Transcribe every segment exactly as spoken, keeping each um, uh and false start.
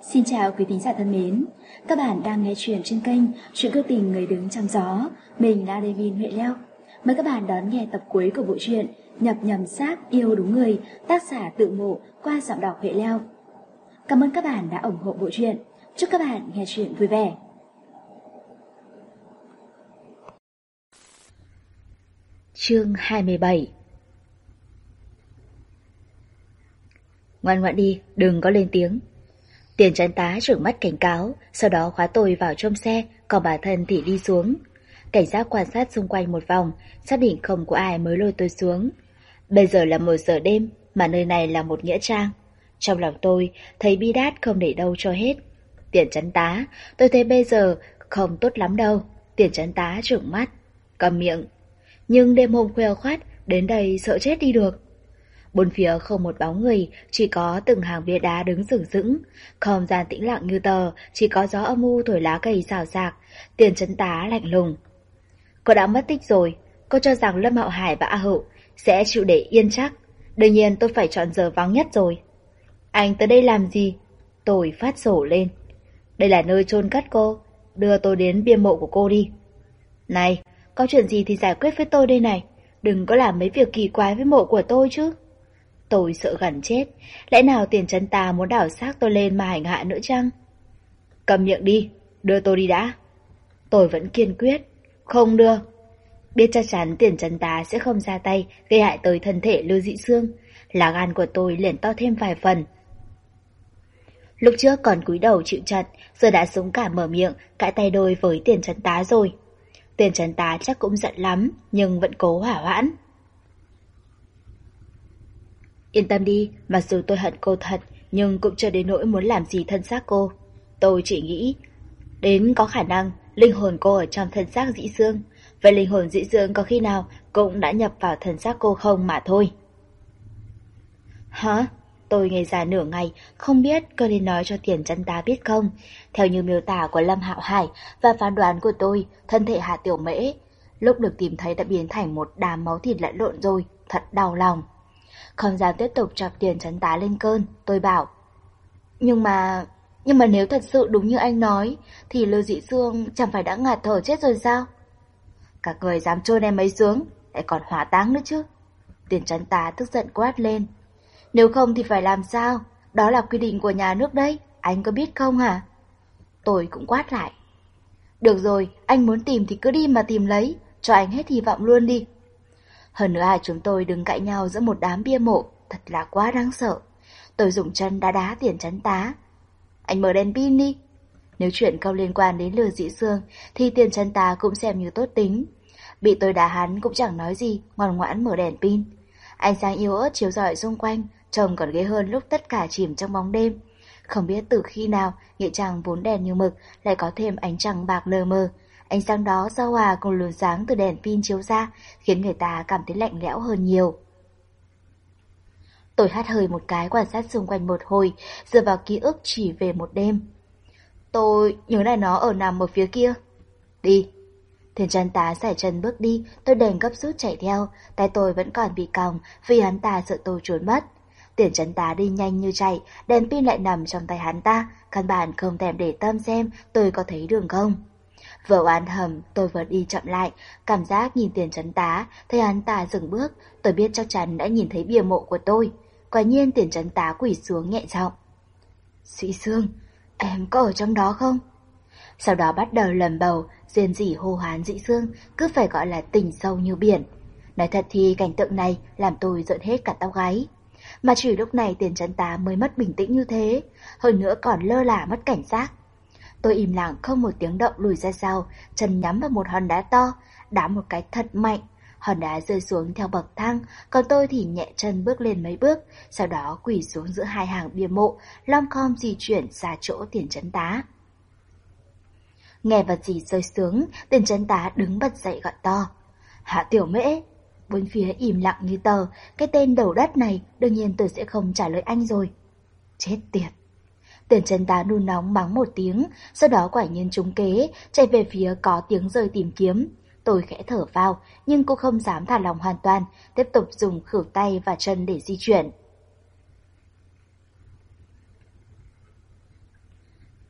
Xin chào quý thính giả thân mến, các bạn đang nghe chuyện trên kênh Chuyện Cơ Tình Người Đứng Trong Gió. Mình là Devin Huệ Leo. Mời các bạn đón nghe tập cuối của bộ truyện Nhập Nhầm Xác Yêu Đúng Người, tác giả Tự Mộ qua giọng đọc Huệ Leo. Cảm ơn các bạn đã ủng hộ bộ truyện. Chúc các bạn nghe chuyện vui vẻ. Chương hai mươi bảy. Ngoan ngoãn đi, đừng có lên tiếng. Tiền trấn tá trừng mắt cảnh cáo, sau đó khóa tôi vào trong xe, còn bản thân thì đi xuống. Cảnh sát quan sát xung quanh một vòng, xác định không có ai mới lôi tôi xuống. Bây giờ là một giờ đêm, mà nơi này là một nghĩa trang. Trong lòng tôi, thấy bi đát không để đâu cho hết. Tiền trấn tá, tôi thấy bây giờ không tốt lắm đâu. Tiền trấn tá trừng mắt, cầm miệng. Nhưng đêm hôm khuya khoắt, đến đây sợ chết đi được. Bốn phía không một bóng người, chỉ có từng hàng bia đá đứng sừng sững. Không gian tĩnh lặng như tờ, chỉ có gió âm u thổi lá cây xào xạc. Tiền trấn tá lạnh lùng. Cô đã mất tích rồi, cô cho rằng Lâm Hạo Hải và A Hậu sẽ chịu để yên chắc. Đương nhiên tôi phải chọn giờ vắng nhất rồi. Anh tới đây làm gì? Tôi phát sổ lên. Đây là nơi chôn cất cô, đưa tôi đến bia mộ của cô đi. Này, có chuyện gì thì giải quyết với tôi đây này, đừng có làm mấy việc kỳ quái với mộ của tôi chứ. Tôi sợ gần chết, lẽ nào tiền trấn tá muốn đảo xác tôi lên mà hành hạ nữa chăng? Cầm miệng đi, đưa tôi đi đã. Tôi vẫn kiên quyết, không đưa. Biết chắc chắn tiền trấn tá sẽ không ra tay gây hại tới thân thể Lưu Dị Xương, lá gan của tôi liền to thêm vài phần. Lúc trước còn cúi đầu chịu trận, giờ đã dũng cảm mở miệng, cãi tay đôi với tiền trấn tá rồi. Tiền trấn tá chắc cũng giận lắm, nhưng vẫn cố hỏa hoãn. Yên tâm đi, mặc dù tôi hận cô thật, nhưng cũng chưa đến nỗi muốn làm gì thân xác cô. Tôi chỉ nghĩ, đến có khả năng linh hồn cô ở trong thân xác Dĩ Xương, vậy linh hồn Dĩ Xương có khi nào cũng đã nhập vào thân xác cô không mà thôi. Hả? Tôi ngây ra nửa ngày, không biết có nên nói cho tiền trấn tá biết không. Theo như miêu tả của Lâm Hạo Hải và phán đoán của tôi, thân thể Hạ Tiểu Mễ lúc được tìm thấy đã biến thành một đám máu thịt lẫn lộn rồi, thật đau lòng. Không dám tiếp tục chọc tiền trấn tá lên cơn, tôi bảo. Nhưng mà... Nhưng mà nếu thật sự đúng như anh nói, thì Lưu Dị Xương chẳng phải đã ngạt thở chết rồi sao? Các người dám chôn em ấy xuống, lại còn hỏa táng nữa chứ. Tiền trấn tá tức giận quát lên. Nếu không thì phải làm sao? Đó là quy định của nhà nước đấy, anh có biết không hả? Tôi cũng quát lại. Được rồi, anh muốn tìm thì cứ đi mà tìm lấy, cho anh hết hy vọng luôn đi. Hơn nữa hai chúng tôi đứng cãi nhau giữa một đám bia mộ, thật là quá đáng sợ. Tôi dùng chân đá đá tiền trấn tá. Anh mở đèn pin đi. Nếu chuyện không liên quan đến Lưu Dị Xương thì tiền trấn tá cũng xem như tốt tính. Bị tôi đá hắn cũng chẳng nói gì, ngoan ngoãn mở đèn pin. Ánh sáng yếu ớt chiếu rọi xung quanh, trông còn ghê hơn lúc tất cả chìm trong bóng đêm. Không biết từ khi nào nghĩa trang vốn đèn như mực lại có thêm ánh trăng bạc lờ mờ. Ánh sáng đó giao hòa cùng luồng sáng từ đèn pin chiếu ra khiến người ta cảm thấy lạnh lẽo hơn nhiều. Tôi hắt hơi một cái quan sát xung quanh một hồi, dựa vào ký ức chỉ về một đêm. Tôi nhớ là nó ở nằm ở phía kia. Đi. Tiền trấn tá giải chân bước đi, tôi đành gấp rút chạy theo, tay tôi vẫn còn bị còng vì hắn ta sợ tôi trốn mất. Tiền trấn tá đi nhanh như chạy, đèn pin lại nằm trong tay hắn ta, căn bản không thèm để tâm xem tôi có thấy đường không. Vừa oán hầm, tôi vừa đi chậm lại, cảm giác nhìn tiền trấn tá, thấy hắn ta dừng bước, tôi biết chắc chắn đã nhìn thấy bia mộ của tôi. Quả nhiên tiền trấn tá quỳ xuống nhẹ giọng. Dĩ Xương, em có ở trong đó không? Sau đó bắt đầu lầm bầu, rên rỉ hô hoán Dĩ Xương, cứ phải gọi là tình sâu như biển. Nói thật thì cảnh tượng này làm tôi giận hết cả tóc gáy. Mà chỉ lúc này tiền trấn tá mới mất bình tĩnh như thế, hơn nữa còn lơ là mất cảnh giác. Tôi im lặng không một tiếng động lùi ra sau, chân nhắm vào một hòn đá to, đá một cái thật mạnh. Hòn đá rơi xuống theo bậc thang, còn tôi thì nhẹ chân bước lên mấy bước, sau đó quỳ xuống giữa hai hàng bia mộ, lom khom di chuyển ra chỗ tiền trấn tá. Nghe vật gì rơi xuống, tiền trấn tá đứng bật dậy gọi to. Hạ Tiểu Mễ! Bốn phía im lặng như tờ, cái tên đầu đất này đương nhiên tôi sẽ không trả lời anh rồi. Chết tiệt! Tiền trấn tá nôn nóng mắng một tiếng, sau đó quả nhiên trúng kế, chạy về phía có tiếng rơi tìm kiếm. Tôi khẽ thở vào, nhưng cũng không dám thả lòng hoàn toàn, tiếp tục dùng khuỷu tay và chân để di chuyển.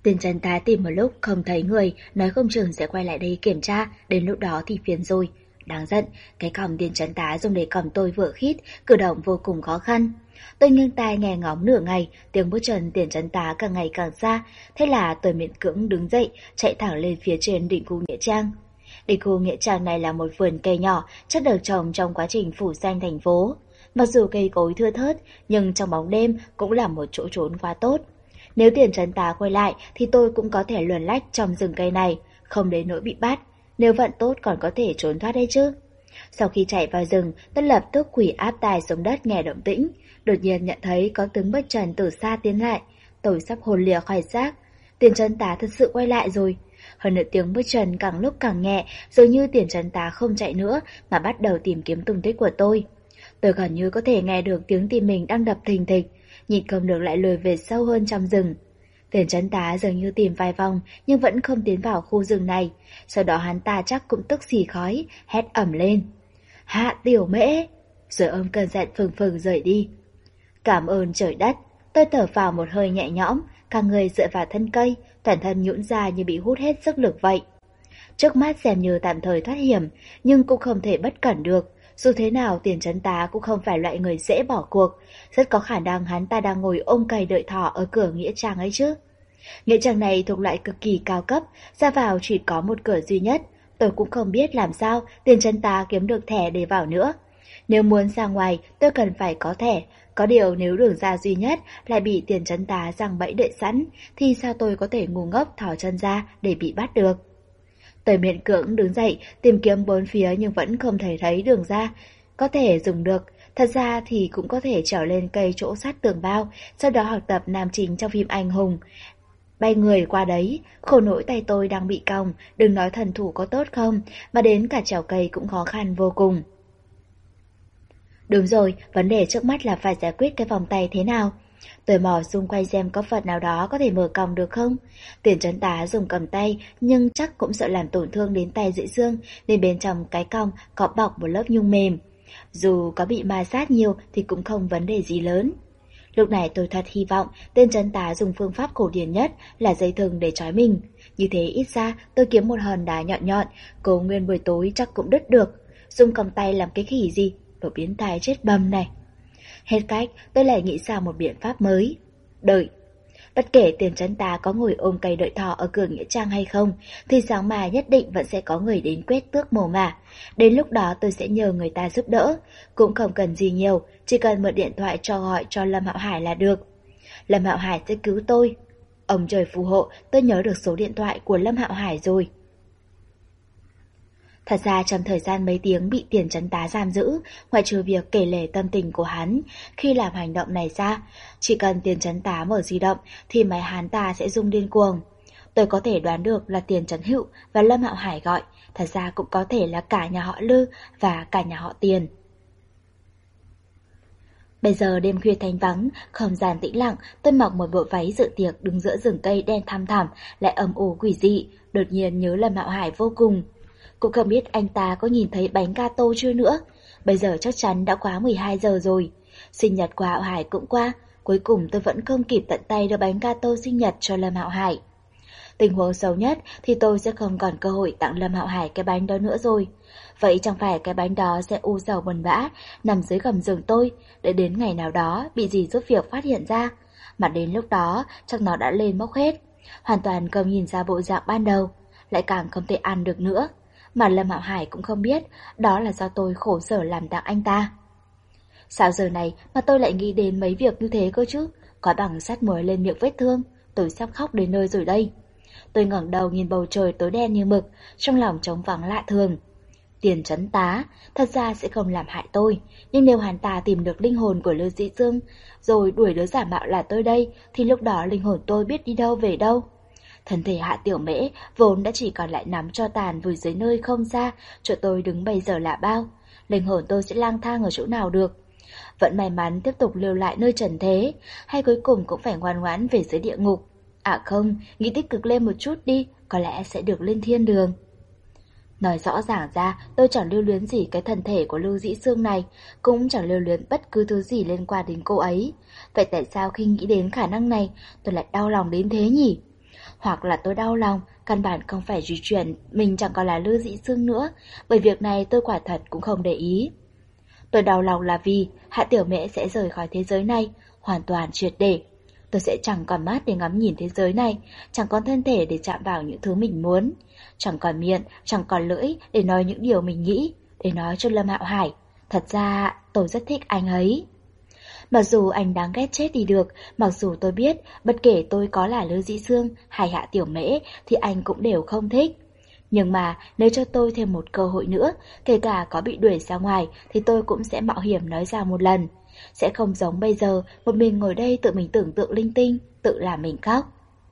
Tiền trấn tá tìm một lúc không thấy người, nói không chừng sẽ quay lại đây kiểm tra, đến lúc đó thì phiền rồi. Đáng giận, cái còng tiền trấn tá dùng để cầm tôi vừa khít, cử động vô cùng khó khăn. Tôi nghiêng tai nghe ngóng nửa ngày, tiếng bước chân tiền trấn tá càng ngày càng xa, thế là tôi miễn cưỡng đứng dậy, chạy thẳng lên phía trên đỉnh khu nghĩa trang. Đỉnh khu nghĩa trang này là một vườn cây nhỏ, chắc được trồng trong quá trình phủ xanh thành phố. Mặc dù cây cối thưa thớt, nhưng trong bóng đêm cũng là một chỗ trốn quá tốt. Nếu tiền trấn tá quay lại thì tôi cũng có thể luồn lách trong rừng cây này, không đến nỗi bị bắt. Nếu vận tốt còn có thể trốn thoát đấy chứ. Sau khi chạy vào rừng, tôi lập tức quỳ áp tai xuống đất nghe động tĩnh. Đột nhiên nhận thấy có tiếng bước chân từ xa tiến lại. Tôi sắp hồn lìa khỏi xác. Tiền trấn tá thật sự quay lại rồi. Hơn nữa tiếng bước chân càng lúc càng nhẹ, dường như tiền trấn tá không chạy nữa mà bắt đầu tìm kiếm tung tích của tôi. Tôi gần như có thể nghe được tiếng tim mình đang đập thình thịch, nhịn không được lại lùi về sâu hơn trong rừng. Tiền trấn tá dường như tìm vài vòng nhưng vẫn không tiến vào khu rừng này. Sau đó hắn ta chắc cũng tức xì khói, hét ẩm lên: "Hạ Tiểu Mễ!" Rồi ôm cơn giận phừng phừng rời đi. Cảm ơn trời đất, tôi thở phào một hơi nhẹ nhõm, cả người dựa vào thân cây, toàn thân nhũn ra như bị hút hết sức lực vậy. Trước mắt xem như tạm thời thoát hiểm, nhưng cũng không thể bất cẩn được. Dù thế nào tiền trấn tá cũng không phải loại người dễ bỏ cuộc, rất có khả năng hắn ta đang ngồi ôm cày đợi thỏ ở cửa nghĩa trang ấy chứ. Nghĩa trang này thuộc loại cực kỳ cao cấp, ra vào chỉ có một cửa duy nhất. Tôi cũng không biết làm sao tiền trấn tá kiếm được thẻ để vào nữa. Nếu muốn ra ngoài tôi cần phải có thẻ, có điều nếu đường ra duy nhất lại bị tiền trấn tá giăng bẫy đợi sẵn thì sao tôi có thể ngu ngốc thò chân ra để bị bắt được. Tôi miễn cưỡng đứng dậy tìm kiếm bốn phía nhưng vẫn không thể thấy đường ra có thể dùng được. Thật ra thì cũng có thể trèo lên cây chỗ sát tường bao, sau đó học tập nam chính trong phim anh hùng bay người qua đấy. Khổ nỗi tay tôi đang bị còng, đừng nói thần thủ có tốt không, mà đến cả trèo cây cũng khó khăn vô cùng. Đúng rồi, vấn đề trước mắt là phải giải quyết cái vòng tay thế nào. Tôi mò xung quanh xem có vật nào đó có thể mở còng được không. Tiền trấn tá dùng cầm tay nhưng chắc cũng sợ làm tổn thương đến tay dễ xương, nên bên trong cái còng có bọc một lớp nhung mềm. Dù có bị ma sát nhiều thì cũng không vấn đề gì lớn. Lúc này tôi thật hy vọng tên trấn tá dùng phương pháp cổ điển nhất là dây thừng để trói mình. Như thế ít ra tôi kiếm một hòn đá nhọn nhọn, cố nguyên buổi tối chắc cũng đứt được. Dùng cầm tay làm cái khỉ gì, đồ biến thái chết bầm này. Hết cách, tôi lại nghĩ ra một biện pháp mới. Đợi. Bất kể tiền trấn tá có ngồi ôm cây đợi thỏ ở cửa nghĩa trang hay không, thì sáng mai nhất định vẫn sẽ có người đến quét tước mồ mả. Đến lúc đó tôi sẽ nhờ người ta giúp đỡ. Cũng không cần gì nhiều, chỉ cần mượn điện thoại cho gọi cho Lâm Hạo Hải là được. Lâm Hạo Hải sẽ cứu tôi. Ông trời phù hộ, tôi nhớ được số điện thoại của Lâm Hạo Hải rồi. Thật ra trong thời gian mấy tiếng bị tiền trấn tá giam giữ, ngoại trừ việc kể lể tâm tình của hắn khi làm hành động này ra, chỉ cần tiền trấn tá mở di động thì máy hắn ta sẽ rung điên cuồng. Tôi có thể đoán được là tiền trấn Hữu và Lâm Hạo Hải gọi, thật ra cũng có thể là cả nhà họ Lư và cả nhà họ Tiền. Bây giờ đêm khuya thanh vắng, không gian tĩnh lặng, tôi mặc một bộ váy dự tiệc đứng giữa rừng cây đen thăm thẳm, lại âm u quỷ dị, đột nhiên nhớ Lâm Hạo Hải vô cùng. Cũng không biết anh ta có nhìn thấy bánh gato chưa nữa. Bây giờ chắc chắn đã quá mười hai giờ rồi. Sinh nhật của Hạo Hải cũng qua, cuối cùng tôi vẫn không kịp tận tay đưa bánh gato sinh nhật cho Lâm Hạo Hải. Tình huống xấu nhất thì tôi sẽ không còn cơ hội tặng Lâm Hạo Hải cái bánh đó nữa rồi. Vậy chẳng phải cái bánh đó sẽ u sầu buồn bã nằm dưới gầm giường tôi, để đến ngày nào đó bị gì giúp việc phát hiện ra, mà đến lúc đó chắc nó đã lên mốc hết, hoàn toàn không nhìn ra bộ dạng ban đầu, lại càng không thể ăn được nữa. Mà Lâm Hạo Hải cũng không biết đó là do tôi khổ sở làm tặng anh ta. Sao giờ này mà tôi lại nghĩ đến mấy việc như thế cơ chứ? Có bằng sắt muối lên miệng vết thương, tôi sắp khóc đến nơi rồi đây. Tôi ngẩng đầu nhìn bầu trời tối đen như mực, trong lòng trống vắng lạ thường. Tiền trấn tá thật ra sẽ không làm hại tôi, nhưng nếu hắn ta tìm được linh hồn của Lưu Dĩ Dương rồi đuổi đứa giả mạo là tôi đây, thì lúc đó linh hồn tôi biết đi đâu về đâu. Thân thể Hạ Tiểu Mễ vốn đã chỉ còn lại nắm tro tàn vùi dưới nơi không xa, chỗ tôi đứng bây giờ là bao. Linh hồn tôi sẽ lang thang ở chỗ nào được? Vẫn may mắn tiếp tục lưu lại nơi trần thế, hay cuối cùng cũng phải ngoan ngoãn về dưới địa ngục? À không, nghĩ tích cực lên một chút đi, có lẽ sẽ được lên thiên đường. Nói rõ ràng ra, tôi chẳng lưu luyến gì cái thân thể của Lưu Dĩ Sương này, cũng chẳng lưu luyến bất cứ thứ gì liên quan đến cô ấy. Vậy tại sao khi nghĩ đến khả năng này, tôi lại đau lòng đến thế nhỉ? Hoặc là tôi đau lòng, căn bản không phải di chuyển, mình chẳng còn là Lư Dĩ Sương nữa, bởi việc này tôi quả thật cũng không để ý. Tôi đau lòng là vì Hạ Tiểu Mễ sẽ rời khỏi thế giới này, hoàn toàn triệt để. Tôi sẽ chẳng còn mắt để ngắm nhìn thế giới này, chẳng còn thân thể để chạm vào những thứ mình muốn, chẳng còn miệng, chẳng còn lưỡi để nói những điều mình nghĩ, để nói cho Lâm Hạo Hải. Thật ra tôi rất thích anh ấy. Mặc dù anh đáng ghét chết đi được, mặc dù tôi biết bất kể tôi có là Lư Dĩ Sương hay Hạ Tiểu Mễ thì anh cũng đều không thích. Nhưng mà nếu cho tôi thêm một cơ hội nữa, kể cả có bị đuổi ra ngoài thì tôi cũng sẽ mạo hiểm nói ra một lần. Sẽ không giống bây giờ, một mình ngồi đây tự mình tưởng tượng linh tinh, tự làm mình khóc.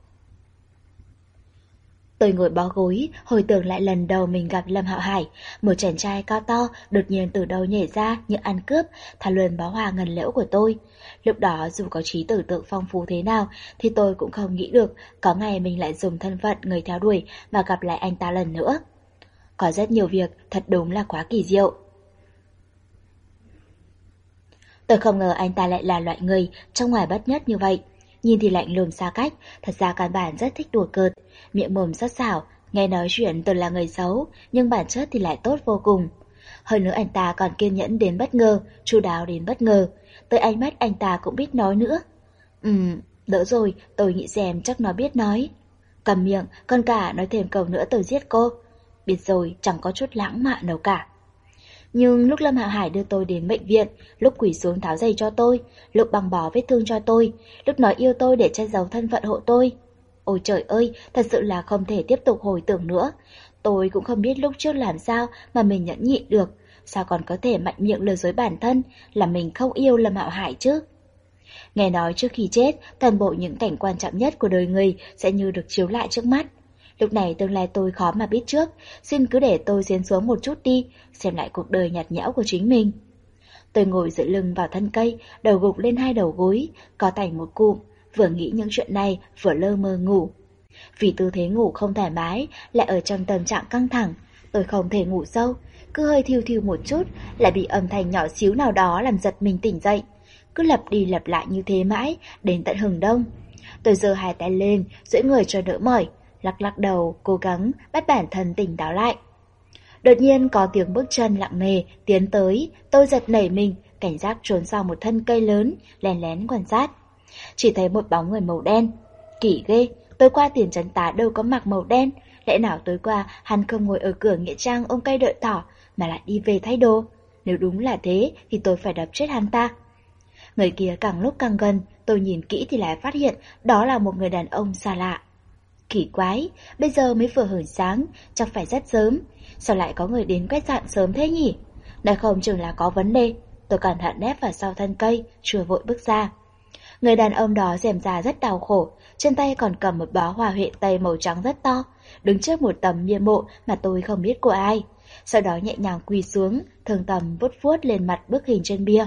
Tôi ngồi bó gối, hồi tưởng lại lần đầu mình gặp Lâm Hạo Hải, một chàng trai cao to đột nhiên từ đâu nhảy ra như ăn cướp, thả luôn bó hoa ngần liễu của tôi. Lúc đó dù có trí tưởng tượng phong phú thế nào thì tôi cũng không nghĩ được có ngày mình lại dùng thân phận người theo đuổi mà gặp lại anh ta lần nữa. Có rất nhiều việc thật đúng là quá kỳ diệu. Tôi không ngờ anh ta lại là loại người trong ngoài bất nhất như vậy. Nhìn thì lạnh lùng xa cách, thật ra căn bản rất thích đùa cợt, miệng mồm sắc sảo, nghe nói chuyện từng là người xấu, nhưng bản chất thì lại tốt vô cùng. Hơn nữa anh ta còn kiên nhẫn đến bất ngờ, chu đáo đến bất ngờ, tới ánh mắt anh ta cũng biết nói nữa. Ừm, đỡ rồi, tôi nghĩ xem chắc nó biết nói. Cầm miệng, con cả nói thêm câu nữa tôi giết cô. Biết rồi, chẳng có chút lãng mạn đâu cả. Nhưng lúc Lâm Hạo Hải đưa tôi đến bệnh viện, lúc quỳ xuống tháo giày cho tôi, lúc băng bó vết thương cho tôi, lúc nói yêu tôi để che giấu thân phận hộ tôi. Ôi trời ơi, thật sự là không thể tiếp tục hồi tưởng nữa. Tôi cũng không biết lúc trước làm sao mà mình nhẫn nhịn được, sao còn có thể mạnh miệng lừa dối bản thân là mình không yêu Lâm Hạo Hải chứ. Nghe nói trước khi chết, toàn bộ những cảnh quan trọng nhất của đời người sẽ như được chiếu lại trước mắt. Lúc này tương lai tôi khó mà biết trước, xin cứ để tôi diễn xuống một chút đi, xem lại cuộc đời nhạt nhẽo của chính mình. Tôi ngồi dựa lưng vào thân cây, đầu gục lên hai đầu gối, co thành một cụm, vừa nghĩ những chuyện này vừa lơ mơ ngủ. Vì tư thế ngủ không thoải mái, lại ở trong tâm trạng căng thẳng, tôi không thể ngủ sâu, cứ hơi thiêu thiêu một chút, lại bị âm thanh nhỏ xíu nào đó làm giật mình tỉnh dậy. Cứ lặp đi lặp lại như thế mãi, đến tận hừng đông. Tôi giơ hai tay lên, duỗi người cho đỡ mỏi, lắc lắc đầu, cố gắng bắt bản thân tỉnh táo lại. Đột nhiên có tiếng bước chân nặng nề tiến tới, tôi giật nảy mình, cảnh giác trốn sau một thân cây lớn, lén lén quan sát. Chỉ thấy một bóng người màu đen. Kỳ ghê, tối qua Tiền Trấn Tá đâu có mặc màu đen, lẽ nào tối qua hắn không ngồi ở cửa nghĩa trang ôm cây đợi thỏ mà lại đi về thay đồ? Nếu đúng là thế thì tôi phải đập chết hắn ta. Người kia càng lúc càng gần, tôi nhìn kỹ thì lại phát hiện đó là một người đàn ông xa lạ. Kỳ quái, bây giờ mới vừa hửng sáng, chắc phải rất sớm. Sao lại có người đến quét dọn sớm thế nhỉ? Nói không chừng là có vấn đề. Tôi cẩn thận nép vào sau thân cây, chưa vội bước ra. Người đàn ông đó rèm rà rất đau khổ, trên tay còn cầm một bó hoa huệ tây màu trắng rất to, đứng trước một tấm bia mộ mà tôi không biết của ai. Sau đó nhẹ nhàng quỳ xuống, thường tầm vuốt vuốt lên mặt bức hình trên bia.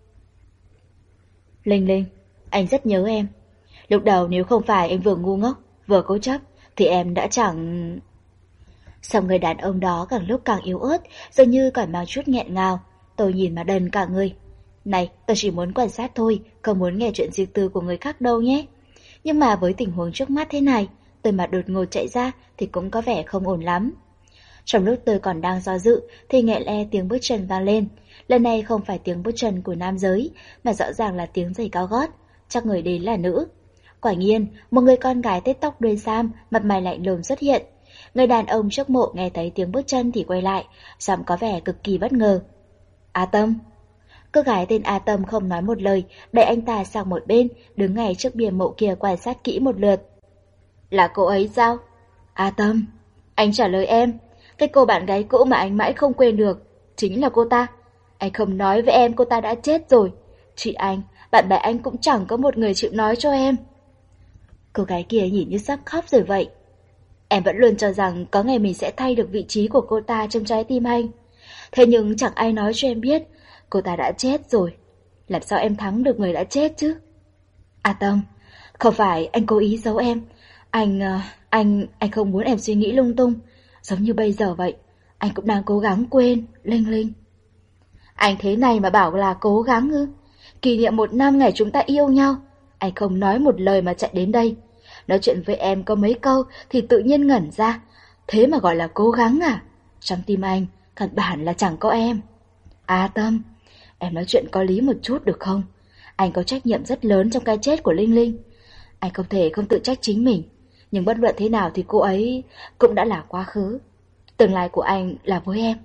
Linh Linh, anh rất nhớ em. Lúc đầu nếu không phải anh vừa ngu ngốc, vừa cố chấp, thì em đã chẳng... Xong người đàn ông đó càng lúc càng yếu ớt, dường như còn mang chút nghẹn ngào. Tôi nhìn mà đần cả người. Này, tôi chỉ muốn quan sát thôi, không muốn nghe chuyện riêng tư của người khác đâu nhé. Nhưng mà với tình huống trước mắt thế này, tôi mà đột ngột chạy ra thì cũng có vẻ không ổn lắm. Trong lúc tôi còn đang do dự thì nghe le tiếng bước chân vang lên. Lần này không phải tiếng bước chân của nam giới, mà rõ ràng là tiếng giày cao gót. Chắc người đến là nữ. Quả nhiên, một người con gái tết tóc đuôi sam, mặt mày lạnh lùng xuất hiện. Người đàn ông trước mộ nghe thấy tiếng bước chân thì quay lại, giọng có vẻ cực kỳ bất ngờ. A Tâm. Cô gái tên A Tâm không nói một lời, đẩy anh ta sang một bên, đứng ngay trước bia mộ kia quan sát kỹ một lượt. Là cô ấy sao? A Tâm. Anh trả lời em. Cái cô bạn gái cũ mà anh mãi không quên được, chính là cô ta. Anh không nói với em cô ta đã chết rồi. Chị anh, bạn bè anh cũng chẳng có một người chịu nói cho em. Cô gái kia nhìn như sắp khóc rồi vậy. Em vẫn luôn cho rằng có ngày mình sẽ thay được vị trí của cô ta trong trái tim anh. Thế nhưng chẳng ai nói cho em biết cô ta đã chết rồi. Làm sao em thắng được người đã chết chứ? A Tâm, không phải anh cố ý giấu em. Anh, anh, anh không muốn em suy nghĩ lung tung. Giống như bây giờ vậy, anh cũng đang cố gắng quên, Linh Linh. Anh thế này mà bảo là cố gắng ư? Kỷ niệm một năm ngày chúng ta yêu nhau, anh không nói một lời mà chạy đến đây. Nói chuyện với em có mấy câu thì tự nhiên ngẩn ra. Thế mà gọi là cố gắng à? Trong tim anh, căn bản là chẳng có em. À Tâm, em nói chuyện có lý một chút được không? Anh có trách nhiệm rất lớn trong cái chết của Linh Linh. Anh không thể không tự trách chính mình. Nhưng bất luận thế nào thì cô ấy cũng đã là quá khứ. Tương lai của anh là với em.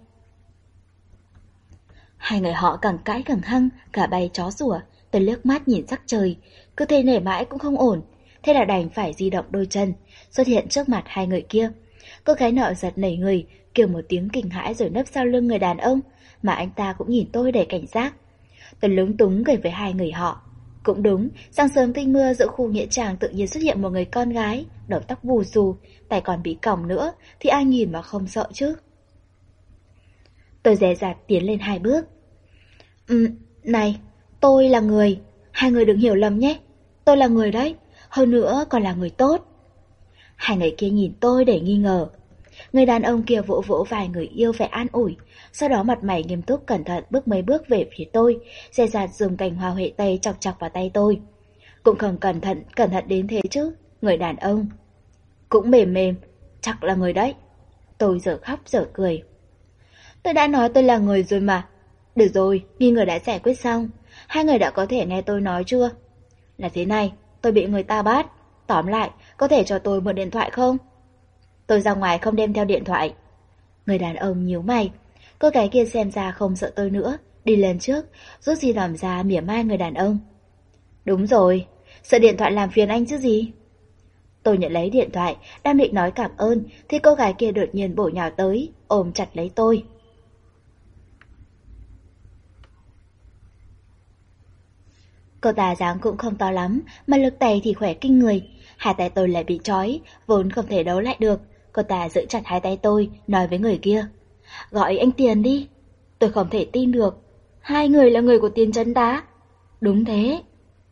Hai người họ càng cãi càng hăng, cả bay chó sủa. Tôi liếc mắt nhìn sắc trời, cứ thế nể mãi cũng không ổn. Thế là đành phải di động đôi chân, xuất hiện trước mặt hai người kia. Cô gái nọ giật nảy người, kêu một tiếng kinh hãi rồi nấp sau lưng người đàn ông, mà anh ta cũng nhìn tôi đầy cảnh giác. Tôi lúng túng cười với hai người họ. Cũng đúng, sáng sớm tinh mưa giữa khu nghĩa trang tự nhiên xuất hiện một người con gái, đầu tóc bù xù, tay còn bị còng nữa, thì ai nhìn mà không sợ chứ. Tôi dè dặt tiến lên hai bước. Ừ, này, tôi là người, hai người đừng hiểu lầm nhé. Tôi là người đấy, hơn nữa còn là người tốt. Hai người kia nhìn tôi để nghi ngờ. Người đàn ông kia vỗ vỗ vài người yêu phải an ủi, sau đó mặt mày nghiêm túc cẩn thận bước mấy bước về phía tôi, dè dặt dùng cành hoa huệ tây chọc chọc vào tay tôi. Cũng không cẩn thận, cẩn thận đến thế chứ, người đàn ông. Cũng mềm mềm, chắc là người đấy. Tôi giờ khóc giờ cười. Tôi đã nói tôi là người rồi mà. Được rồi, nghi ngờ đã giải quyết xong. Hai người đã có thể nghe tôi nói chưa? Là thế này, tôi bị người ta bắt. Tóm lại, có thể cho tôi mượn điện thoại không? Tôi ra ngoài không đem theo điện thoại. Người đàn ông nhíu mày. Cô gái kia xem ra không sợ tôi nữa, đi lên trước, rút di động ra mỉa mai người đàn ông. Đúng rồi, sợ điện thoại làm phiền anh chứ gì? Tôi nhận lấy điện thoại, đang định nói cảm ơn, thì cô gái kia đột nhiên bổ nhào tới, ôm chặt lấy tôi. Cô ta dáng cũng không to lắm, mà lực tay thì khỏe kinh người. Hai tay tôi lại bị trói, vốn không thể đấu lại được. Cô ta giữ chặt hai tay tôi, nói với người kia. Gọi anh Tiền đi. Tôi không thể tin được. Hai người là người của Tiền Trấn Tá. Đúng thế.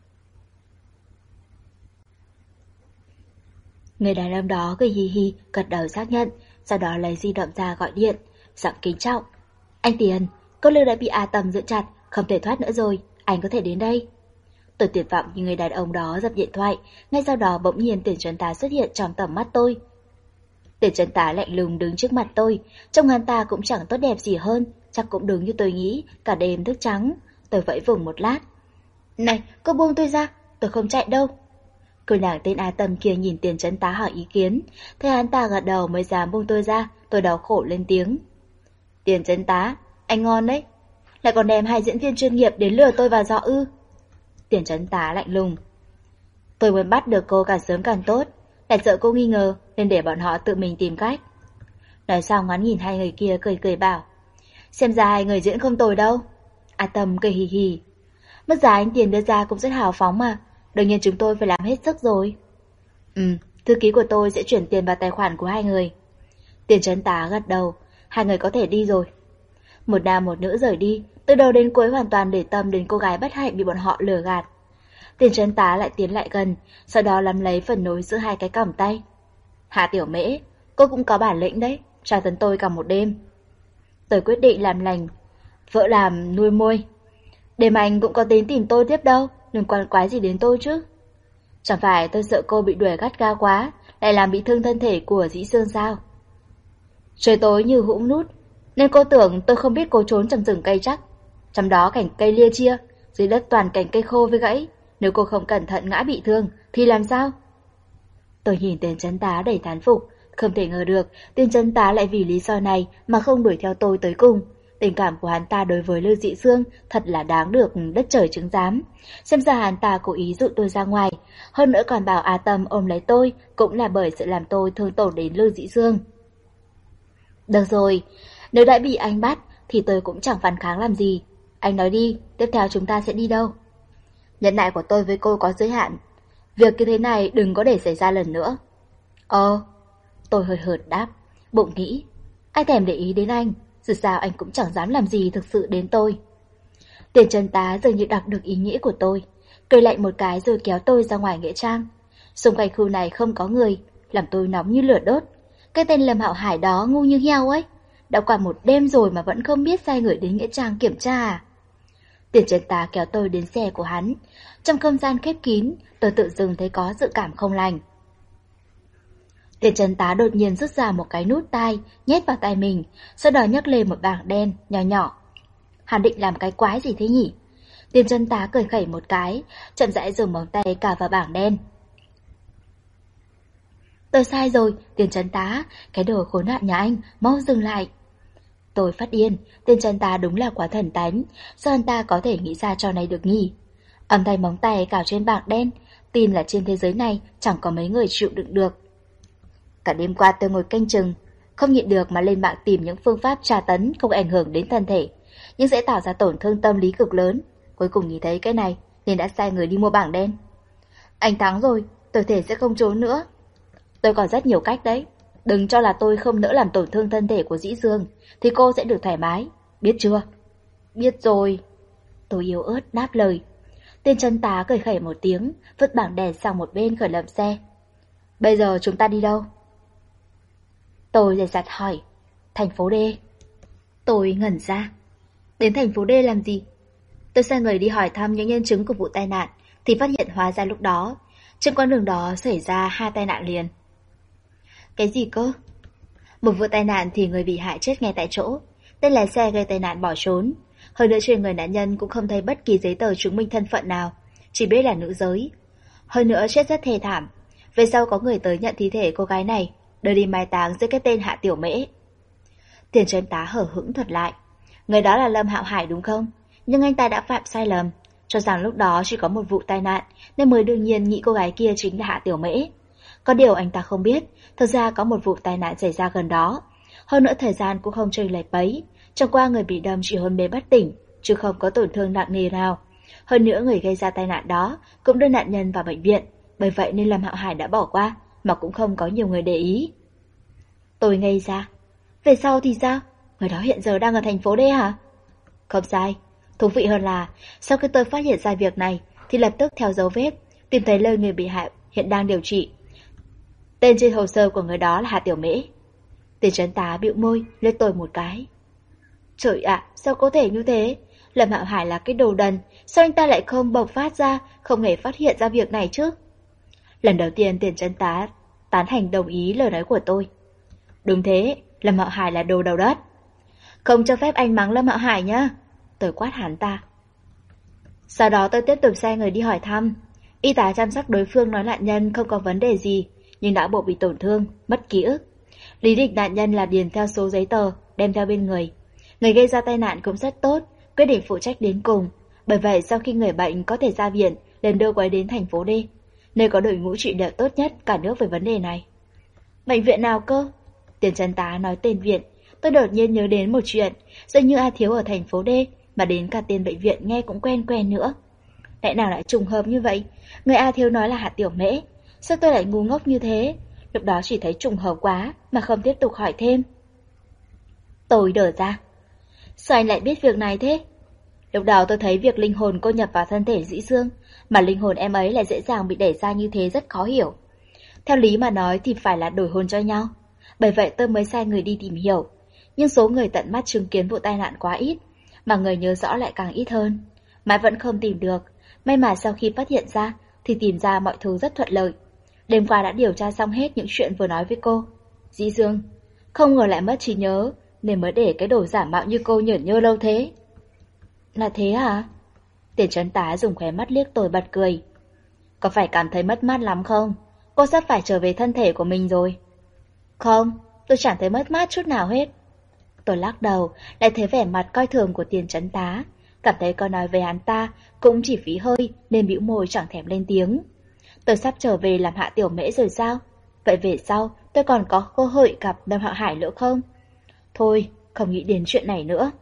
Người đàn ông đó cười hì hì, gật đầu xác nhận, sau đó lấy di động ra gọi điện, giọng kính trọng. Anh Tiền, cô Lưu đã bị A Tầm giữ chặt, không thể thoát nữa rồi, anh có thể đến đây. Tôi tuyệt vọng như người đàn ông đó dập điện thoại, ngay sau đó bỗng nhiên Tiền Trấn Tá xuất hiện trong tầm mắt tôi. Tiền Trấn Tá lạnh lùng đứng trước mặt tôi, trông hắn ta cũng chẳng tốt đẹp gì hơn, chắc cũng đúng như tôi nghĩ, cả đêm thức trắng. Tôi vẫy vùng một lát. Này, cô buông tôi ra, tôi không chạy đâu. Cô nàng tên A Tâm kia nhìn Tiền Trấn Tá hỏi ý kiến, thấy hắn ta gật đầu mới dám buông tôi ra, tôi đau khổ lên tiếng. Tiền Trấn Tá, anh ngon đấy, lại còn đem hai diễn viên chuyên nghiệp đến lừa tôi vào dọ ư? Tiền Trấn Tá lạnh lùng. Tôi muốn bắt được cô càng sớm càng tốt, lại sợ cô nghi ngờ nên để bọn họ tự mình tìm cách. Nói xong hắn nhìn hai người kia cười cười bảo. Xem ra hai người diễn không tồi đâu. A Tâm cười hì hì. Mức giá anh Tiền đưa ra cũng rất hào phóng mà, đương nhiên chúng tôi phải làm hết sức rồi. Ừ, thư ký của tôi sẽ chuyển tiền vào tài khoản của hai người. Tiền Trấn Tá gật đầu, hai người có thể đi rồi. Một nam một nữ rời đi, từ đầu đến cuối hoàn toàn để tâm đến cô gái bất hạnh bị bọn họ lừa gạt. Tiền Trấn Tá lại tiến lại gần, sau đó nắm lấy phần nối giữa hai cái còng tay. Hạ Tiểu Mễ, cô cũng có bản lĩnh đấy, tra tấn tôi cả một đêm. Tôi quyết định làm lành, vợ làm nuôi môi. Đêm anh cũng có đến tìm tôi tiếp đâu, đừng quan quái gì đến tôi chứ. Chẳng phải tôi sợ cô bị đuổi gắt gao quá, lại làm bị thương thân thể của Dĩ Sương sao? Trời tối như hũ nút, nên cô tưởng tôi không biết cô trốn trong rừng cây chắc. Trong đó cảnh cây lia chia, dưới đất toàn cảnh cây khô với gãy. Nếu cô không cẩn thận ngã bị thương, thì làm sao? Tôi nhìn Tiền Trấn Tá đầy thán phục, không thể ngờ được Tiền Trấn Tá lại vì lý do này mà không đuổi theo tôi tới cùng. Tình cảm của hắn ta đối với Lưu Dị Sương thật là đáng được đất trời chứng giám. Xem ra hắn ta cố ý dụ tôi ra ngoài, hơn nữa còn bảo A Tâm ôm lấy tôi, cũng là bởi sự làm tôi thương tổn đến Lưu Dị Sương. Được rồi, nếu đã bị anh bắt thì tôi cũng chẳng phản kháng làm gì. Anh nói đi, tiếp theo chúng ta sẽ đi đâu? Nhẫn nại của tôi với cô có giới hạn, việc như thế này đừng có để xảy ra lần nữa. Ờ, tôi hơi hợt đáp, bụng nghĩ, ai thèm để ý đến anh, dù sao anh cũng chẳng dám làm gì thực sự đến tôi. Tiền Trấn Tá dường như đọc được ý nghĩa của tôi, cười lạnh một cái rồi kéo tôi ra ngoài nghĩa trang. Xung quanh khu này không có người, làm tôi nóng như lửa đốt. Cái tên Lâm Hạo Hải đó ngu như heo ấy, đã qua một đêm rồi mà vẫn không biết sai người đến nghĩa trang kiểm tra à? Tiền Trấn Tá kéo tôi đến xe của hắn. Trong không gian khép kín, tôi tự dưng thấy có dự cảm không lành. Tiền trấn tá đột nhiên rút ra một cái nút tai, nhét vào tai mình, sau đó nhấc lên một bảng đen, nhỏ nhỏ. Hắn định làm cái quái gì thế nhỉ? Tiền trấn tá cười khẩy một cái, chậm rãi dùng móng tay cào vào bảng đen. Tôi sai rồi, tiền trấn tá, cái đồ khốn nạn nhà anh, mau dừng lại. Tôi phát điên, tiền trấn tá đúng là quá thần tánh, sao anh ta có thể nghĩ ra trò này được nhỉ? Âm thanh móng tay cào trên bảng đen, tin là trên thế giới này chẳng có mấy người chịu đựng được. Cả đêm qua tôi ngồi canh chừng, không nhịn được mà lên mạng tìm những phương pháp tra tấn không ảnh hưởng đến thân thể, nhưng sẽ tạo ra tổn thương tâm lý cực lớn. Cuối cùng nhìn thấy cái này nên đã sai người đi mua bảng đen. Anh thắng rồi, tôi thể sẽ không trốn nữa. Tôi còn rất nhiều cách đấy. Đừng cho là tôi không nỡ làm tổn thương thân thể của Dĩ Dương thì cô sẽ được thoải mái, biết chưa? Biết rồi. Tôi yếu ớt đáp lời. Tên trấn tá cười khẩy một tiếng, vứt bảng đèn sang một bên khởi động xe. Bây giờ chúng ta đi đâu? Tôi dè dặt hỏi. Thành phố D. Tôi ngẩn ra. Đến thành phố D làm gì? Tôi sai người đi hỏi thăm những nhân chứng của vụ tai nạn thì phát hiện hóa ra lúc đó trên con đường đó xảy ra hai tai nạn liền. Cái gì cơ? Một vụ tai nạn thì người bị hại chết ngay tại chỗ, tên lái xe gây tai nạn bỏ trốn. Hơn nữa trên người nạn nhân cũng không thấy bất kỳ giấy tờ chứng minh thân phận nào, chỉ biết là nữ giới. Hơn nữa chết rất thê thảm. Về sau có người tới nhận thi thể cô gái này, đưa đi mai táng dưới cái tên Hạ Tiểu Mễ. Tiền trấn tá hở hững thuật lại. Người đó là Lâm Hạo Hải đúng không? Nhưng anh ta đã phạm sai lầm, cho rằng lúc đó chỉ có một vụ tai nạn nên mới đương nhiên nghĩ cô gái kia chính là Hạ Tiểu Mễ. Có điều anh ta không biết, thật ra có một vụ tai nạn xảy ra gần đó. Hơn nữa thời gian cũng không chênh lệch mấy, chẳng qua người bị đâm chỉ hôn mê bất tỉnh, chứ không có tổn thương nặng nề nào. Hơn nữa người gây ra tai nạn đó cũng đưa nạn nhân vào bệnh viện, bởi vậy nên Lâm Hạo Hải đã bỏ qua, mà cũng không có nhiều người để ý. Tôi ngây ra. Về sau thì sao? Người đó hiện giờ đang ở thành phố D hả? Không sai. Thú vị hơn là, sau khi tôi phát hiện ra việc này, thì lập tức theo dấu vết, tìm thấy nơi người bị hại hiện đang điều trị. Tên trên hồ sơ của người đó là Hạ Tiểu Mễ. Tiền trấn tá bĩu môi, liếc tôi một cái. Trời ạ, sao có thể như thế? Lâm Hạo Hải là cái đồ đần, sao anh ta lại không bộc phát ra, không hề phát hiện ra việc này chứ? Lần đầu tiên tiền trấn tá tán thành đồng ý lời nói của tôi. Đúng thế, Lâm Hạo Hải là đồ đầu đất. Không cho phép anh mắng Lâm Hạo Hải nhá. Tôi quát hắn ta. Sau đó tôi tiếp tục sai người đi hỏi thăm. Y tá chăm sóc đối phương nói nạn nhân không có vấn đề gì, nhưng đã bộ bị tổn thương, mất ký ức. Lý lịch nạn nhân là điền theo số giấy tờ, đem theo bên người. Người gây ra tai nạn cũng rất tốt, quyết định phụ trách đến cùng. Bởi vậy sau khi người bệnh có thể ra viện, liền đưa cô ấy đến thành phố D, nơi có đội ngũ trị liệu tốt nhất cả nước về vấn đề này. Bệnh viện nào cơ? Tiền trấn tá nói tên viện. Tôi đột nhiên nhớ đến một chuyện, dường như A Thiếu ở thành phố D, mà đến cả tên bệnh viện nghe cũng quen quen nữa. Lẽ nào lại trùng hợp như vậy? Người A Thiếu nói là Hạ Tiểu Mễ. Sao tôi lại ngu ngốc như thế? Lúc đó chỉ thấy trùng hợp quá mà không tiếp tục hỏi thêm. Tôi đờ ra. Sao anh lại biết việc này thế? Lúc đầu tôi thấy việc linh hồn cô nhập vào thân thể Dĩ Dương, mà linh hồn em ấy lại dễ dàng bị đẩy ra như thế rất khó hiểu. Theo lý mà nói thì phải là đổi hồn cho nhau. Bởi vậy tôi mới sai người đi tìm hiểu. Nhưng số người tận mắt chứng kiến vụ tai nạn quá ít, mà người nhớ rõ lại càng ít hơn. Mãi vẫn không tìm được. May mà sau khi phát hiện ra thì tìm ra mọi thứ rất thuận lợi. Đêm qua đã điều tra xong hết những chuyện vừa nói với cô. Dĩ Dương, không ngờ lại mất trí nhớ, nên mới để cái đồ giả mạo như cô nhởn nhơ lâu thế. Là thế hả? Tiền trấn tá dùng khóe mắt liếc tôi bật cười. Có phải cảm thấy mất mát lắm không? Cô sắp phải trở về thân thể của mình rồi. Không, tôi chẳng thấy mất mát chút nào hết. Tôi lắc đầu, lại thấy vẻ mặt coi thường của tiền trấn tá. Cảm thấy câu nói về hắn ta cũng chỉ phí hơi nên bĩu môi chẳng thèm lên tiếng. Tôi sắp trở về làm Hạ Tiểu Mễ rồi sao? Vậy về sau tôi còn có cơ hội gặp Lâm Hạo Hải nữa không? Thôi, không nghĩ đến chuyện này nữa.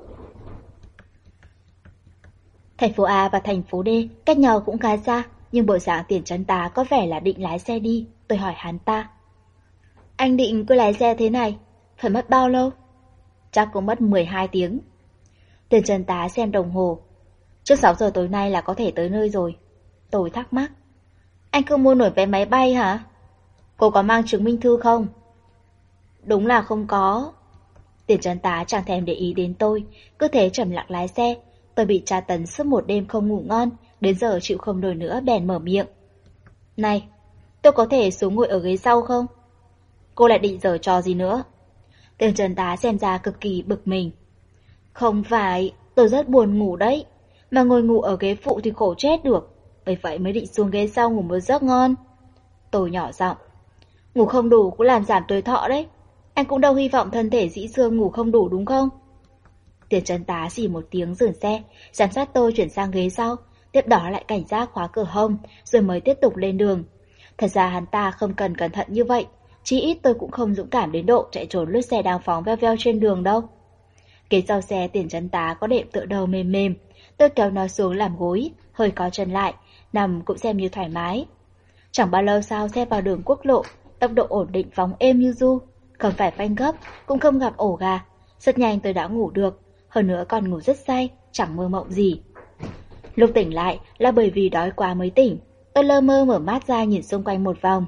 Thành phố A và thành phố D cách nhau cũng khá xa, nhưng bộ dạng tiền trấn tá có vẻ là định lái xe đi. Tôi hỏi hắn ta. Anh định cứ lái xe thế này, phải mất bao lâu? Chắc cũng mất mười hai tiếng. Tiền trấn tá xem đồng hồ. Trước sáu giờ tối nay là có thể tới nơi rồi. Tôi thắc mắc. Anh không mua nổi vé máy bay hả? Cô có mang chứng minh thư không? Đúng là không có. Tiền trấn tá chẳng thèm để ý đến tôi, cứ thế trầm lặng lái xe. Tôi bị tra tấn suốt một đêm không ngủ ngon, đến giờ chịu không nổi nữa bèn mở miệng. Này, tôi có thể xuống ngồi ở ghế sau không? Cô lại định giở trò gì nữa? Tiền trấn tá xem ra cực kỳ bực mình. Không phải, tôi rất buồn ngủ đấy. Mà ngồi ngủ ở ghế phụ thì khổ chết được. Bởi vậy mới định xuống ghế sau ngủ một giấc ngon. Tôi nhỏ giọng. Ngủ không đủ cũng làm giảm tuổi thọ đấy. Anh cũng đâu hy vọng thân thể dĩ xương ngủ không đủ đúng không? Tiền trấn tá xì một tiếng dừng xe, giám sát tôi chuyển sang ghế sau, tiếp đó lại cảnh giác khóa cửa hông, rồi mới tiếp tục lên đường. Thật ra hắn ta không cần cẩn thận như vậy, chí ít tôi cũng không dũng cảm đến độ chạy trốn lướt xe đang phóng veo veo trên đường đâu. Ghế sau xe tiền trấn tá có đệm tựa đầu mềm mềm, tôi kéo nó xuống làm gối, hơi có chân lại, nằm cũng xem như thoải mái. Chẳng bao lâu sau xe vào đường quốc lộ, tốc độ ổn định phóng êm như du, không phải phanh gấp, cũng không gặp ổ gà. Rất nhanh tôi đã ngủ được, hơn nữa còn ngủ rất say, chẳng mơ mộng gì. Lúc tỉnh lại là bởi vì đói quá mới tỉnh, tôi lơ mơ mở mắt ra nhìn xung quanh một vòng.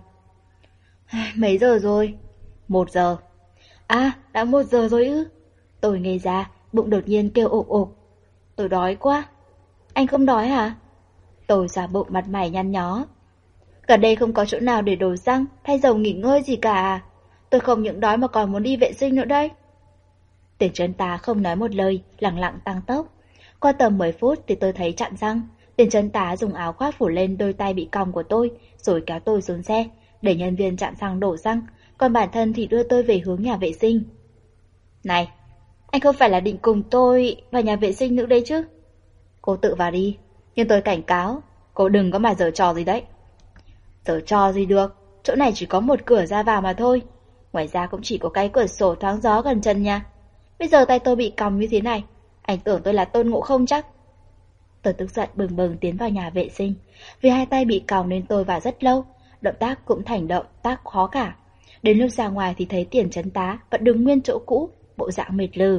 Mấy giờ rồi? Một giờ. À, đã một giờ rồi ư? Tôi ngây ra, bụng đột nhiên kêu ộp ộp. Tôi đói quá. Anh không đói hả? Tôi giả bụng mặt mày nhăn nhó. Cả đây không có chỗ nào để đổ răng, thay dầu nghỉ ngơi gì cả. Tôi không những đói mà còn muốn đi vệ sinh nữa đây. Tiền trấn tá không nói một lời, lặng lặng tăng tốc. Qua tầm mười phút thì tôi thấy chặn răng. Tiền trấn tá dùng áo khoác phủ lên đôi tay bị còng của tôi, rồi kéo tôi xuống xe, để nhân viên chặn xăng đổ xăng, còn bản thân thì đưa tôi về hướng nhà vệ sinh. Này, anh không phải là định cùng tôi vào nhà vệ sinh nữa đấy chứ? Cô tự vào đi, nhưng tôi cảnh cáo, cô đừng có mà giở trò gì đấy. Giở trò gì được, chỗ này chỉ có một cửa ra vào mà thôi. Ngoài ra cũng chỉ có cái cửa sổ thoáng gió gần chân nha. Bây giờ tay tôi bị còng như thế này, anh tưởng tôi là Tôn Ngộ Không chắc. Tôi tức giận bừng bừng tiến vào nhà vệ sinh. Vì hai tay bị còng nên tôi vào rất lâu, động tác cũng thành động tác khó cả. Đến lúc ra ngoài thì thấy tiền trấn tá vẫn đứng nguyên chỗ cũ, bộ dạng mệt lừ.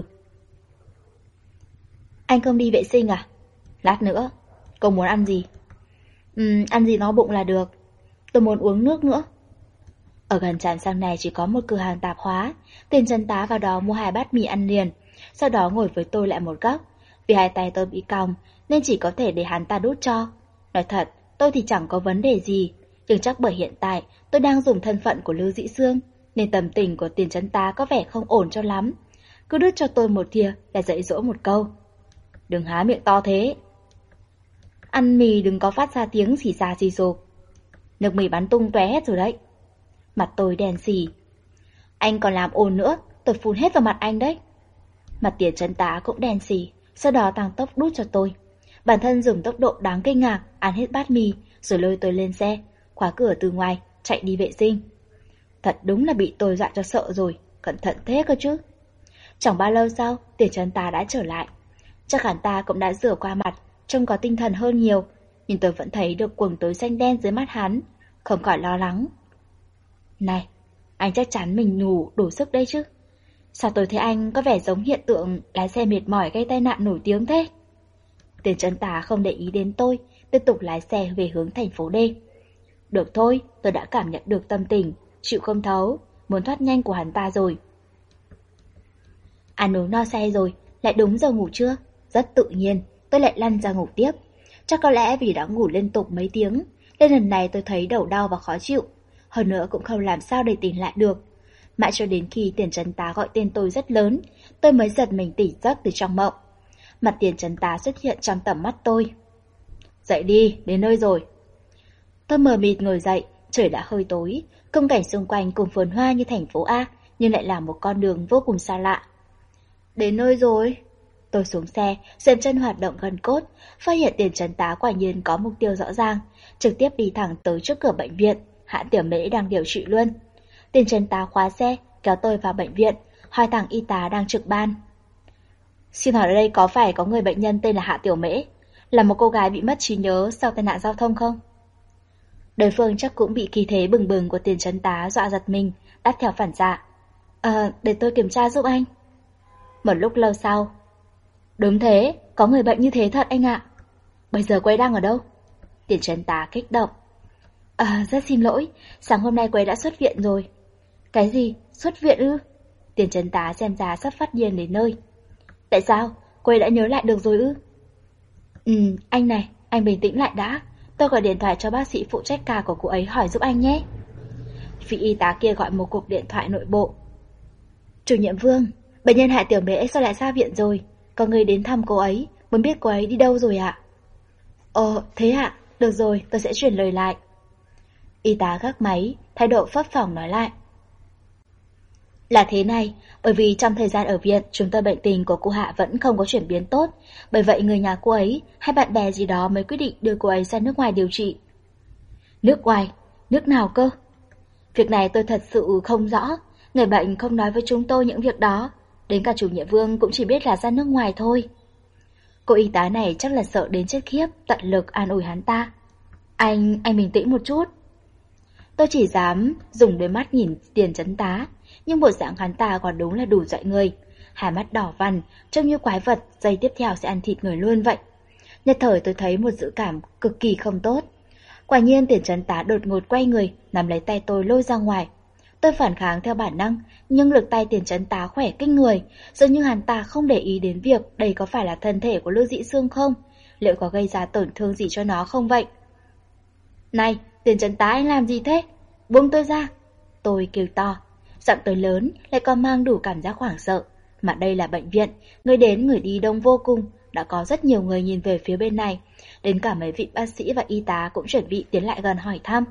Anh không đi vệ sinh à? Lát nữa. Cô muốn ăn gì? Ừm, ăn gì no bụng là được. Tôi muốn uống nước nữa. Ở gần trạm xăng này chỉ có một cửa hàng tạp hóa. Tiền trấn tá vào đó mua hai bát mì ăn liền, sau đó ngồi với tôi lại một góc. Vì hai tay tôi bị còng nên chỉ có thể để hắn ta đút cho. Nói thật, tôi thì chẳng có vấn đề gì, nhưng chắc bởi hiện tại tôi đang dùng thân phận của Lưu Dĩ Xương nên tâm tình của tiền trấn tá có vẻ không ổn cho lắm. Cứ đút cho tôi một thìa là dạy dỗ một câu. Đừng há miệng to thế. Ăn mì đừng có phát ra tiếng xì xà xì xộp. Nước mì bắn tung tóe hết rồi đấy. Mặt tôi đen xì. Anh còn làm ồn nữa, tôi phun hết vào mặt anh đấy. Mặt tiền trấn tá cũng đen xì, sau đó tăng tốc đút cho tôi. Bản thân dùng tốc độ đáng kinh ngạc ăn hết bát mì, rồi lôi tôi lên xe, khóa cửa từ ngoài, chạy đi vệ sinh. Thật đúng là bị tôi dọa cho sợ rồi, cẩn thận thế cơ chứ. Chẳng bao lâu sau, tiền trấn tá đã trở lại. Chắc hắn ta cũng đã rửa qua mặt, trông có tinh thần hơn nhiều, nhưng tôi vẫn thấy được quầng tối xanh đen dưới mắt hắn, không khỏi lo lắng. Này, anh chắc chắn mình ngủ đủ sức đây chứ? Sao tôi thấy anh có vẻ giống hiện tượng lái xe mệt mỏi gây tai nạn nổi tiếng thế? Tiền trấn tá không để ý đến tôi, tiếp tục lái xe về hướng thành phố D. Được thôi, tôi đã cảm nhận được tâm tình, chịu không thấu, muốn thoát nhanh của hắn ta rồi. Ăn uống no say rồi, lại đúng giờ ngủ trưa. Rất tự nhiên, tôi lại lăn ra ngủ tiếp. Chắc có lẽ vì đã ngủ liên tục mấy tiếng, nên lần này tôi thấy đầu đau và khó chịu. Hơn nữa cũng không làm sao để tỉnh lại được. Mãi cho đến khi tiền trấn tá gọi tên tôi rất lớn, tôi mới giật mình tỉnh giấc từ trong mộng. Mặt tiền trấn tá xuất hiện trong tầm mắt tôi. Dậy đi, đến nơi rồi. Tôi mờ mịt ngồi dậy, trời đã hơi tối, khung cảnh xung quanh cùng phồn hoa như thành phố A, nhưng lại là một con đường vô cùng xa lạ. Đến nơi rồi. Tôi xuống xe, xem chân hoạt động gần cốt, phát hiện tiền trấn tá quả nhiên có mục tiêu rõ ràng, trực tiếp đi thẳng tới trước cửa bệnh viện. Hạ Tiểu Mễ đang điều trị luôn. Tiền trấn tá khóa xe, kéo tôi vào bệnh viện, hỏi thẳng y tá đang trực ban. Xin hỏi ở đây có phải có người bệnh nhân tên là Hạ Tiểu Mễ, là một cô gái bị mất trí nhớ sau tai nạn giao thông không? Đối phương chắc cũng bị khí thế bừng bừng của tiền trấn tá dọa giật mình, đáp theo phản xạ. Ờ, để tôi kiểm tra giúp anh. Một lúc lâu sau. Đúng thế, có người bệnh như thế thật anh ạ. Bây giờ cô ấy đang ở đâu? Tiền trấn tá kích động. À, rất xin lỗi, sáng hôm nay cô ấy đã xuất viện rồi. Cái gì? Xuất viện ư? Tiền trấn tá xem ra sắp phát điên đến nơi. Tại sao? Cô ấy đã nhớ lại được rồi ư? Ừ, anh này, anh bình tĩnh lại đã. Tôi gọi điện thoại cho bác sĩ phụ trách ca của cô ấy hỏi giúp anh nhé. vị y tá kia gọi một cuộc điện thoại nội bộ. Chủ nhiệm Vương, bệnh nhân Hạ Tiểu Mễ sao lại ra viện rồi? Có người đến thăm cô ấy, muốn biết cô ấy đi đâu rồi ạ? Ồ, thế ạ, được rồi, tôi sẽ chuyển lời lại. Y tá gác máy, thái độ phấp phỏng nói lại. Là thế này, bởi vì trong thời gian ở viện, chúng tôi bệnh tình của cô Hạ vẫn không có chuyển biến tốt. Bởi vậy người nhà cô ấy hay bạn bè gì đó mới quyết định đưa cô ấy ra nước ngoài điều trị. Nước ngoài? Nước nào cơ? Việc này tôi thật sự không rõ. Người bệnh không nói với chúng tôi những việc đó. Đến cả chủ nhiệm Vương cũng chỉ biết là ra nước ngoài thôi. Cô y tá này chắc là sợ đến chết khiếp, tận lực an ủi hắn ta. Anh, anh bình tĩnh một chút. Tôi chỉ dám dùng đôi mắt nhìn Tiền Chấn Tá, nhưng bộ dạng hắn ta còn đúng là đủ dọa người. Hai mắt đỏ vằn, trông như quái vật, giây tiếp theo sẽ ăn thịt người luôn vậy. Nhất thời tôi thấy một dự cảm cực kỳ không tốt. Quả nhiên Tiền Chấn Tá đột ngột quay người, nắm lấy tay tôi lôi ra ngoài. Tôi phản kháng theo bản năng, nhưng lực tay Tiền Chấn Tá khỏe kinh người, dường như hắn ta không để ý đến việc đây có phải là thân thể của Lưu Dĩ Sương không, liệu có gây ra tổn thương gì cho nó không vậy. Này, Tiền Chấn Tá, anh làm gì thế? Buông tôi ra! Tôi kêu to, giọng tôi lớn lại còn mang đủ cảm giác hoảng sợ. Mà đây là bệnh viện, người đến người đi đông vô cùng, đã có rất nhiều người nhìn về phía bên này, đến cả mấy vị bác sĩ và y tá cũng chuẩn bị tiến lại gần hỏi thăm.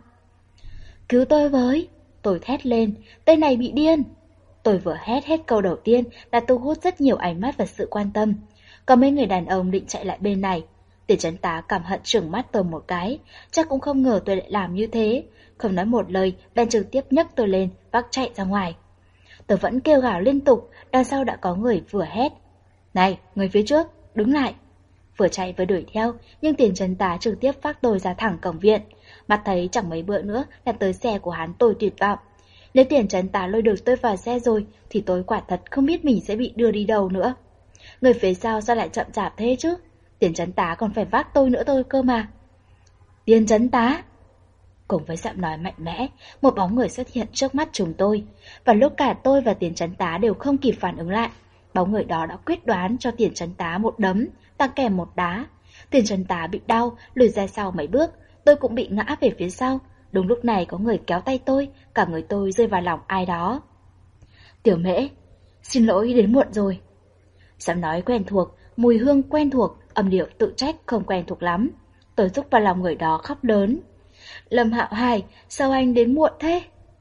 Cứu tôi với! Tôi thét lên, tên này bị điên! Tôi vừa hét hết câu đầu tiên đã thu hút rất nhiều ánh mắt và sự quan tâm. Có mấy người đàn ông định chạy lại bên này. Tiền Chấn Tá cảm hận trừng mắt tôi một cái, chắc cũng không ngờ tôi lại làm như thế. Không nói một lời, bèn trực tiếp nhấc tôi lên, vác chạy ra ngoài. Tôi vẫn kêu gào liên tục, đằng sau đã có người vừa hét. Này, người phía trước, đứng lại! Vừa chạy vừa đuổi theo, nhưng Tiền Chấn Tá trực tiếp vác tôi ra thẳng cổng viện. Mắt thấy chẳng mấy bữa nữa là tới xe của hắn, tôi tuyệt vọng. Nếu Tiền Chấn Tá lôi được tôi vào xe rồi, thì tôi quả thật không biết mình sẽ bị đưa đi đâu nữa. Người phía sau sao lại chậm chạp thế chứ? Tiền Chấn Tá còn phải vác tôi nữa thôi cơ mà. Tiền Chấn Tá! Cùng với giọng nói mạnh mẽ, một bóng người xuất hiện trước mắt chúng tôi. Và lúc cả tôi và Tiền Chấn Tá đều không kịp phản ứng lại, bóng người đó đã quyết đoán cho Tiền Chấn Tá một đấm, tặng kèm một đá. Tiền Chấn Tá bị đau, lùi ra sau mấy bước, tôi cũng bị ngã về phía sau. Đúng lúc này có người kéo tay tôi, cả người tôi rơi vào lòng ai đó. Tiểu Mễ, xin lỗi đến muộn rồi. Giọng nói quen thuộc, mùi hương quen thuộc, âm điệu tự trách không quen thuộc lắm. Tôi rúc vào lòng người đó khóc lớn. Lâm Hạo Hải, sao anh đến muộn thế?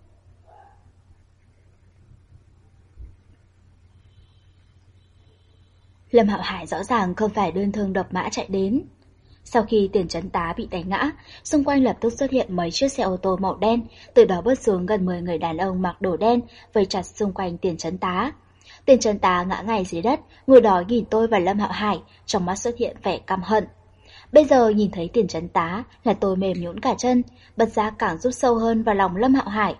Lâm Hạo Hải rõ ràng không phải đơn thương độc mã chạy đến. Sau khi Tiền Chấn Tá bị đánh ngã, xung quanh lập tức xuất hiện mấy chiếc xe ô tô màu đen, từ đó bước xuống gần mười người đàn ông mặc đồ đen, vây chặt xung quanh Tiền Chấn Tá. Tiền Chấn Tá ngã ngay dưới đất, người đó nhìn tôi và Lâm Hạo Hải, trong mắt xuất hiện vẻ căm hận. Bây giờ nhìn thấy Tiền Chấn Tá là tôi mềm nhũn cả chân, bật ra càng rút sâu hơn vào lòng Lâm Hạo Hải.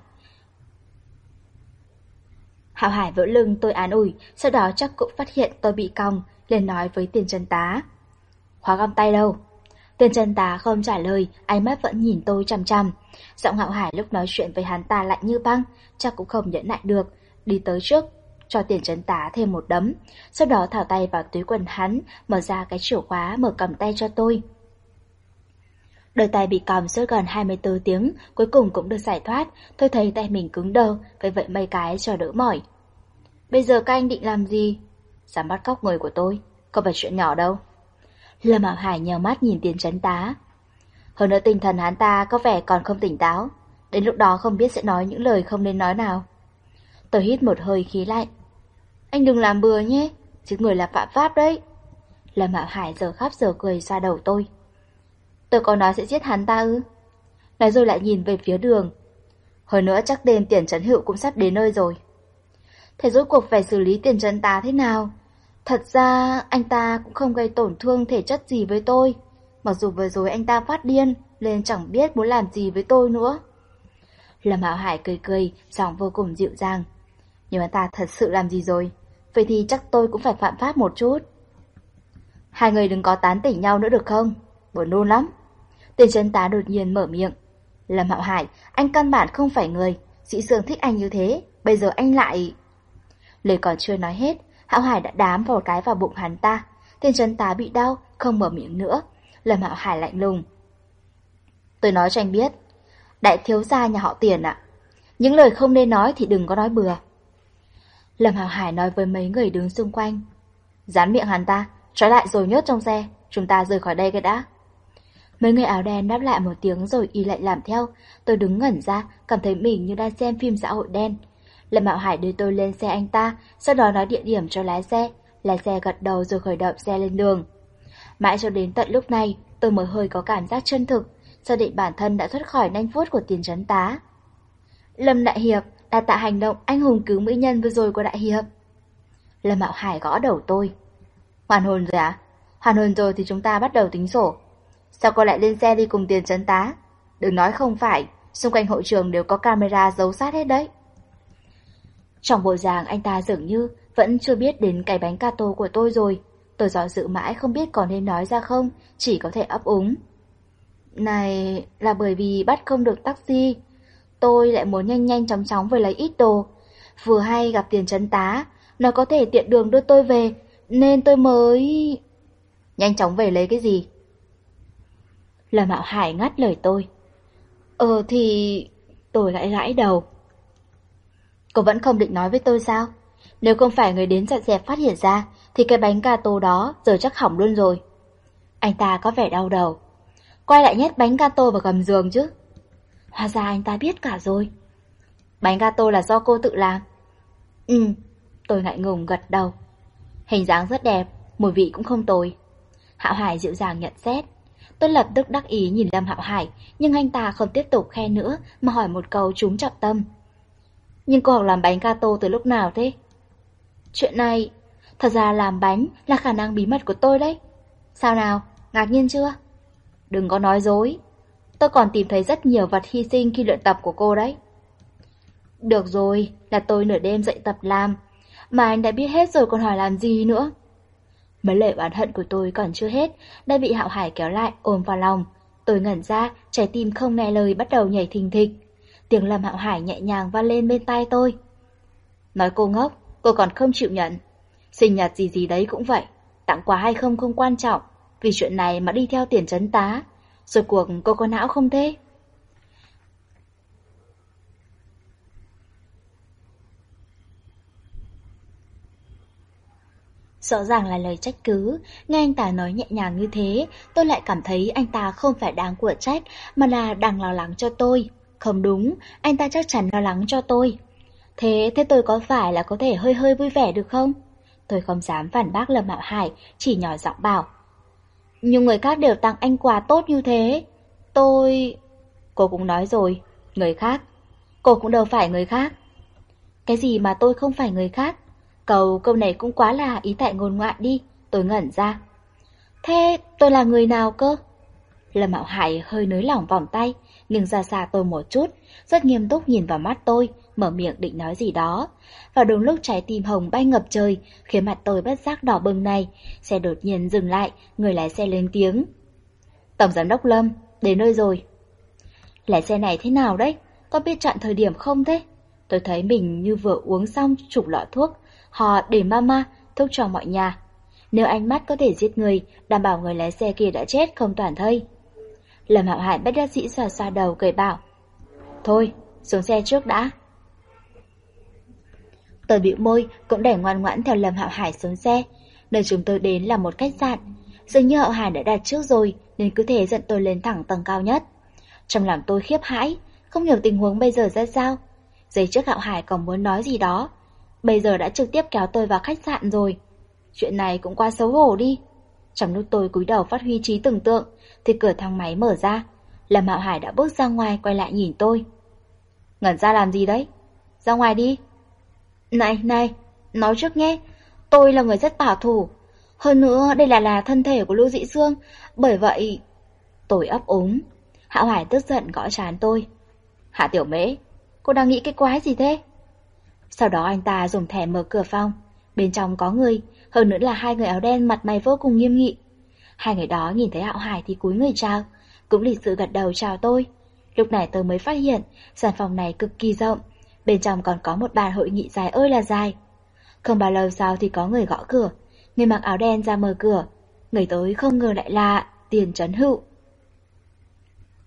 Hạo Hải vỗ lưng tôi an ủi, sau đó chắc cũng phát hiện tôi bị còng, liền nói với Tiền Chấn Tá. Khóa găng tay đâu? Tiền Chấn Tá không trả lời, ánh mắt vẫn nhìn tôi chằm chằm. Giọng Hạo Hải lúc nói chuyện với hắn ta lạnh như băng, chắc cũng không nhẫn nại được, đi tới trước, cho Tiền Chấn Tá thêm một đấm, sau đó thả tay vào túi quần hắn, mở ra cái chìa khóa mở cầm tay cho tôi. Đôi tay bị còng suốt gần hai mươi tư tiếng, cuối cùng cũng được giải thoát, tôi thấy tay mình cứng đơ, vậy vậy mấy cái cho đỡ mỏi. Bây giờ các anh định làm gì? Dám bắt cóc người của tôi, không phải chuyện nhỏ đâu. Lâm Hạo Hải nhèo mắt nhìn Tiền Chấn Tá. Hơn nữa tinh thần hắn ta có vẻ còn không tỉnh táo, đến lúc đó không biết sẽ nói những lời không nên nói nào. Tôi hít một hơi khí lạnh. Anh đừng làm bừa nhé, giết người là phạm pháp đấy. Lâm Hạo Hải giờ khóc giờ cười xoa đầu tôi. Tôi có nói sẽ giết hắn ta ư? Nói rồi lại nhìn về phía đường. Hơn nữa chắc đêm Tiền Chấn Hữu cũng sắp đến nơi rồi. Thế rốt cuộc phải xử lý Tiền Chấn Tá thế nào? Thật ra anh ta cũng không gây tổn thương thể chất gì với tôi. Mặc dù vừa rồi anh ta phát điên, nên chẳng biết muốn làm gì với tôi nữa. Lâm Hạo Hải cười cười, giọng vô cùng dịu dàng. Nhưng anh ta thật sự làm gì rồi? Vậy thì chắc tôi cũng phải phạm pháp một chút. Hai người đừng có tán tỉnh nhau nữa được không? Buồn nôn lắm. Tiền Chấn Tá đột nhiên mở miệng. Lâm Hạo Hải, anh căn bản không phải người. Dĩ Sương thích anh như thế, bây giờ anh lại... Lời còn chưa nói hết, Hạo Hải đã đám vào cái vào bụng hắn ta. Tiền Chấn Tá bị đau, không mở miệng nữa. Lâm Hạo Hải lạnh lùng. Tôi nói cho anh biết, đại thiếu gia nhà họ Tiền ạ. Những lời không nên nói thì đừng có nói bừa. Lâm Hạo Hải nói với mấy người đứng xung quanh. Dán miệng hắn ta, trói lại rồi nhốt trong xe, chúng ta rời khỏi đây cái đã. Mấy người áo đen đáp lại một tiếng rồi y lại làm theo. Tôi đứng ngẩn ra, cảm thấy mình như đang xem phim xã hội đen. Lâm Hạo Hải đưa tôi lên xe anh ta, sau đó nói địa điểm cho lái xe. Lái xe gật đầu rồi khởi động xe lên đường. Mãi cho đến tận lúc này, tôi mới hơi có cảm giác chân thực, xác định bản thân đã thoát khỏi nanh vuốt của tiền trấn tá. Lâm Đại Hiệp, đa tạ hành động anh hùng cứu mỹ nhân vừa rồi của Đại Hiệp. Lâm Hạo Hải gõ đầu tôi. Hoàn hồn rồi à? Hoàn hồn rồi thì chúng ta bắt đầu tính sổ. Sao cô lại lên xe đi cùng tiền trấn tá? Đừng nói không phải, xung quanh hội trường đều có camera giấu sát hết đấy. Trong bộ dạng anh ta dường như vẫn chưa biết đến cái bánh gato của tôi rồi. Tôi do dự mãi không biết còn nên nói ra không, chỉ có thể ấp úng. Này, là bởi vì bắt không được taxi. Tôi lại muốn nhanh nhanh chóng chóng về lấy ít đồ. Vừa hay gặp tiền trấn tá, nó có thể tiện đường đưa tôi về, nên tôi mới... Nhanh chóng về lấy cái gì? Lâm Hạo Hải ngắt lời tôi. Ờ thì... Tôi gãi gãi đầu. Cô vẫn không định nói với tôi sao? Nếu không phải người đến dọn dẹp phát hiện ra, thì cái bánh gato đó giờ chắc hỏng luôn rồi. Anh ta có vẻ đau đầu. Quay lại nhét bánh gato vào gầm giường chứ. Hóa ra anh ta biết cả rồi. Bánh gato là do cô tự làm? Ừ, tôi ngại ngùng gật đầu. Hình dáng rất đẹp, mùi vị cũng không tồi. Hạo Hải dịu dàng nhận xét. Tôi lập tức đắc ý nhìn Lâm Hạo Hải, nhưng anh ta không tiếp tục khen nữa mà hỏi một câu trúng trọng tâm. Nhưng cô học làm bánh gato từ lúc nào thế? Chuyện này, thật ra làm bánh là khả năng bí mật của tôi đấy. Sao nào, ngạc nhiên chưa? Đừng có nói dối. Tôi còn tìm thấy rất nhiều vật hy sinh khi luyện tập của cô đấy. Được rồi, là tôi nửa đêm dậy tập làm. Mà anh đã biết hết rồi còn hỏi làm gì nữa. Mấy lời oán hận của tôi còn chưa hết, đã bị Hạo Hải kéo lại ôm vào lòng. Tôi ngẩn ra, trái tim không nghe lời bắt đầu nhảy thình thịch. Tiếng Lâm Hạo Hải nhẹ nhàng vang lên bên tai tôi. Nói cô ngốc, cô còn không chịu nhận. Sinh nhật gì gì đấy cũng vậy, tặng quà hay không không quan trọng. Vì chuyện này mà đi theo tiền trấn tá. Rồi cuộc cô có não không thế? Rõ ràng là lời trách cứ, nghe anh ta nói nhẹ nhàng như thế, tôi lại cảm thấy anh ta không phải đáng của trách, mà là đang lo lắng cho tôi. Không đúng, anh ta chắc chắn lo lắng cho tôi. Thế, thế tôi có phải là có thể hơi hơi vui vẻ được không? Tôi không dám phản bác Lâm Hạo Hải, chỉ nhỏ giọng bảo. Nhưng người khác đều tặng anh quà tốt như thế. Tôi... Cô cũng nói rồi, người khác. Cô cũng đâu phải người khác. Cái gì mà tôi không phải người khác? Câu câu này cũng quá là ý tại ngôn ngoại đi, tôi ngẩn ra. Thế tôi là người nào cơ? Lâm Hạo Hải hơi nới lỏng vòng tay, nhưng ra xa tôi một chút, rất nghiêm túc nhìn vào mắt tôi, mở miệng định nói gì đó. Và đúng lúc trái tim hồng bay ngập trời, khiến mặt tôi bất giác đỏ bừng này, xe đột nhiên dừng lại, người lái xe lên tiếng. Tổng giám đốc Lâm, đến nơi rồi. Lái xe này thế nào đấy? Có biết chọn thời điểm không thế? Tôi thấy mình như vừa uống xong chục lọ thuốc, họ để mama, thuốc cho mọi nhà. Nếu ánh mắt có thể giết người, đảm bảo người lái xe kia đã chết không toàn thây. Lâm Hạo Hải bất đắc dĩ xoa xoa đầu cười bảo. Thôi, xuống xe trước đã. Tôi bĩu môi, cũng đẩy ngoan ngoãn theo Lâm Hạo Hải xuống xe. Nơi chúng tôi đến là một khách sạn. Dường như Hạo Hải đã đặt trước rồi, nên cứ thế dẫn tôi lên thẳng tầng cao nhất. Trong lòng tôi khiếp hãi, không hiểu tình huống bây giờ ra sao. Giây trước Hạo Hải còn muốn nói gì đó, bây giờ đã trực tiếp kéo tôi vào khách sạn rồi. Chuyện này cũng quá xấu hổ đi. Trong lúc tôi cúi đầu phát huy trí tưởng tượng, thì cửa thang máy mở ra. Lâm Hạo Hải đã bước ra ngoài quay lại nhìn tôi. Ngẩn ra làm gì đấy? Ra ngoài đi. Này, này, nói trước nghe, tôi là người rất bảo thủ. Hơn nữa đây là là thân thể của Lưu Dĩ Sương, bởi vậy... Tôi ấp úng. Hạo Hải tức giận gõ trán tôi. Hạ Tiểu Mễ, cô đang nghĩ cái quái gì thế? Sau đó anh ta dùng thẻ mở cửa phòng. Bên trong có người, hơn nữa là hai người áo đen mặt mày vô cùng nghiêm nghị. Hai người đó nhìn thấy Hạo Hải thì cúi người chào, cũng lịch sự gật đầu chào tôi. Lúc này tôi mới phát hiện gian phòng này cực kỳ rộng, bên trong còn có một bàn hội nghị dài ơi là dài. Không bao lâu sau thì có người gõ cửa, người mặc áo đen ra mở cửa. Người tới không ngờ lại là Tiền Trấn Hữu.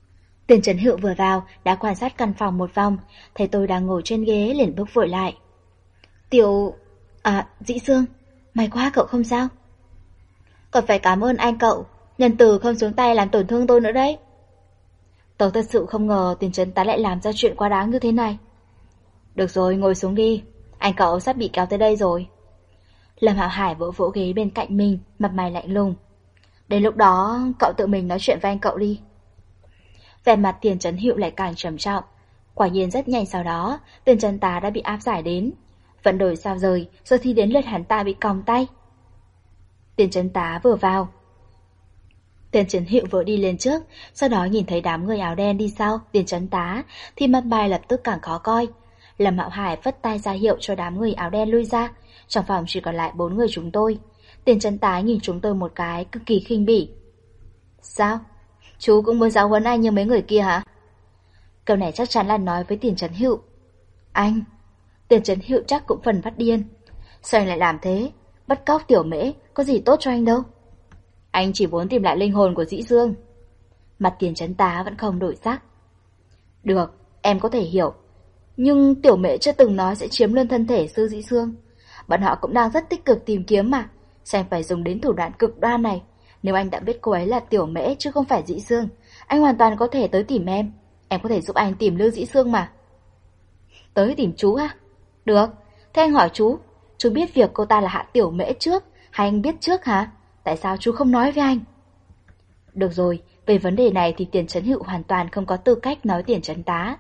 Tiền Trấn Hữu vừa vào đã quan sát căn phòng một vòng, thấy tôi đang ngồi trên ghế liền bước vội lại. Tiểu... À, Dĩ Sương, may quá cậu không sao. Còn phải cảm ơn anh cậu, nhân từ không xuống tay làm tổn thương tôi nữa đấy. Tớ thật sự không ngờ Tiền Trấn Tá lại làm ra chuyện quá đáng như thế này. Được rồi, ngồi xuống đi, anh cậu sắp bị kéo tới đây rồi. Lâm Hạo Hải vỗ vỗ ghế bên cạnh mình, mặt mày lạnh lùng. Đến lúc đó, cậu tự mình nói chuyện với anh cậu đi. Vẻ mặt Tiền Trấn Hữu lại càng trầm trọng. Quả nhiên rất nhanh sau đó, Tiền Trấn Tá đã bị áp giải đến. Vẫn đổi sao rời, rồi thì đến lượt hắn ta bị còng tay. Tiền Trấn Tá vừa vào. Tiền Trấn Hữu vừa đi lên trước, sau đó nhìn thấy đám người áo đen đi sau Tiền Trấn Tá, thì mặt bài lập tức càng khó coi. Lâm Hạo Hải vất tay ra hiệu cho đám người áo đen lui ra. Trong phòng chỉ còn lại bốn người chúng tôi. Tiền Trấn Tá nhìn chúng tôi một cái cực kỳ khinh bỉ. Sao? Chú cũng muốn giáo huấn anh như mấy người kia hả? Câu này chắc chắn là nói với Tiền Trấn Hữu. Anh... Tiền Trấn Hữu chắc cũng phần phát điên. Sao anh lại làm thế? Bắt cóc Tiểu Mễ có gì tốt cho anh đâu. Anh chỉ muốn tìm lại linh hồn của Dĩ Dương. Mặt Tiền Trấn Tá vẫn không đổi sắc. Được, em có thể hiểu. Nhưng Tiểu Mễ chưa từng nói sẽ chiếm luôn thân thể Sư Dĩ Dương. Bọn họ cũng đang rất tích cực tìm kiếm mà. Sao anh phải dùng đến thủ đoạn cực đoan này? Nếu anh đã biết cô ấy là Tiểu Mễ chứ không phải Dĩ Dương, anh hoàn toàn có thể tới tìm em. Em có thể giúp anh tìm Lưu Dĩ Dương mà. Tới tìm chú à? Được, thế anh hỏi chú. Chú biết việc cô ta là Hạ Tiểu Mễ trước hay anh biết trước hả? Tại sao chú không nói với anh? Được rồi, về vấn đề này thì Tiền Trấn Hữu hoàn toàn không có tư cách nói Tiền Trấn Tá.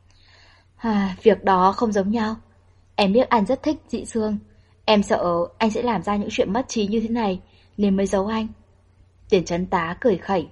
À, việc đó không giống nhau. Em biết anh rất thích Dĩ Dương. Em sợ anh sẽ làm ra những chuyện mất trí như thế này nên mới giấu anh. Tiền Trấn Tá cười khẩy.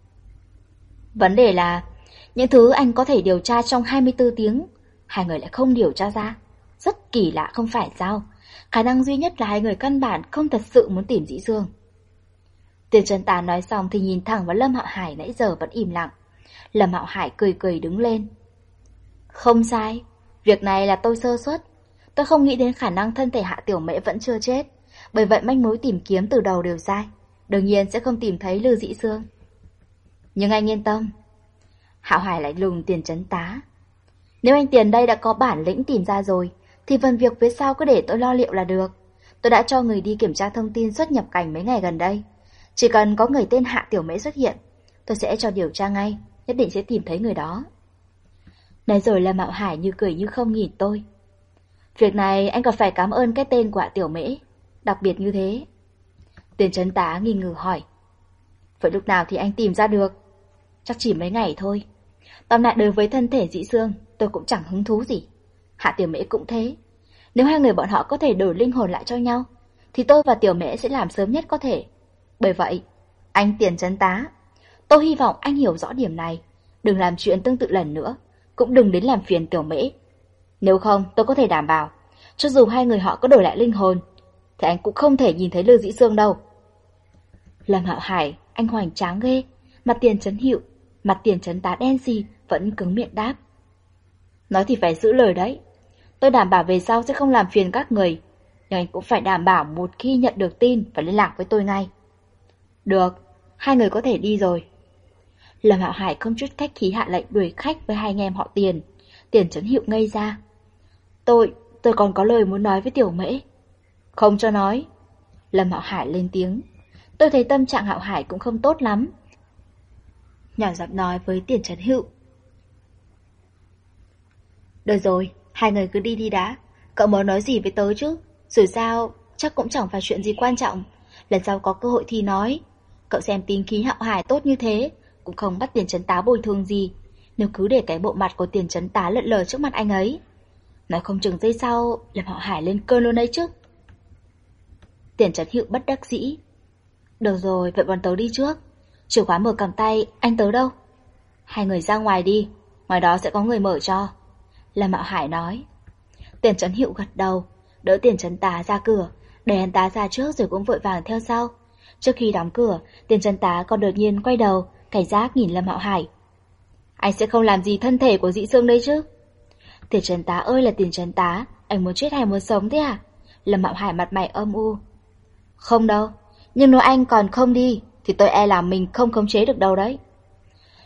Vấn đề là những thứ anh có thể điều tra trong hai mươi tư tiếng, hai người lại không điều tra ra. Rất kỳ lạ không phải sao? Khả năng duy nhất là hai người căn bản không thật sự muốn tìm Dĩ Dương. Tiền Trấn Tá nói xong thì nhìn thẳng vào Lâm Hạo Hải nãy giờ vẫn im lặng. Lâm Hạo Hải cười cười đứng lên. Không sai, việc này là tôi sơ suất. Tôi không nghĩ đến khả năng thân thể Hạ Tiểu Mễ vẫn chưa chết. Bởi vậy manh mối tìm kiếm từ đầu đều sai. Đương nhiên sẽ không tìm thấy Lưu Dĩ Dương. Nhưng anh yên tâm. Hạo Hải lại lùng Tiền Trấn Tá. Nếu anh Tiền đây đã có bản lĩnh tìm ra rồi, thì phần việc phía sau cứ để tôi lo liệu là được. Tôi đã cho người đi kiểm tra thông tin xuất nhập cảnh mấy ngày gần đây. Chỉ cần có người tên Hạ Tiểu Mễ xuất hiện, tôi sẽ cho điều tra ngay, nhất định sẽ tìm thấy người đó. Nói rồi Lâm Hạo Hải như cười như không nhìn tôi. Việc này anh còn phải cảm ơn cái tên của Hạ Tiểu Mễ, đặc biệt như thế. Tiền Trấn Tá nghi ngờ hỏi. Vậy lúc nào thì anh tìm ra được? Chắc chỉ mấy ngày thôi. Tóm lại đối với thân thể Dĩ Dương, tôi cũng chẳng hứng thú gì. Hạ Tiểu Mễ cũng thế. Nếu hai người bọn họ có thể đổi linh hồn lại cho nhau, thì tôi và Tiểu Mễ sẽ làm sớm nhất có thể. Bởi vậy, anh Tiền Trấn Tá, tôi hy vọng anh hiểu rõ điểm này. Đừng làm chuyện tương tự lần nữa, cũng đừng đến làm phiền Tiểu Mễ. Nếu không, tôi có thể đảm bảo, cho dù hai người họ có đổi lại linh hồn, thì anh cũng không thể nhìn thấy Lưu Dĩ Dương đâu. Lâm Hạo Hải, anh hoành tráng ghê. Mặt Tiền Trấn Hữu, mặt Tiền Trấn Tá đen xì, vẫn cứng miệng đáp. Nói thì phải giữ lời đấy. Tôi đảm bảo về sau sẽ không làm phiền các người. Nhưng anh cũng phải đảm bảo một khi nhận được tin phải liên lạc với tôi ngay. Được, hai người có thể đi rồi. Lâm Hạo Hải không chút khách khí hạ lệnh đuổi khách với hai anh em họ Tiền. Tiền Trấn Hữu ngây ra. Tôi, tôi còn có lời muốn nói với Tiểu Mễ. Không cho nói. Lâm Hạo Hải lên tiếng. Tôi thấy tâm trạng Hạo Hải cũng không tốt lắm. Nhỏ giọng nói với Tiền Trấn Hữu. Được rồi, hai người cứ đi đi đã. Cậu muốn nói gì với tớ chứ? Dù sao, chắc cũng chẳng phải chuyện gì quan trọng. Lần sau có cơ hội thì nói. Cậu xem tính khí Hạo Hải tốt như thế, cũng không bắt Tiền Trấn Tá bồi thường gì. Nếu cứ để cái bộ mặt của Tiền Trấn Tá lợn lờ trước mặt anh ấy, nói không chừng giây sau làm Hạo Hải lên cơn luôn ấy chứ. Tiền Trấn Hữu bất đắc dĩ. Được rồi, vậy bọn tớ đi trước. Chìa khóa mở cầm tay, anh tớ đâu? Hai người ra ngoài đi, ngoài đó sẽ có người mở cho. Lâm Hạo Hải nói. Tiền Trấn Hữu gật đầu, đỡ Tiền Trấn Tá ra cửa, đẩy anh ta ra trước rồi cũng vội vàng theo sau. Trước khi đóng cửa, Tiền Trấn Tá còn đột nhiên quay đầu, cảnh giác nhìn Lâm Hạo Hải. Anh sẽ không làm gì thân thể của Dĩ Dương đấy chứ? Tiền Trấn Tá ơi là Tiền Trấn Tá, anh muốn chết hay muốn sống thế à? Lâm Hạo Hải mặt mày âm u. Không đâu, nhưng nếu anh còn không đi, thì tôi e là mình không khống chế được đâu đấy.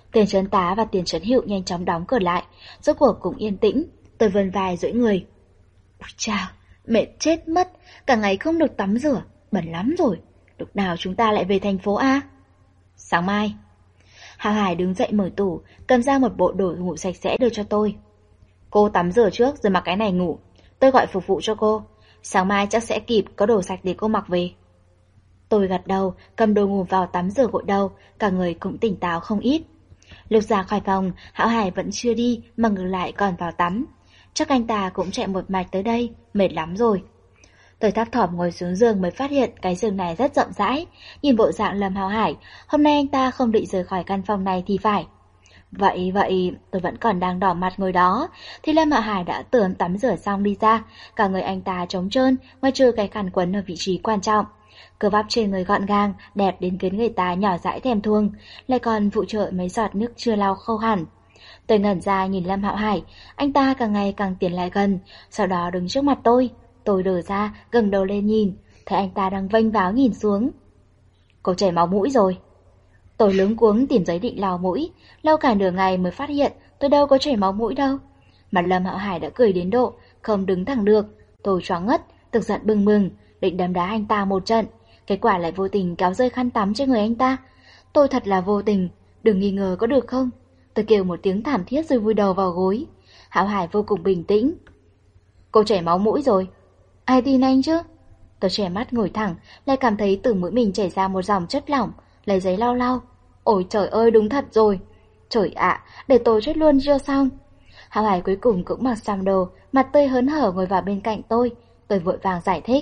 Tiền trấn tá và tiền trấn hiệu nhanh chóng đóng cửa lại, rốt cuộc cũng yên tĩnh. Tôi vươn vai duỗi người. Ôi chao, mệt chết mất, cả ngày không được tắm rửa, bẩn lắm rồi. Lúc nào chúng ta lại về thành phố A? Sáng mai. Hào Hải đứng dậy mở tủ, cầm ra một bộ đồ ngủ sạch sẽ đưa cho tôi. Cô tắm rửa trước rồi mặc cái này ngủ, tôi gọi phục vụ cho cô. Sáng mai chắc sẽ kịp, có đồ sạch để cô mặc về. Tôi gật đầu, cầm đồ ngủ vào tắm rửa gội đầu, cả người cũng tỉnh táo không ít. Lúc ra khỏi phòng, Hạo Hải vẫn chưa đi mà ngược lại còn vào tắm. Chắc anh ta cũng chạy một mạch tới đây, mệt lắm rồi. Tôi thấp thỏm ngồi xuống giường mới phát hiện cái giường này rất rộng rãi. Nhìn bộ dạng Lâm Hạo Hải, hôm nay anh ta không định rời khỏi căn phòng này thì phải. Vậy vậy, tôi vẫn còn đang đỏ mặt ngồi đó, thì Lâm Hạo Hải đã tưới tắm rửa xong đi ra, cả người anh ta trống trơn, ngoài trừ cái khăn quấn ở vị trí quan trọng. Cơ bắp trên người gọn gàng, đẹp đến khiến người ta nhỏ dãi thèm thuồng, lại còn phụ trợ mấy giọt nước chưa lau khô hẳn. Tôi ngẩn ra nhìn Lâm Hạo Hải, anh ta càng ngày càng tiến lại gần, sau đó đứng trước mặt tôi. Tôi đờ ra, gừng đầu lên nhìn, thấy anh ta đang vênh váo nhìn xuống. Cô chảy máu mũi rồi. Tôi luống cuống tìm giấy định lau mũi, lau cả nửa ngày mới phát hiện tôi đâu có chảy máu mũi đâu. Mặt Lâm Hạo Hải đã cười đến độ không đứng thẳng được. Tôi choáng ngất, tức giận bừng bừng, định đấm đá anh ta một trận. Kết quả lại vô tình kéo rơi khăn tắm trên người anh ta. Tôi thật là vô tình, đừng nghi ngờ có được không? Tôi kêu một tiếng thảm thiết rồi vùi đầu vào gối. Hạo Hải vô cùng bình tĩnh. Cô chảy máu mũi rồi. Ai tin anh chứ? Tôi trẻ mắt ngồi thẳng, lại cảm thấy từ mũi mình chảy ra một dòng chất lỏng, lấy giấy lau lau. Ôi trời ơi, đúng thật rồi. Trời ạ, để tôi chết luôn chưa xong. Hạo Hải cuối cùng cũng mặc xong đồ, mặt tươi hớn hở ngồi vào bên cạnh tôi. Tôi vội vàng giải thích.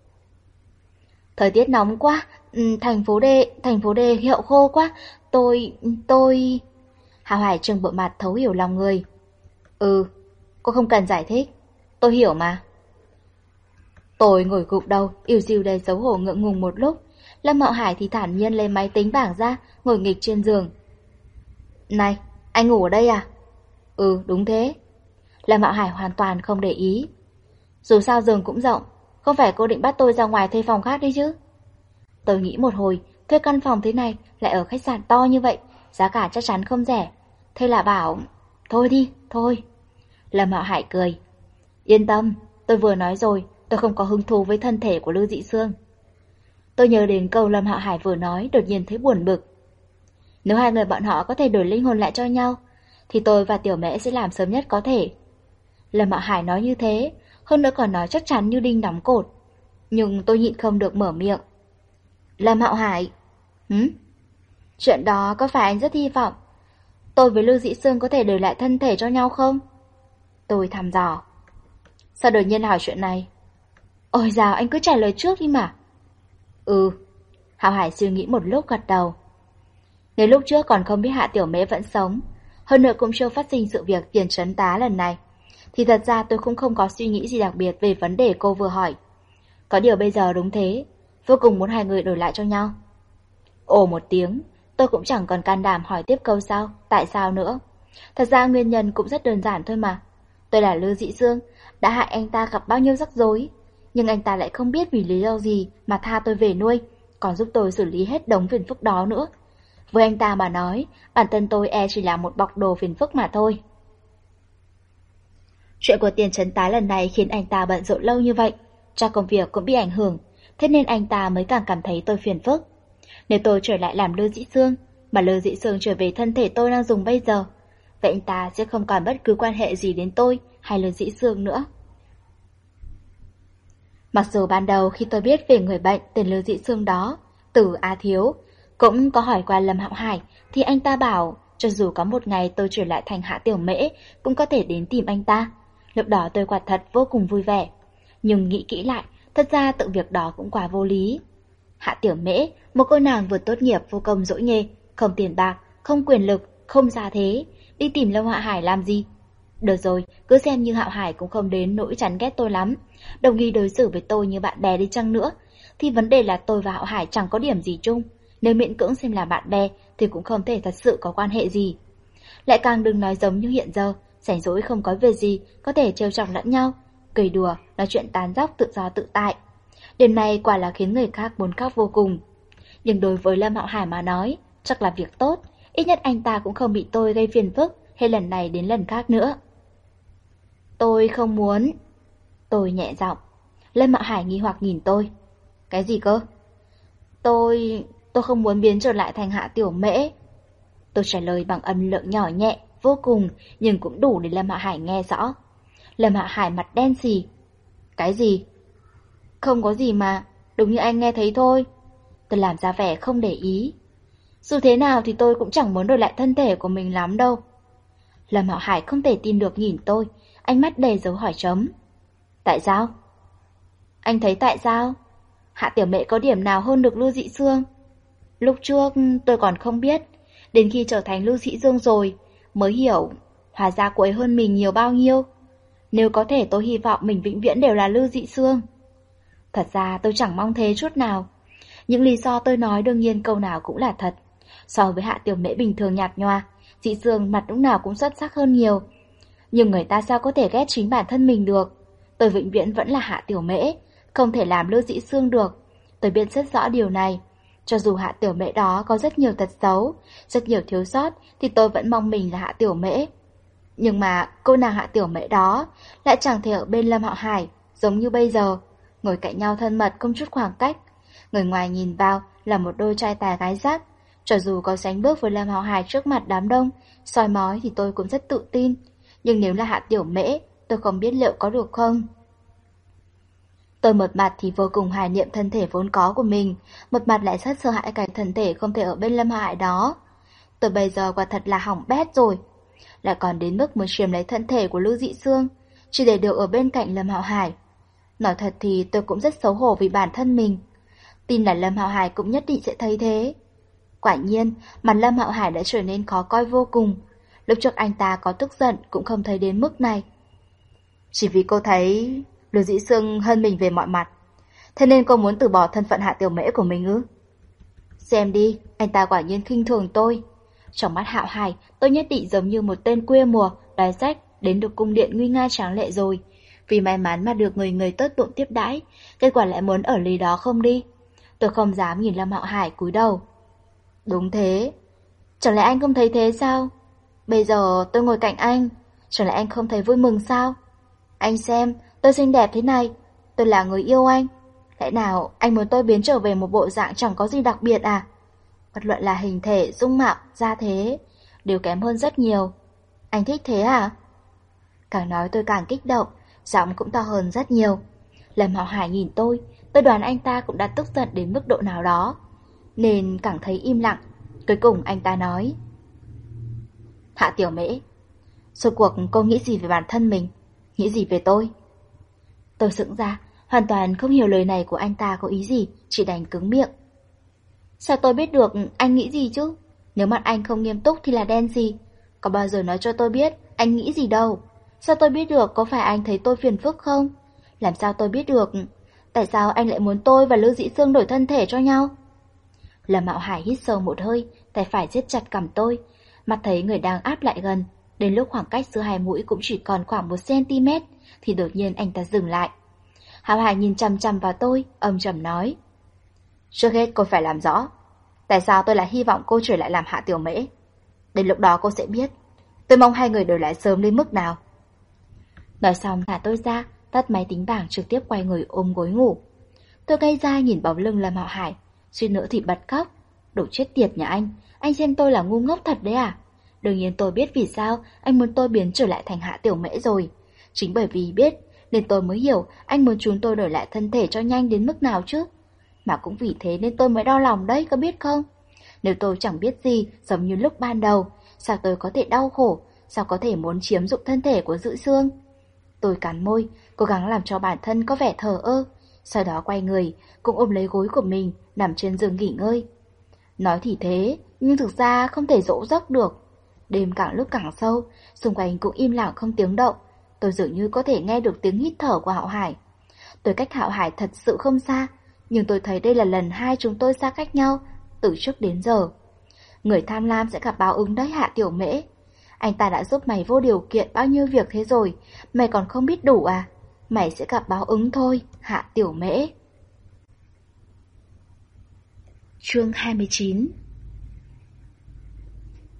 Thời tiết nóng quá, ừ, thành phố D, thành phố D hiệu khô quá. Tôi, tôi... Hạo Hải trừng bộ mặt thấu hiểu lòng người. Ừ, cô không cần giải thích, tôi hiểu mà. Tôi ngồi gục đầu, yêu diêu đầy xấu hổ ngượng ngùng một lúc. Lâm Hạo Hải thì thản nhiên lấy máy tính bảng ra, ngồi nghịch trên giường. Này, anh ngủ ở đây à? Ừ, đúng thế. Lâm Hạo Hải hoàn toàn không để ý. Dù sao giường cũng rộng, không phải cô định bắt tôi ra ngoài thuê phòng khác đi chứ? Tôi nghĩ một hồi, thuê căn phòng thế này lại ở khách sạn to như vậy, giá cả chắc chắn không rẻ. Thế là bảo, thôi đi, thôi. Lâm Hạo Hải cười. Yên tâm, tôi vừa nói rồi, tôi không có hứng thú với thân thể của Lưu Dị Sương. Tôi nhớ đến câu Lâm Hạo Hải vừa nói, đột nhiên thấy buồn bực. Nếu hai người bọn họ có thể đổi linh hồn lại cho nhau, thì tôi và Tiểu Mễ sẽ làm sớm nhất có thể. Lâm Hạo Hải nói như thế, hơn nữa còn nói chắc chắn như đinh đóng cột. Nhưng tôi nhịn không được mở miệng. Lâm Hạo Hải, hứ? Chuyện đó có phải anh rất hy vọng tôi với Lưu Dĩ Sương có thể đổi lại thân thể cho nhau không? Tôi thăm dò. Sao đột nhiên hỏi chuyện này? Ôi dào, anh cứ trả lời trước đi mà. Ừ. Hạo Hải suy nghĩ một lúc gật đầu. Nếu lúc trước còn không biết Hạ Tiểu Mễ vẫn sống, hơn nữa cũng chưa phát sinh sự việc tiền trấn tá lần này, thì thật ra tôi cũng không có suy nghĩ gì đặc biệt về vấn đề cô vừa hỏi. Có điều bây giờ đúng thế, vô cùng muốn hai người đổi lại cho nhau. Ồ một tiếng, tôi cũng chẳng còn can đảm hỏi tiếp câu sau, tại sao nữa. Thật ra nguyên nhân cũng rất đơn giản thôi mà. Tôi là Lưu Dị Sương, đã hại anh ta gặp bao nhiêu rắc rối, nhưng anh ta lại không biết vì lý do gì mà tha tôi về nuôi, còn giúp tôi xử lý hết đống phiền phức đó nữa. Với anh ta mà nói, bản thân tôi e chỉ là một bọc đồ phiền phức mà thôi. Chuyện của tiền trấn tá lần này khiến anh ta bận rộn lâu như vậy, cho công việc cũng bị ảnh hưởng, thế nên anh ta mới càng cảm thấy tôi phiền phức. Nếu tôi trở lại làm Lưu Dĩ Sương, mà Lưu Dĩ Sương trở về thân thể tôi đang dùng bây giờ, vậy anh ta sẽ không còn bất cứ quan hệ gì đến tôi hay Lưu Dĩ Sương nữa. Mặc dù ban đầu khi tôi biết về người bệnh tên Lưu Dĩ Sương đó, Từ Á Thiếu, cũng có hỏi qua Lâm Hạo Hải, thì anh ta bảo cho dù có một ngày tôi trở lại thành Hạ Tiểu Mễ cũng có thể đến tìm anh ta. Lúc đó tôi quả thật vô cùng vui vẻ. Nhưng nghĩ kỹ lại, thật ra tự việc đó cũng quá vô lý. Hạ Tiểu Mễ, một cô nàng vừa tốt nghiệp vô công dỗi nghề, không tiền bạc, không quyền lực, không gia thế, đi tìm Lâm Hạo Hải làm gì? Được rồi, cứ xem như Hạo Hải cũng không đến nỗi chán ghét tôi lắm, đồng ý đối xử với tôi như bạn bè đi chăng nữa, thì vấn đề là tôi và Hạo Hải chẳng có điểm gì chung. Nếu miễn cưỡng xem là bạn bè thì cũng không thể thật sự có quan hệ gì. Lại càng đừng nói giống như hiện giờ, rảnh rỗi không có việc gì, có thể trêu chọc lẫn nhau, cười đùa, nói chuyện tán dóc tự do tự tại. Điểm này quả là khiến người khác muốn khóc vô cùng. Nhưng đối với Lâm Hạo Hải mà nói, chắc là việc tốt, ít nhất anh ta cũng không bị tôi gây phiền phức hết lần này đến lần khác nữa. Tôi không muốn. Tôi nhẹ giọng. Lâm Mạo Hải nghi hoặc nhìn tôi. Cái gì cơ? Tôi... tôi không muốn biến trở lại thành Hạ Tiểu Mễ. Tôi trả lời bằng âm lượng nhỏ nhẹ, vô cùng, nhưng cũng đủ để Lâm Mạo Hải nghe rõ. Lâm Mạo Hải mặt đen xì. Cái gì? Không có gì mà, đúng như anh nghe thấy thôi. Tôi làm ra vẻ không để ý. Dù thế nào thì tôi cũng chẳng muốn đổi lại thân thể của mình lắm đâu. Lâm Mạo Hải không thể tin được nhìn tôi, ánh mắt đầy dấu hỏi chấm. Tại sao? Anh thấy tại sao? Hạ Tiểu Mễ có điểm nào hơn được Lưu Dị Xương? Lúc trước tôi còn không biết, đến khi trở thành Lưu Dị Dương rồi mới hiểu, hóa ra cô ấy hơn mình nhiều bao nhiêu. Nếu có thể tôi hy vọng mình vĩnh viễn đều là Lưu Dị Xương. Thật ra tôi chẳng mong thế chút nào. Những lý do tôi nói đương nhiên câu nào cũng là thật. So với Hạ Tiểu Mễ bình thường nhạt nhòa, Dị Xương mặt lúc nào cũng xuất sắc hơn nhiều. Nhưng người ta sao có thể ghét chính bản thân mình được? Tôi vĩnh viễn vẫn là Hạ Tiểu Mễ, không thể làm Lưu Dị Xương được. Tôi biết rất rõ điều này. Cho dù Hạ Tiểu Mễ đó có rất nhiều tật xấu, rất nhiều thiếu sót, thì tôi vẫn mong mình là Hạ Tiểu Mễ. Nhưng mà cô nàng Hạ Tiểu Mễ đó lại chẳng thể ở bên Lâm Hạo Hải, giống như bây giờ, ngồi cạnh nhau thân mật không chút khoảng cách. Người ngoài nhìn vào là một đôi trai tài gái sắc. Cho dù có sánh bước với Lâm Hạo Hải trước mặt đám đông, soi mói thì tôi cũng rất tự tin. Nhưng nếu là Hạ Tiểu Mễ, tôi không biết liệu có được không. Tôi một mặt thì vô cùng hoài niệm thân thể vốn có của mình, một mặt lại rất sợ hãi cái thân thể không thể ở bên Lâm Hạo Hải đó. Tôi bây giờ quả thật là hỏng bét rồi. Lại còn đến mức muốn chiếm lấy thân thể của Lưu Dị Xương, chỉ để được ở bên cạnh Lâm Hạo Hải. Nói thật thì tôi cũng rất xấu hổ vì bản thân mình. Tin là Lâm Hạo Hải cũng nhất định sẽ thấy thế. Quả nhiên, mặt Lâm Hạo Hải đã trở nên khó coi vô cùng. Lúc trước anh ta có tức giận cũng không thấy đến mức này. Chỉ vì cô thấy Lưu Dĩ Sương hơn mình về mọi mặt, thế nên cô muốn từ bỏ thân phận Hạ Tiểu Mễ của mình ư? Xem đi, anh ta quả nhiên khinh thường tôi. Trong mắt Hạo Hải, tôi nhất định giống như một tên quê mùa, đói rách, đến được cung điện nguy nga tráng lệ rồi. Vì may mắn mà được người người tốt bụng tiếp đãi, kết quả lại muốn ở lý đó không đi. Tôi không dám nhìn Lâm Hạo Hải cúi đầu. Đúng thế. Chẳng lẽ anh không thấy thế sao? Bây giờ tôi ngồi cạnh anh, chẳng lẽ anh không thấy vui mừng sao? Anh xem, tôi xinh đẹp thế này, tôi là người yêu anh. Lẽ nào anh muốn tôi biến trở về một bộ dạng chẳng có gì đặc biệt à? Bất luận là hình thể, dung mạo, gia thế, đều kém hơn rất nhiều. Anh thích thế à? Càng nói tôi càng kích động, giọng cũng to hơn rất nhiều. Lâm Hạo Hải nhìn tôi, tôi đoán anh ta cũng đã tức giận đến mức độ nào đó, nên càng thấy im lặng. Cuối cùng anh ta nói: Hạ Tiểu Mễ, rốt cuộc cô nghĩ gì về bản thân mình? Nghĩ gì về tôi? Tôi sững ra, hoàn toàn không hiểu lời này của anh ta có ý gì, chỉ đành cứng miệng. Sao tôi biết được anh nghĩ gì chứ? Nếu mặt anh không nghiêm túc thì là đen gì? Có bao giờ nói cho tôi biết anh nghĩ gì đâu? Sao tôi biết được có phải anh thấy tôi phiền phức không? Làm sao tôi biết được? Tại sao anh lại muốn tôi và Lưu Dĩ Sương đổi thân thể cho nhau? Lâm Mạo Hải hít sâu một hơi, tay phải siết chặt cằm tôi, mắt thấy người đang áp lại gần. Đến lúc khoảng cách giữa hai mũi cũng chỉ còn khoảng một xăng-ti-mét thì đột nhiên anh ta dừng lại. Hạo Hải nhìn chằm chằm vào tôi, âm trầm nói: Trước hết cô phải làm rõ tại sao tôi lại hy vọng cô trở lại làm Hạ Tiểu Mễ. Đến lúc đó cô sẽ biết tôi mong hai người đổi lại sớm đến mức nào. Nói xong thả tôi ra, tắt máy tính bảng trực tiếp quay người ôm gối ngủ. Tôi ngây ra nhìn bóng lưng Lâm Hạo Hải, suýt nữa thì bật khóc. Đồ chết tiệt nhà anh, anh xem tôi là ngu ngốc thật đấy à? Đương nhiên tôi biết vì sao anh muốn tôi biến trở lại thành Hạ Tiểu Mễ rồi. Chính bởi vì biết nên tôi mới hiểu anh muốn chúng tôi đổi lại thân thể cho nhanh đến mức nào chứ. Mà cũng vì thế nên tôi mới đau lòng đấy, có biết không? Nếu tôi chẳng biết gì giống như lúc ban đầu, sao tôi có thể đau khổ, sao có thể muốn chiếm dụng thân thể của Dữ Sương? Tôi cắn môi, cố gắng làm cho bản thân có vẻ thờ ơ, sau đó quay người, cũng ôm lấy gối của mình, nằm trên giường nghỉ ngơi. Nói thì thế, nhưng thực ra không thể dỗ giấc được. Đêm càng lúc càng sâu, xung quanh cũng im lặng không tiếng động. Tôi dường như có thể nghe được tiếng hít thở của Hạo Hải. Tôi cách Hạo Hải thật sự không xa, nhưng tôi thấy đây là lần hai chúng tôi xa cách nhau từ trước đến giờ. Người tham lam sẽ gặp báo ứng đấy Hạ Tiểu Mễ. Anh ta đã giúp mày vô điều kiện bao nhiêu việc thế rồi, mày còn không biết đủ à? Mày sẽ gặp báo ứng thôi, Hạ Tiểu Mễ. Chương hai mươi chín.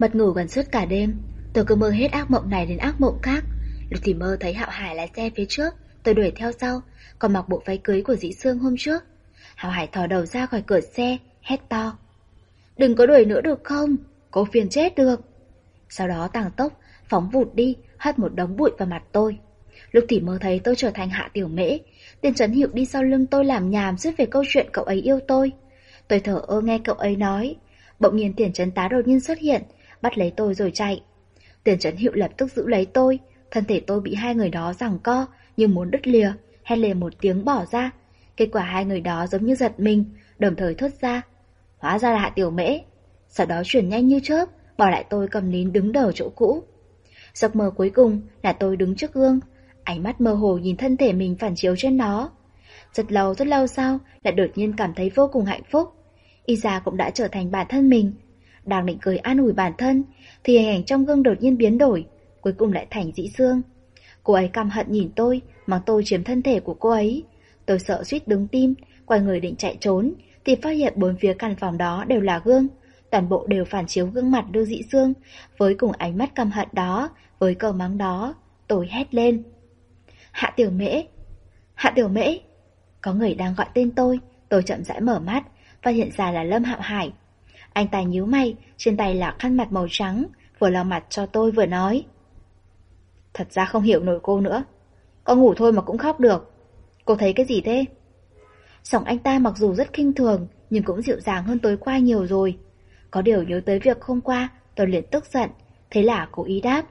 Mất ngủ gần suốt cả đêm, tôi cứ mơ hết ác mộng này đến ác mộng khác. Lúc thì mơ thấy Hạo Hải lái xe phía trước, tôi đuổi theo sau, còn mặc bộ váy cưới của Dĩ Sương hôm trước. Hạo Hải thò đầu ra khỏi cửa xe, hét to: "Đừng có đuổi nữa được không? Cô phiền chết được." Sau đó tăng tốc, phóng vụt đi, hất một đống bụi vào mặt tôi. Lúc thì mơ thấy tôi trở thành Hạ Tiểu Mễ, Tiền Trấn Hiệu đi sau lưng tôi làm nhảm suốt về câu chuyện cậu ấy yêu tôi. Tôi thở ơ nghe cậu ấy nói. Bỗng nhiên Tiền Trấn Tá đột nhiên xuất hiện, bắt lấy tôi rồi chạy. Tiền Trấn Hiệu lập tức giữ lấy tôi, thân thể tôi bị hai người đó giằng co như muốn đứt lìa, hét lên một tiếng bỏ ra. Kết quả hai người đó giống như giật mình, đồng thời thốt ra: "Hóa ra là Hạ Tiểu Mễ." Sau đó chuyển nhanh như chớp, bỏ lại tôi cầm nín đứng đờ chỗ cũ. Giấc mơ cuối cùng là tôi đứng trước gương, ánh mắt mơ hồ nhìn thân thể mình phản chiếu trên nó. Rất lâu rất lâu sau, lại đột nhiên cảm thấy vô cùng hạnh phúc. Y ra cũng đã trở thành bản thân mình. Đang định cười an ủi bản thân, thì hình ảnh trong gương đột nhiên biến đổi, cuối cùng lại thành Dĩ Sương. Cô ấy căm hận nhìn tôi, mắng tôi chiếm thân thể của cô ấy. Tôi sợ suýt đứng tim, quay người định chạy trốn, thì phát hiện bốn phía căn phòng đó đều là gương. Toàn bộ đều phản chiếu gương mặt Lưu Dĩ Sương, với cùng ánh mắt căm hận đó, với câu mắng đó. Tôi hét lên: "Hạ Tiểu Mễ! Hạ Tiểu Mễ!" Có người đang gọi tên tôi. Tôi chậm rãi mở mắt, phát hiện ra là Lâm Hạo Hải. Anh ta nhíu mày, trên tay là khăn mặt màu trắng, vừa lau mặt cho tôi vừa nói: "Thật ra không hiểu nổi cô nữa. Có ngủ thôi mà cũng khóc được. Cô thấy cái gì thế?" Giọng anh ta mặc dù rất khinh thường, nhưng cũng dịu dàng hơn tối qua nhiều rồi. Có điều nhớ tới việc hôm qua, tôi liền tức giận, thế là cố ý đáp: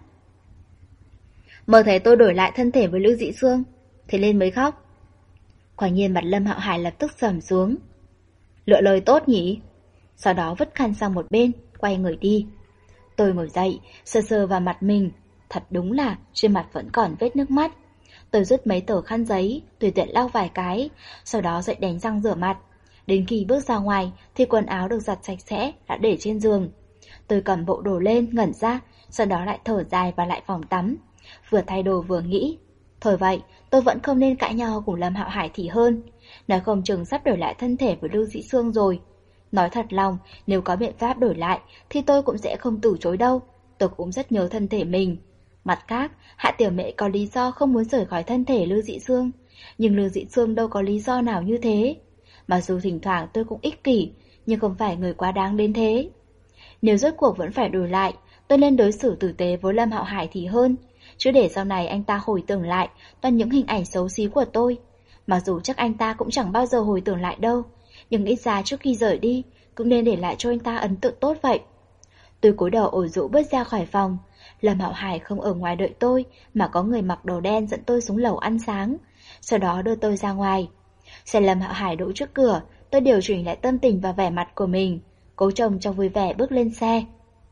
"Mơ thấy tôi đổi lại thân thể với Lưu Dĩ Sương, thế nên mới khóc." Quả nhiên mặt Lâm Hạo Hải lập tức sầm xuống. Lựa lời tốt nhỉ? Sau đó vứt khăn sang một bên, quay người đi. Tôi ngồi dậy, sờ sờ vào mặt mình. Thật đúng là trên mặt vẫn còn vết nước mắt. Tôi rút mấy tờ khăn giấy, tùy tiện lau vài cái, sau đó dậy đánh răng rửa mặt. Đến khi bước ra ngoài thì quần áo được giặt sạch sẽ đã để trên giường. Tôi cầm bộ đồ lên ngẩn ra, sau đó lại thở dài và lại phòng tắm. Vừa thay đồ vừa nghĩ, thôi vậy, tôi vẫn không nên cãi nhau cùng Lâm Hạo Hải thì hơn. Nói không chừng sắp đổi lại thân thể với Lưu Dĩ Sương rồi. Nói thật lòng, nếu có biện pháp đổi lại thì tôi cũng sẽ không từ chối đâu. Tôi cũng rất nhớ thân thể mình. Mặt khác, Hạ Tiểu Mễ có lý do không muốn rời khỏi thân thể Lưu Dĩ Sương, nhưng Lưu Dĩ Sương đâu có lý do nào như thế. Mặc dù thỉnh thoảng tôi cũng ích kỷ, nhưng không phải người quá đáng đến thế. Nếu rốt cuộc vẫn phải đổi lại, tôi nên đối xử tử tế với Lâm Hạo Hải thì hơn, chứ để sau này anh ta hồi tưởng lại toàn những hình ảnh xấu xí của tôi. Mặc dù chắc anh ta cũng chẳng bao giờ hồi tưởng lại đâu, nhưng ít ra trước khi rời đi cũng nên để lại cho anh ta ấn tượng tốt vậy. Tôi cúi đầu ủ rũ bước ra khỏi phòng. Lâm Hạo Hải không ở ngoài đợi tôi, mà có người mặc đồ đen dẫn tôi xuống lầu ăn sáng, sau đó đưa tôi ra ngoài. Xe Lâm Hạo Hải đỗ trước cửa, tôi điều chỉnh lại tâm tình và vẻ mặt của mình, cố chồng cho vui vẻ bước lên xe.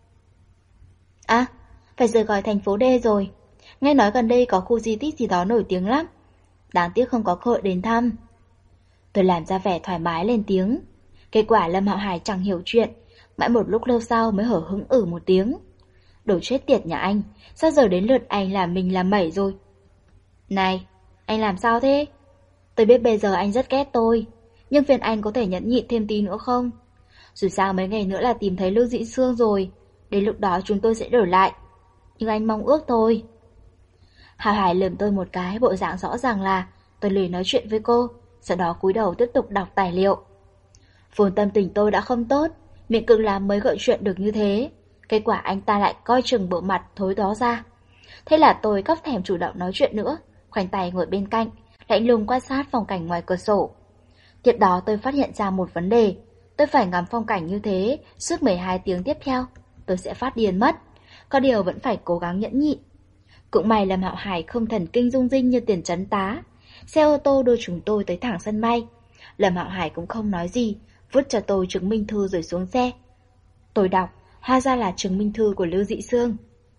À, phải rời khỏi thành phố D rồi. Nghe nói gần đây có khu di tích gì đó nổi tiếng lắm. Đáng tiếc không có cơ hội đến thăm. Tôi làm ra vẻ thoải mái lên tiếng. Kết quả Lâm Hạo Hải chẳng hiểu chuyện, mãi một lúc lâu sau mới hở hững ử một tiếng. Đồ chết tiệt nhà anh, sao giờ đến lượt anh làm mình làm mẩy rồi? Này, anh làm sao thế? Tôi biết bây giờ anh rất ghét tôi, nhưng phiền anh có thể nhẫn nhịn thêm tí nữa không? Dù sao mấy ngày nữa là tìm thấy Lưu Dĩ Sương rồi, đến lúc đó chúng tôi sẽ đổi lại. Nhưng anh mong ước thôi. Hạo Hải lườm tôi một cái, bộ dạng rõ ràng là tôi lười nói chuyện với cô, sau đó cúi đầu tiếp tục đọc tài liệu. Vốn tâm tình tôi đã không tốt, miệng cực làm mới gợi chuyện được như thế. Kết quả anh ta lại coi chừng bộ mặt thối đó ra. Thế là tôi cóc thèm chủ động nói chuyện nữa, khoanh tay ngồi bên cạnh, lạnh lùng quan sát phong cảnh ngoài cửa sổ. Tiếp đó tôi phát hiện ra một vấn đề. Tôi phải ngắm phong cảnh như thế suốt mười hai tiếng tiếp theo, tôi sẽ phát điên mất. Có điều vẫn phải cố gắng nhẫn nhịn. Cũng may Lâm Hạo Hải không thần kinh rung rinh như Tiền Trấn Tá. Xe ô tô đưa chúng tôi tới thẳng sân bay. Lâm Hạo Hải cũng không nói gì, vứt cho tôi chứng minh thư rồi xuống xe. Tôi đọc, hóa ra là chứng minh thư của Lưu Dĩ Sương.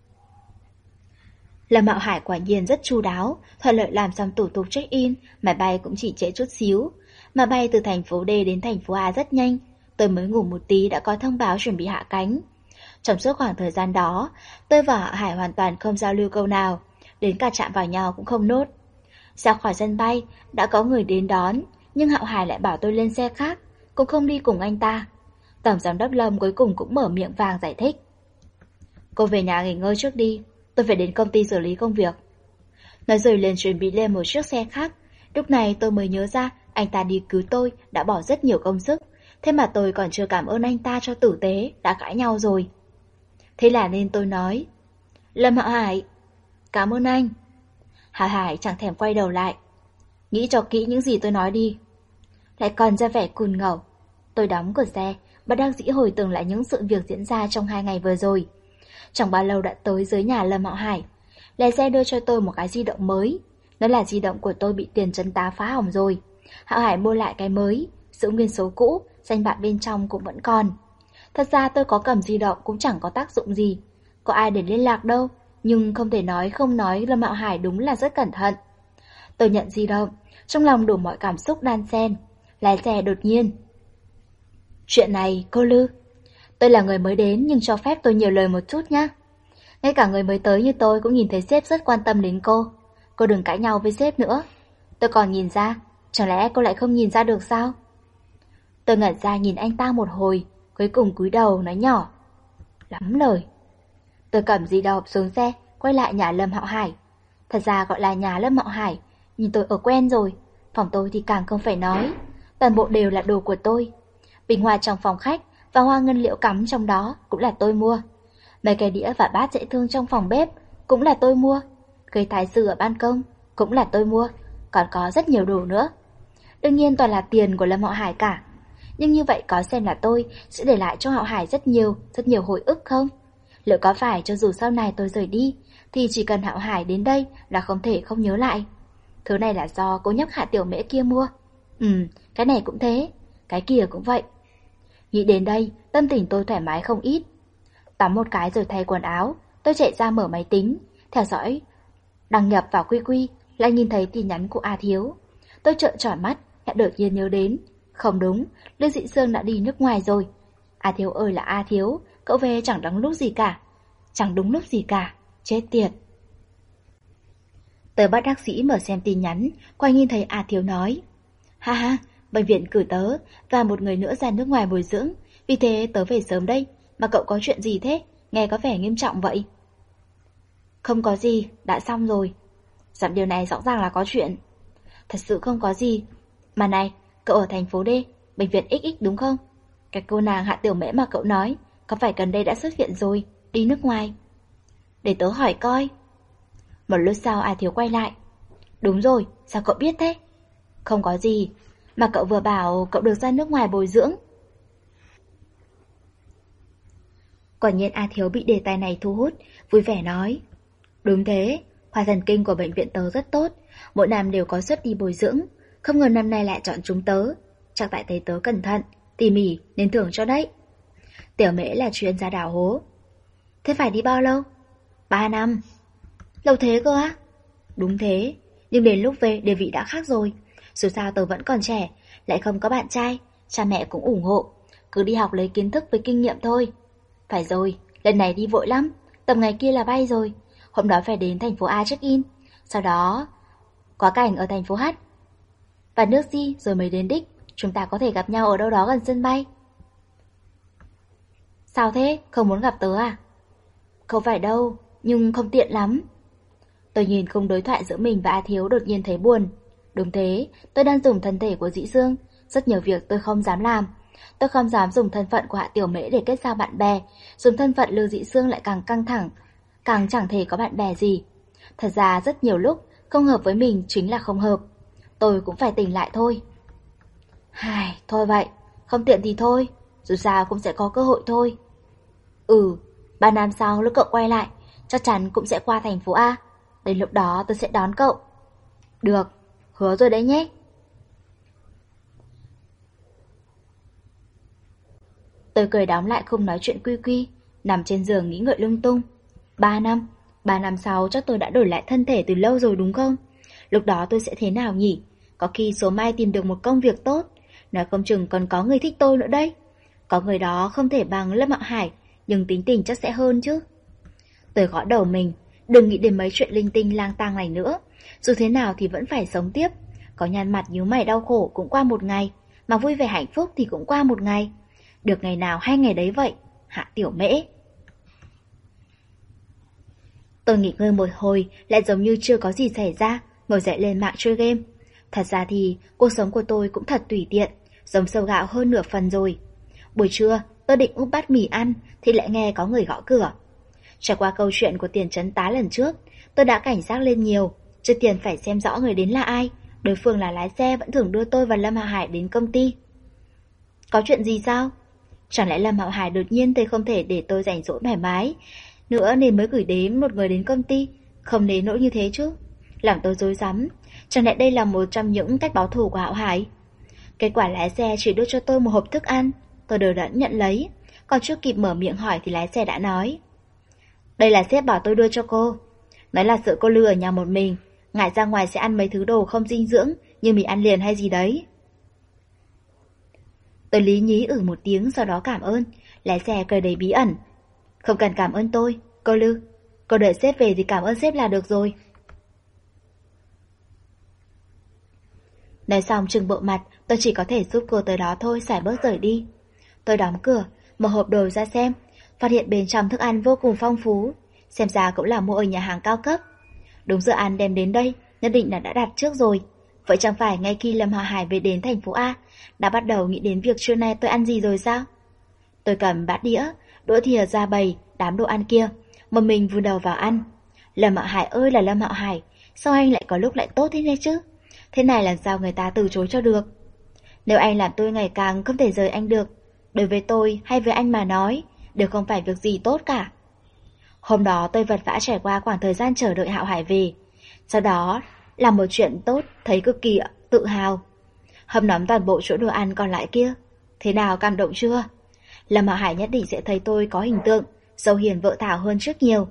Lâm Hạo Hải quả nhiên rất chu đáo, thuận lợi làm xong thủ tục check-in, máy bay cũng chỉ trễ chút xíu. Mà bay từ thành phố D đến thành phố A rất nhanh, tôi mới ngủ một tí đã có thông báo chuẩn bị hạ cánh. Trong suốt khoảng thời gian đó, tôi và Hạo Hải hoàn toàn không giao lưu câu nào, đến cả chạm vào nhau cũng không nốt. Ra khỏi sân bay, đã có người đến đón, nhưng Hạo Hải lại bảo tôi lên xe khác, cũng không đi cùng anh ta. Tổng giám đốc Lâm cuối cùng cũng mở miệng vàng giải thích. Cô về nhà nghỉ ngơi trước đi, tôi phải đến công ty xử lý công việc. Nói rồi liền chuẩn bị lên một chiếc xe khác. Lúc này tôi mới nhớ ra anh ta đi cứu tôi đã bỏ rất nhiều công sức, thế mà tôi còn chưa cảm ơn anh ta cho tử tế, đã cãi nhau rồi. Thế là nên tôi nói: Lâm Hạo Hải, cảm ơn anh. Hạo Hải chẳng thèm quay đầu lại. Nghĩ cho kỹ những gì tôi nói đi. Lại còn ra vẻ cùn ngầu. Tôi đóng cửa xe, bất đắc dĩ hồi tưởng lại những sự việc diễn ra trong hai ngày vừa rồi. Chẳng bao lâu đã tới dưới nhà Lâm Hạo Hải. Lái xe đưa cho tôi một cái di động mới. Nó là di động của tôi bị tiền trấn tá phá hỏng rồi. Hạo Hải mua lại cái mới, giữ nguyên số cũ, danh bạ bên trong cũng vẫn còn. Thật ra tôi có cầm di động cũng chẳng có tác dụng gì, có ai để liên lạc đâu. Nhưng không thể nói không nói, Lâm Hạo Hải đúng là rất cẩn thận. Tôi nhận di động, trong lòng đủ mọi cảm xúc đan xen. Lái xe đột nhiên: Chuyện này, cô Lư, tôi là người mới đến nhưng cho phép tôi nhiều lời một chút nhé. Ngay cả người mới tới như tôi cũng nhìn thấy sếp rất quan tâm đến cô. Cô đừng cãi nhau với sếp nữa. Tôi còn nhìn ra, chẳng lẽ cô lại không nhìn ra được sao? Tôi ngẩn ra nhìn anh ta một hồi, cuối cùng cúi đầu nói nhỏ: Lắm lời. Tôi cầm di động xuống xe, quay lại nhà Lâm Hạo Hải. Thật ra gọi là nhà Lâm Hạo Hải, nhìn tôi ở quen rồi. Phòng tôi thì càng không phải nói, toàn bộ đều là đồ của tôi. Bình hoa trong phòng khách và hoa ngân liệu cắm trong đó cũng là tôi mua. Mấy cái đĩa và bát dễ thương trong phòng bếp cũng là tôi mua. Cây thái sư ở ban công cũng là tôi mua. Còn có rất nhiều đồ nữa. Đương nhiên toàn là tiền của Lâm Hạo Hải cả. Nhưng như vậy có xem là tôi sẽ để lại cho Hạo Hải rất nhiều, rất nhiều hồi ức không? Liệu có phải cho dù sau này tôi rời đi thì chỉ cần Hạo Hải đến đây là không thể không nhớ lại? Thứ này là do cô nhóc Hạ Tiểu Mễ kia mua. Ừ, cái này cũng thế, cái kia cũng vậy. Nghĩ đến đây, tâm tình tôi thoải mái không ít. Tắm một cái rồi thay quần áo, tôi chạy ra mở máy tính, theo dõi, đăng nhập vào Quy Quy, lại nhìn thấy tin nhắn của A Thiếu. Tôi trợn tròn mắt, lại đột nhiên nhớ đến. Không đúng, Lư Dị Sương đã đi nước ngoài rồi. A Thiếu ơi là A Thiếu, cậu về chẳng đúng lúc gì cả. Chẳng đúng lúc gì cả, chết tiệt. Tớ bắt đắc sĩ mở xem tin nhắn, quay nhìn thấy A Thiếu nói: Ha ha, bệnh viện cử tớ và một người nữa ra nước ngoài bồi dưỡng, vì thế tớ về sớm đây. Mà cậu có chuyện gì thế? Nghe có vẻ nghiêm trọng vậy. Không có gì, đã xong rồi. Dặm điều này rõ ràng là có chuyện. Thật sự không có gì. Mà này, cậu ở thành phố D, bệnh viện ích ích đúng không? Cái cô nàng Hạ Tiểu Mễ mà cậu nói, có phải gần đây đã xuất viện rồi, đi nước ngoài? Để tớ hỏi coi. Một lúc sau A Thiếu quay lại. Đúng rồi, sao cậu biết thế? Không có gì, mà cậu vừa bảo cậu được ra nước ngoài bồi dưỡng. Quả nhiên A Thiếu bị đề tài này thu hút, vui vẻ nói: Đúng thế, khoa thần kinh của bệnh viện tớ rất tốt, mỗi năm đều có suất đi bồi dưỡng. Không ngờ năm nay lại chọn chúng tớ. Chắc tại thấy tớ cẩn thận, tỉ mỉ nên thưởng cho đấy. Tiểu Mễ là chuyên gia đào hố. Thế phải đi bao lâu? Ba năm. Lâu thế cơ á? Đúng thế, nhưng đến lúc về địa vị đã khác rồi. Dù sao tớ vẫn còn trẻ, lại không có bạn trai, cha mẹ cũng ủng hộ. Cứ đi học lấy kiến thức với kinh nghiệm thôi. Phải rồi, lần này đi vội lắm, tầm ngày kia là bay rồi. Hôm đó phải đến thành phố A check-in, sau đó quá cảnh ở thành phố H và nước D rồi mới đến đích. Chúng ta có thể gặp nhau ở đâu đó gần sân bay. Sao thế, không muốn gặp tớ à? Không phải đâu, nhưng không tiện lắm. Tôi nhìn khung đối thoại giữa mình và A Thiếu đột nhiên thấy buồn. Đúng thế, tôi đang dùng thân thể của Dĩ Dương, rất nhiều việc tôi không dám làm. Tôi không dám dùng thân phận của Hạ Tiểu Mễ để kết giao bạn bè, dùng thân phận Lưu Dĩ Dương lại càng căng thẳng, càng chẳng thể có bạn bè gì. Thật ra rất nhiều lúc không hợp với mình chính là không hợp. Tôi cũng phải tỉnh lại thôi. Hài, thôi vậy, không tiện thì thôi, dù sao cũng sẽ có cơ hội thôi. Ừ, ba năm sau lúc cậu quay lại, chắc chắn cũng sẽ qua thành phố A. Đến lúc đó tôi sẽ đón cậu. Được, hứa rồi đấy nhé. Tôi cười đóng lại không nói chuyện Quy Quy, nằm trên giường nghĩ ngợi lung tung. Ba năm, ba năm sau chắc tôi đã đổi lại thân thể từ lâu rồi đúng không? Lúc đó tôi sẽ thế nào nhỉ? Có khi số may tìm được một công việc tốt, nói không chừng còn có người thích tôi nữa đấy. Có người đó không thể bằng Lâm Hạo Hải, nhưng tính tình chắc sẽ hơn chứ. Tôi gõ đầu mình, đừng nghĩ đến mấy chuyện linh tinh lang tang này nữa. Dù thế nào thì vẫn phải sống tiếp. Có nhăn mặt nhíu mày đau khổ cũng qua một ngày, mà vui vẻ hạnh phúc thì cũng qua một ngày. Được ngày nào hay ngày đấy vậy, Hạ Tiểu Mễ. Tôi nghỉ ngơi một hồi, lại giống như chưa có gì xảy ra, ngồi dậy lên mạng chơi game. Thật ra thì cuộc sống của tôi cũng thật tùy tiện, giống sâu gạo hơn nửa phần rồi. Buổi trưa, tôi định úp bát mì ăn thì lại nghe có người gõ cửa. Trải qua câu chuyện của tiền trấn tá lần trước, tôi đã cảnh giác lên nhiều, trước tiên phải xem rõ người đến là ai. Đối phương là lái xe vẫn thường đưa tôi và Lâm Hạo Hải đến công ty. Có chuyện gì sao? Chẳng lẽ Lâm Hạo Hải đột nhiên thấy không thể để tôi rảnh rỗi thoải mái nữa nên mới gửi đến một người đến công ty? Không đến nỗi như thế chứ. Lòng tôi rối rắm, chẳng lẽ đây là một trong những cách báo thù của Hạo Hải? Kết quả lái xe chỉ đưa cho tôi một hộp thức ăn, tôi đờ đẫn nhận lấy, còn chưa kịp mở miệng hỏi thì lái xe đã nói: đây là sếp bảo tôi đưa cho cô. Nói là sợ cô Lư ở nhà một mình, ngại ra ngoài sẽ ăn mấy thứ đồ không dinh dưỡng như mì ăn liền hay gì đấy. Tôi lý nhí ử một tiếng sau đó cảm ơn. Lái xe cười đầy bí ẩn: không cần cảm ơn tôi, cô Lư. Cô đợi sếp về thì cảm ơn sếp là được rồi. Nói xong trừng bộ mặt, tôi chỉ có thể giúp cô tới đó thôi, xài bước rời đi. Tôi đóng cửa, mở hộp đồ ra xem, phát hiện bên trong thức ăn vô cùng phong phú, xem ra cũng là mua ở nhà hàng cao cấp. Đúng giờ ăn đem đến đây, nhất định là đã đặt trước rồi. Vậy chẳng phải ngay khi Lâm Hạo Hải về đến thành phố A, đã bắt đầu nghĩ đến việc trưa nay tôi ăn gì rồi sao? Tôi cầm bát đĩa, đũa thìa ra bày đám đồ ăn kia, một mình vùi đầu vào ăn. Lâm Hạo Hải ơi là Lâm Hạo Hải, sao anh lại có lúc lại tốt thế này chứ? Thế này làm sao người ta từ chối cho được? Nếu anh làm tôi ngày càng không thể rời anh được, đối với tôi hay với anh mà nói, đều không phải việc gì tốt cả. Hôm đó tôi vật vã trải qua khoảng thời gian chờ đợi Hạo Hải về. Sau đó là một chuyện tốt, thấy cực kỳ tự hào. Hâm nóng toàn bộ chỗ đồ ăn còn lại kia. Thế nào, cảm động chưa? Lâm Hạo Hải nhất định sẽ thấy tôi có hình tượng dâu hiền vợ thảo hơn rất nhiều.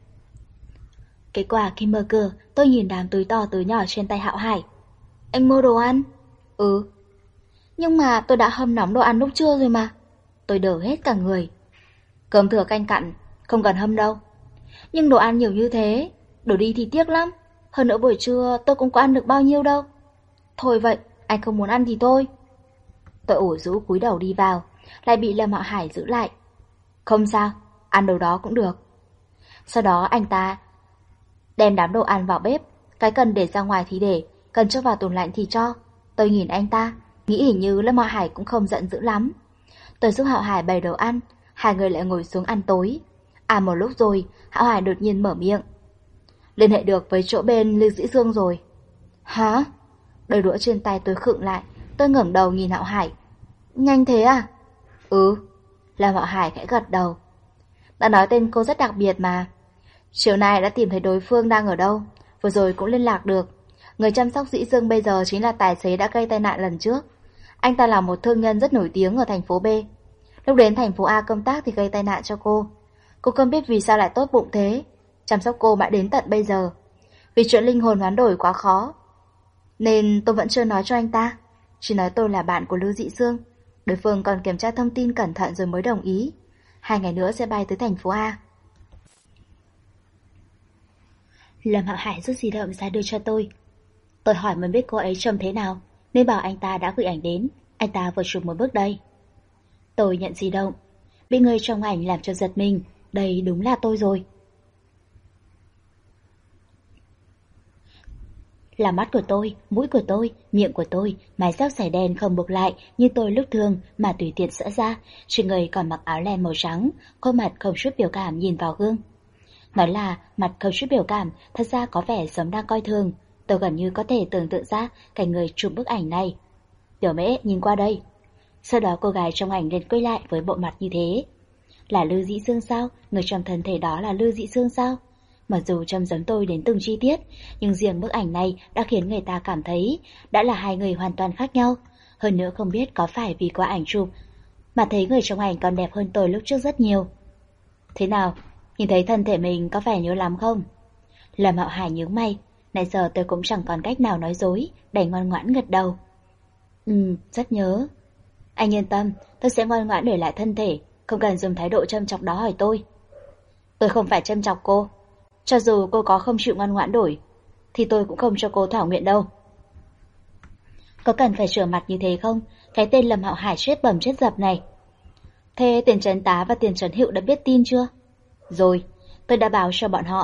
Kết quả khi mở cửa, tôi nhìn đám túi to túi nhỏ trên tay Hạo Hải. Anh mua đồ ăn? Ừ. Nhưng mà tôi đã hâm nóng đồ ăn lúc trưa rồi mà. Tôi đờ hết cả người. Cơm thừa canh cặn, không cần hâm đâu. Nhưng đồ ăn nhiều như thế, đổ đi thì tiếc lắm. Hơn nữa buổi trưa tôi cũng có ăn được bao nhiêu đâu. Thôi vậy, anh không muốn ăn thì thôi. Tôi ủ rũ cúi đầu đi vào, lại bị Lâm Hạo Hải giữ lại. Không sao, ăn đồ đó cũng được. Sau đó anh ta đem đám đồ ăn vào bếp, cái cần để ra ngoài thì để, cần cho vào tủ lạnh thì cho. Tôi nhìn anh ta, nghĩ hình như Lâm Hạo Hải cũng không giận dữ lắm. Tôi giúp Hạo Hải bày đồ ăn, hai người lại ngồi xuống ăn tối. À một lúc rồi, Hạo Hải đột nhiên mở miệng. Liên hệ được với chỗ bên Lưu Dĩ Dương rồi. Hả? Đôi đũa trên tay tôi khựng lại, tôi ngẩng đầu nhìn Hạo Hải. Nhanh thế à? Ừ. Lâm Hạo Hải khẽ gật đầu. Đã nói tên cô rất đặc biệt mà. Chiều nay đã tìm thấy đối phương đang ở đâu, vừa rồi cũng liên lạc được. Người chăm sóc Dĩ Dương bây giờ chính là tài xế đã gây tai nạn lần trước. Anh ta là một thương nhân rất nổi tiếng ở thành phố B. Lúc đến thành phố A công tác thì gây tai nạn cho cô. Cô không biết vì sao lại tốt bụng thế, chăm sóc cô mãi đến tận bây giờ. Vì chuyện linh hồn hoán đổi quá khó, nên tôi vẫn chưa nói cho anh ta. Chỉ nói tôi là bạn của Lưu Dĩ Dương. Đối phương còn kiểm tra thông tin cẩn thận rồi mới đồng ý. Hai ngày nữa sẽ bay tới thành phố A. Lâm Hạo Hải rút di động ra đưa cho tôi. Tôi hỏi mới biết cô ấy trông thế nào, nên bảo anh ta đã gửi ảnh đến. Anh ta vừa chụp một bức đây. Tôi nhận di động, bị người trong ảnh làm cho giật mình. Đây đúng là tôi rồi. Là mắt của tôi, mũi của tôi, miệng của tôi, mái tóc xẻ đen không buộc lại như tôi lúc thường mà tùy tiện xõa ra. Trên người còn mặc áo len màu trắng, khuôn mặt không chút biểu cảm nhìn vào gương. Nói là mặt không chút biểu cảm, thật ra có vẻ giống đang coi thường. Tôi gần như có thể tưởng tượng ra cảnh người chụp bức ảnh này. Tiểu Mễ, nhìn qua đây. Sau đó cô gái trong ảnh liền quay lại với bộ mặt như thế. Là Lưu Dĩ Dương sao? Người trong thân thể đó là Lưu Dĩ Dương sao? Mặc dù trông giống tôi đến từng chi tiết, nhưng riêng bức ảnh này đã khiến người ta cảm thấy đã là hai người hoàn toàn khác nhau. Hơn nữa không biết có phải vì qua ảnh chụp mà thấy người trong ảnh còn đẹp hơn tôi lúc trước rất nhiều. Thế nào? Nhìn thấy thân thể mình có vẻ nhớ lắm không? Lâm Hạo Hải nhướng mày. Nãy giờ tôi cũng chẳng còn cách nào nói dối, đành ngoan ngoãn gật đầu. Ừ, rất nhớ. Anh yên tâm, tôi sẽ ngoan ngoãn để lại thân thể, không cần dùng thái độ châm chọc đó hỏi tôi. Tôi không phải châm chọc cô. Cho dù cô có không chịu ngoan ngoãn đổi, thì tôi cũng không cho cô thỏa nguyện đâu. Có cần phải sửa mặt như thế không? Cái tên Lâm Hạo Hải chết bẩm chết dập này. Thế tiền trấn tá và tiền trấn hiệu đã biết tin chưa? Rồi, tôi đã báo cho bọn họ.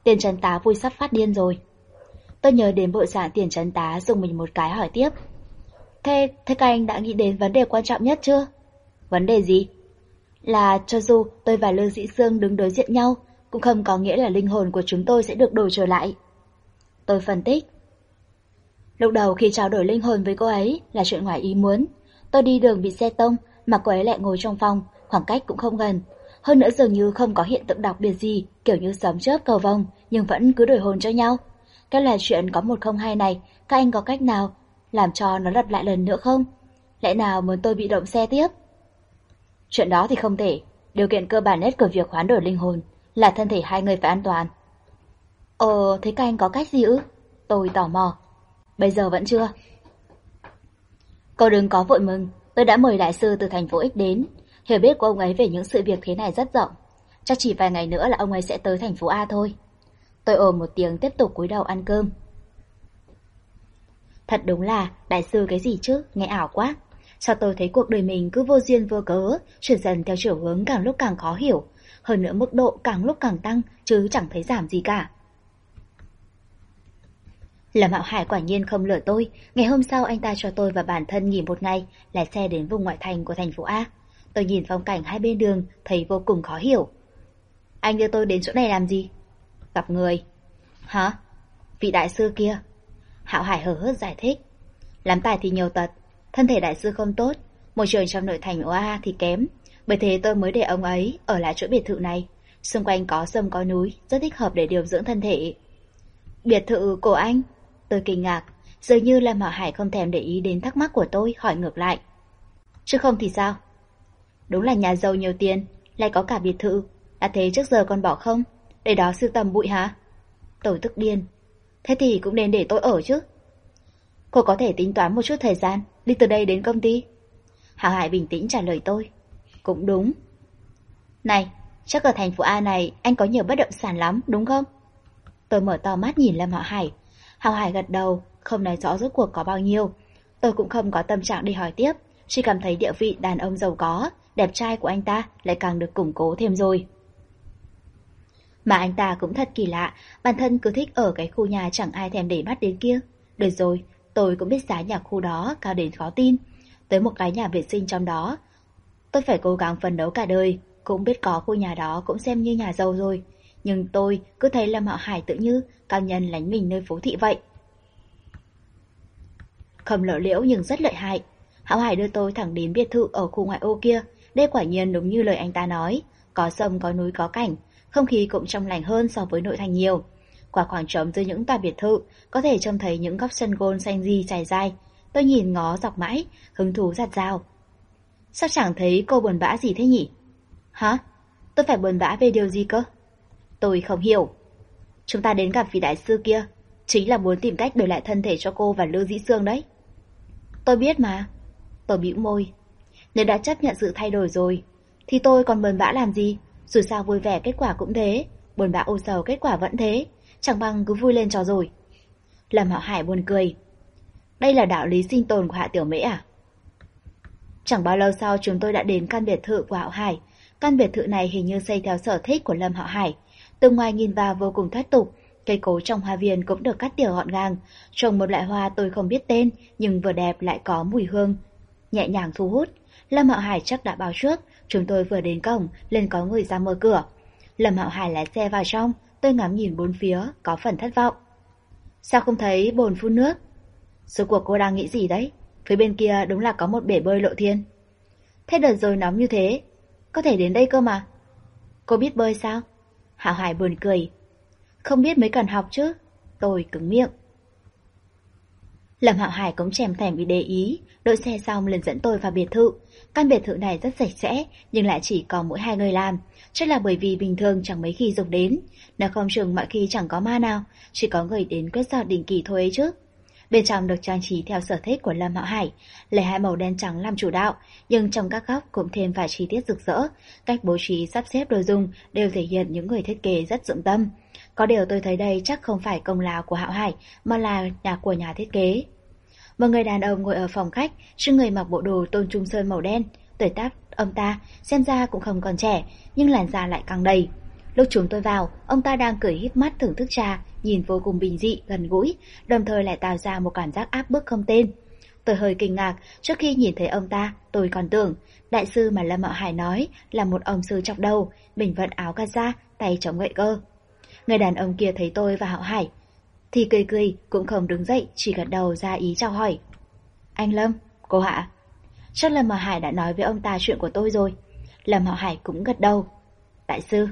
Tiền Trấn Tá vui sắp phát điên rồi. Tôi nhớ đến bộ dạng Tiền Trấn Tá dùng mình một cái hỏi tiếp. Thế, thế các anh đã nghĩ đến vấn đề quan trọng nhất chưa? Vấn đề gì? Là cho dù tôi và Lương Dĩ Sương đứng đối diện nhau, cũng không có nghĩa là linh hồn của chúng tôi sẽ được đổi trở lại. Tôi phân tích. Lúc đầu khi trao đổi linh hồn với cô ấy là chuyện ngoài ý muốn. Tôi đi đường bị xe tông, mà cô ấy lại ngồi trong phòng, khoảng cách cũng không gần. Hơn nữa dường như không có hiện tượng đặc biệt gì, kiểu như sấm chớp cầu vồng, nhưng vẫn cứ đổi hồn cho nhau. Cái là chuyện có một không hai này, các anh có cách nào làm cho nó lặp lại lần nữa không? Lẽ nào muốn tôi bị động xe tiếp? Chuyện đó thì không thể. Điều kiện cơ bản nhất của việc hoán đổi linh hồn là thân thể hai người phải an toàn. Ờ, thế các anh có cách gì ư? Tôi tò mò. Bây giờ vẫn chưa. Cậu đừng có vội mừng, tôi đã mời đại sư từ thành phố X đến. Hiểu biết của ông ấy về những sự việc thế này rất rộng. Chắc chỉ vài ngày nữa là ông ấy sẽ tới thành phố A thôi. Tôi ồ một tiếng tiếp tục cúi đầu ăn cơm. Thật đúng là, đại sư cái gì chứ, nghe ảo quá. Sao tôi thấy cuộc đời mình cứ vô duyên vô cớ, chuyển dần theo chiều hướng càng lúc càng khó hiểu. Hơn nữa mức độ càng lúc càng tăng, chứ chẳng thấy giảm gì cả. Lâm Hạo Hải quả nhiên không lừa tôi. Ngày hôm sau anh ta cho tôi và bản thân nghỉ một ngày, lái xe đến vùng ngoại thành của thành phố A. Tôi nhìn phong cảnh hai bên đường, thấy vô cùng khó hiểu. Anh đưa tôi đến chỗ này làm gì? Gặp người. Hả? Vị đại sư kia. Hạo Hải hờ hớt giải thích. Lắm tài thì nhiều tật, thân thể đại sư không tốt, môi trường trong nội thành A thì kém. Bởi thế tôi mới để ông ấy ở lại chỗ biệt thự này. Xung quanh có sông có núi, rất thích hợp để điều dưỡng thân thể. Biệt thự của anh? Tôi kinh ngạc, dường như Lâm Hạo Hải không thèm để ý đến thắc mắc của tôi, hỏi ngược lại. Chứ không thì sao? Đúng là nhà giàu nhiều tiền, lại có cả biệt thự. Đã thế trước giờ còn bỏ không? Để đó sưu tầm bụi hả? Tôi tức điên. Thế thì cũng nên để tôi ở chứ. Cô có thể tính toán một chút thời gian, đi từ đây đến công ty. Hạo Hải bình tĩnh trả lời tôi. Cũng đúng. Này, chắc ở thành phố A này anh có nhiều bất động sản lắm, đúng không? Tôi mở to mắt nhìn Lâm Hạo Hải. Hạo Hải gật đầu, không nói rõ rốt cuộc có bao nhiêu. Tôi cũng không có tâm trạng đi hỏi tiếp, chỉ cảm thấy địa vị đàn ông giàu có, đẹp trai của anh ta lại càng được củng cố thêm rồi. Mà anh ta cũng thật kỳ lạ, bản thân cứ thích ở cái khu nhà chẳng ai thèm để mắt đến kia. Được rồi, tôi cũng biết giá nhà khu đó cao đến khó tin. Tới một cái nhà vệ sinh trong đó, tôi phải cố gắng phấn đấu cả đời. Cũng biết có khu nhà đó cũng xem như nhà giàu rồi. Nhưng tôi cứ thấy Lâm Hạo Hải tự như cao nhân lánh mình nơi phố thị vậy. Không lộ liễu nhưng rất lợi hại. Hạo Hải đưa tôi thẳng đến biệt thự ở khu ngoại ô kia. Đây quả nhiên đúng như lời anh ta nói. Có sông có núi có cảnh, không khí cũng trong lành hơn so với nội thành nhiều. Qua khoảng trống giữa những tòa biệt thự, có thể trông thấy những góc sân gôn xanh ri trải dài. Tôi nhìn ngó dọc mãi, hứng thú giạt rào. Sao chẳng thấy cô buồn bã gì thế nhỉ? Hả? Tôi phải buồn bã về điều gì cơ? Tôi không hiểu. Chúng ta đến gặp vị đại sư kia, chính là muốn tìm cách đổi lại thân thể cho cô và Lư Dĩ Sương đấy. Tôi biết mà. Tôi bĩu môi. Nếu đã chấp nhận sự thay đổi rồi, thì tôi còn buồn bã làm gì? Dù sao vui vẻ kết quả cũng thế, buồn bã âu sầu kết quả vẫn thế, chẳng bằng cứ vui lên cho rồi. Lâm Hạo Hải buồn cười. Đây là đạo lý sinh tồn của Hạ Tiểu Mễ à? Chẳng bao lâu sau chúng tôi đã đến căn biệt thự của Hạo Hải. Căn biệt thự này hình như xây theo sở thích của Lâm Hạo Hải. Từ ngoài nhìn vào vô cùng thoát tục, cây cối trong hoa viên cũng được cắt tỉa gọn gàng, trồng một loại hoa tôi không biết tên nhưng vừa đẹp lại có mùi hương nhẹ nhàng thu hút. Lâm Hạo Hải chắc đã báo trước, chúng tôi vừa đến cổng liền có người ra mở cửa. Lâm Hạo Hải lái xe vào trong, tôi ngắm nhìn bốn phía, có phần thất vọng. Sao không thấy bồn phun nước? Số cuộc cô đang nghĩ gì đấy? Phía bên kia đúng là có một bể bơi lộ thiên. Thế đợt rồi nóng như thế, có thể đến đây cơ mà. Cô biết bơi sao? Hạo Hải buồn cười. Không biết mới cần học chứ. Tôi cứng miệng. Lâm Hạo Hải cũng chèm thèm bị để ý, đỗ xe xong liền dẫn tôi vào biệt thự. Căn biệt thự này rất sạch sẽ, nhưng lại chỉ có mỗi hai người làm. Chắc là bởi vì bình thường chẳng mấy khi dùng đến. Nếu không chừng mọi khi chẳng có ma nào, chỉ có người đến quét dọn định kỳ thôi ấy chứ. Bên trong được trang trí theo sở thích của Lâm Hạo Hải, lấy hai màu đen trắng làm chủ đạo, nhưng trong các góc cũng thêm vài chi tiết rực rỡ. Cách bố trí sắp xếp đồ dùng đều thể hiện những người thiết kế rất dụng tâm. Có điều tôi thấy đây chắc không phải công lao của Hạo Hải, mà là nhà của nhà thiết kế. Một người đàn ông ngồi ở phòng khách, trên người mặc bộ đồ tôn trung sơn màu đen. Tuổi tác ông ta xem ra cũng không còn trẻ, nhưng làn da lại càng đầy. Lúc chúng tôi vào, ông ta đang cười híp mắt thưởng thức trà, nhìn vô cùng bình dị, gần gũi, đồng thời lại tạo ra một cảm giác áp bức không tên. Tôi hơi kinh ngạc, trước khi nhìn thấy ông ta, tôi còn tưởng đại sư mà Lâm Mạo Hải nói là một ông sư chọc đầu, mình vận áo cà sa, tay chống gậy cơ. Người đàn ông kia thấy tôi và Hạo Hải thì cười cười, cũng không đứng dậy, chỉ gật đầu ra ý chào hỏi. Anh Lâm, cô Hạ. Chắc Lâm Mạo Hải đã nói với ông ta chuyện của tôi rồi. Lâm Mạo Hải cũng gật đầu. Đại sư.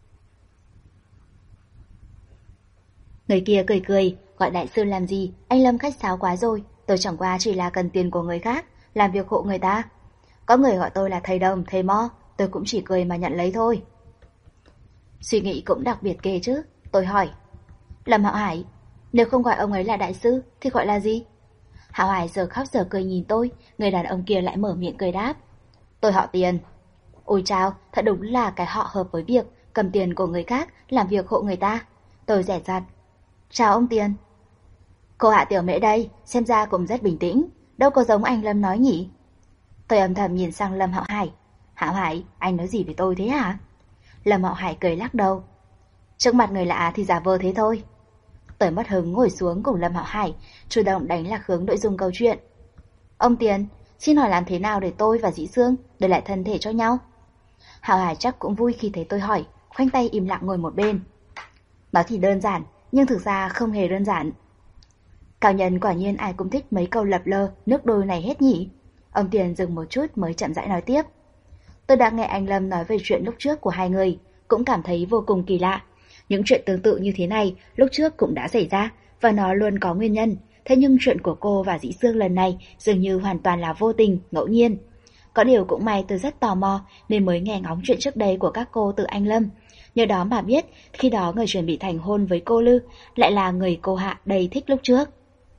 Người kia cười cười, gọi đại sư làm gì, anh Lâm khách sáo quá rồi, tôi chẳng qua chỉ là cần tiền của người khác, làm việc hộ người ta. Có người gọi tôi là thầy đồng, thầy mo, tôi cũng chỉ cười mà nhận lấy thôi. Suy nghĩ cũng đặc biệt ghê chứ, tôi hỏi. Lâm Hạo Hải, nếu không gọi ông ấy là đại sư, thì gọi là gì? Hạo Hải giờ khóc giờ cười nhìn tôi, người đàn ông kia lại mở miệng cười đáp. Tôi họ Tiền. Ôi chao, thật đúng là cái họ hợp với việc cầm tiền của người khác, làm việc hộ người ta. Tôi rẻ rặt. Chào ông Tiền. Cô Hạ Tiểu Mễ đây, xem ra cũng rất bình tĩnh, đâu có giống anh Lâm nói nhỉ? Tôi âm thầm nhìn sang Lâm Hạo Hải. Hạo Hải, anh nói gì với tôi thế hả? Lâm Hạo Hải cười lắc đầu. Trước mặt người lạ thì giả vờ thế thôi. Tôi mất hứng ngồi xuống cùng Lâm Hạo Hải, chủ động đánh lạc hướng nội dung câu chuyện. Ông Tiền, xin hỏi làm thế nào để tôi và Dĩ Sương đổi lại thân thể cho nhau? Hạo Hải chắc cũng vui khi thấy tôi hỏi, khoanh tay im lặng ngồi một bên. Nói thì đơn giản, nhưng thực ra không hề đơn giản. Cao nhân quả nhiên ai cũng thích mấy câu lập lơ, nước đôi này hết nhỉ? Ông Tiền dừng một chút mới chậm rãi nói tiếp. Tôi đã nghe anh Lâm nói về chuyện lúc trước của hai người, cũng cảm thấy vô cùng kỳ lạ. Những chuyện tương tự như thế này lúc trước cũng đã xảy ra, và nó luôn có nguyên nhân. Thế nhưng chuyện của cô và Dĩ Sương lần này dường như hoàn toàn là vô tình, ngẫu nhiên. Có điều cũng may tôi rất tò mò nên mới nghe ngóng chuyện trước đây của các cô từ anh Lâm. Nhờ đó mà biết khi đó người chuẩn bị thành hôn với cô Lư lại là người cô Hạ đầy thích lúc trước.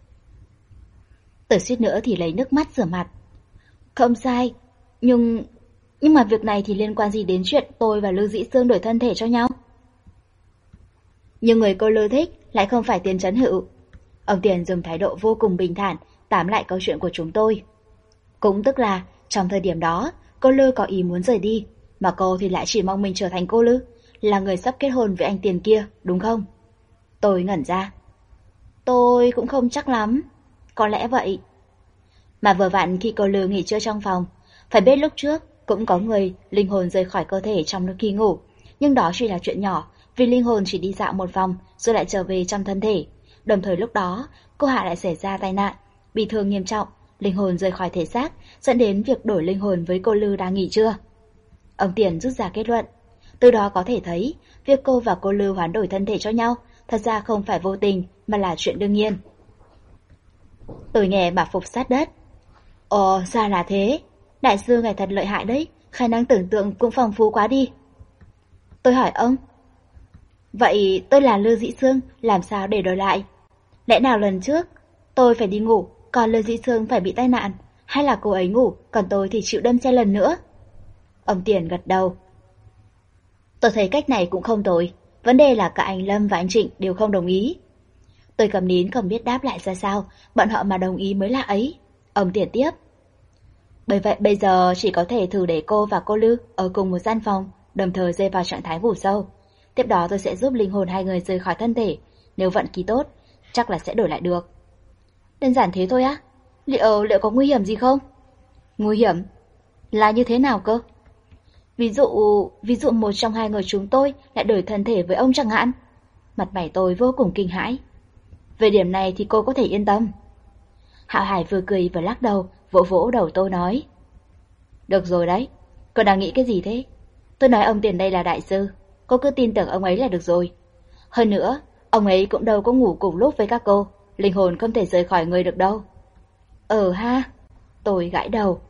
Tôi suýt nữa thì lấy nước mắt rửa mặt. Không sai, nhưng... Nhưng mà việc này thì liên quan gì đến chuyện tôi và Lư Dĩ Sương đổi thân thể cho nhau? Nhưng người cô Lư thích lại không phải Tiền Trấn Hữu. Ông Tiền dùng thái độ vô cùng bình thản tóm lại câu chuyện của chúng tôi. Cũng tức là trong thời điểm đó cô Lư có ý muốn rời đi, mà cô thì lại chỉ mong mình trở thành cô Lư, là người sắp kết hôn với anh Tiền kia, đúng không? Tôi ngẩn ra. Tôi cũng không chắc lắm. Có lẽ vậy. Mà vừa vặn khi cô Lư nghỉ trưa trong phòng, phải biết lúc trước cũng có người linh hồn rời khỏi cơ thể trong khi ngủ, nhưng đó chỉ là chuyện nhỏ, vì linh hồn chỉ đi dạo một vòng rồi lại trở về trong thân thể. Đồng thời lúc đó cô Hạ lại xảy ra tai nạn, bị thương nghiêm trọng, linh hồn rời khỏi thể xác, dẫn đến việc đổi linh hồn với cô Lư đang nghỉ trưa. Ông Tiền rút ra kết luận. Từ đó có thể thấy việc cô và cô Lư hoán đổi thân thể cho nhau thật ra không phải vô tình mà là chuyện đương nhiên. Tôi nghe mà phục sát đất. Ồ, ra là thế. Đại sư ngài thật lợi hại đấy, khả năng tưởng tượng cũng phong phú quá đi. Tôi hỏi ông. Vậy tôi là Lư Dĩ Sương, làm sao để đổi lại? Lẽ nào lần trước tôi phải đi ngủ, còn Lư Dĩ Sương phải bị tai nạn, hay là cô ấy ngủ, còn tôi thì chịu đâm xe lần nữa? Ông Tiền gật đầu. Tôi thấy cách này cũng không tồi. Vấn đề là cả anh Lâm và anh Trịnh đều không đồng ý. Tôi cầm nín không biết đáp lại ra sao, bọn họ mà đồng ý mới lạ ấy. Ông Tiền tiếp. Bởi vậy bây giờ chỉ có thể thử để cô và cô Lư ở cùng một gian phòng, đồng thời rơi vào trạng thái ngủ sâu. Tiếp đó tôi sẽ giúp linh hồn hai người rời khỏi thân thể. Nếu vận khí tốt, chắc là sẽ đổi lại được. Đơn giản thế thôi á? Liệu liệu có nguy hiểm gì không? Nguy hiểm? Là như thế nào cơ? Ví dụ, ví dụ một trong hai người chúng tôi lại đổi thân thể với ông chẳng hạn. Mặt mày tôi vô cùng kinh hãi. Về điểm này thì cô có thể yên tâm. Hạo Hải vừa cười vừa lắc đầu, vỗ vỗ đầu tôi nói. Được rồi đấy, cô đang nghĩ cái gì thế? Tôi nói ông Tiền đây là đại sư, cô cứ tin tưởng ông ấy là được rồi. Hơn nữa, ông ấy cũng đâu có ngủ cùng lúc với các cô, linh hồn không thể rời khỏi người được đâu. Ờ ha, tôi gãi đầu.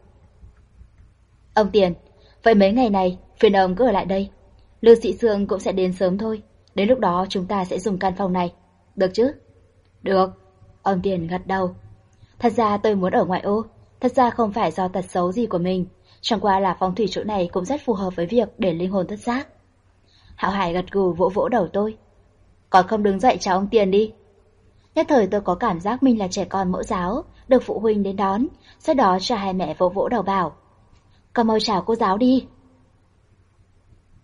Ông Tiền, vậy mấy ngày này, phiền ông cứ ở lại đây. Lư Sĩ Sương cũng sẽ đến sớm thôi, đến lúc đó chúng ta sẽ dùng căn phòng này. Được chứ? Được, ông Tiền gật đầu. Thật ra tôi muốn ở ngoại ô, thật ra không phải do tật xấu gì của mình, chẳng qua là phong thủy chỗ này cũng rất phù hợp với việc để linh hồn thất xác. Hạo Hải gật gù vỗ vỗ đầu tôi. Còn không đứng dậy chào ông Tiền đi. Nhất thời tôi có cảm giác mình là trẻ con mẫu giáo, được phụ huynh đến đón, sau đó cho hai mẹ vỗ vỗ đầu bảo. Con mau chào cô giáo đi.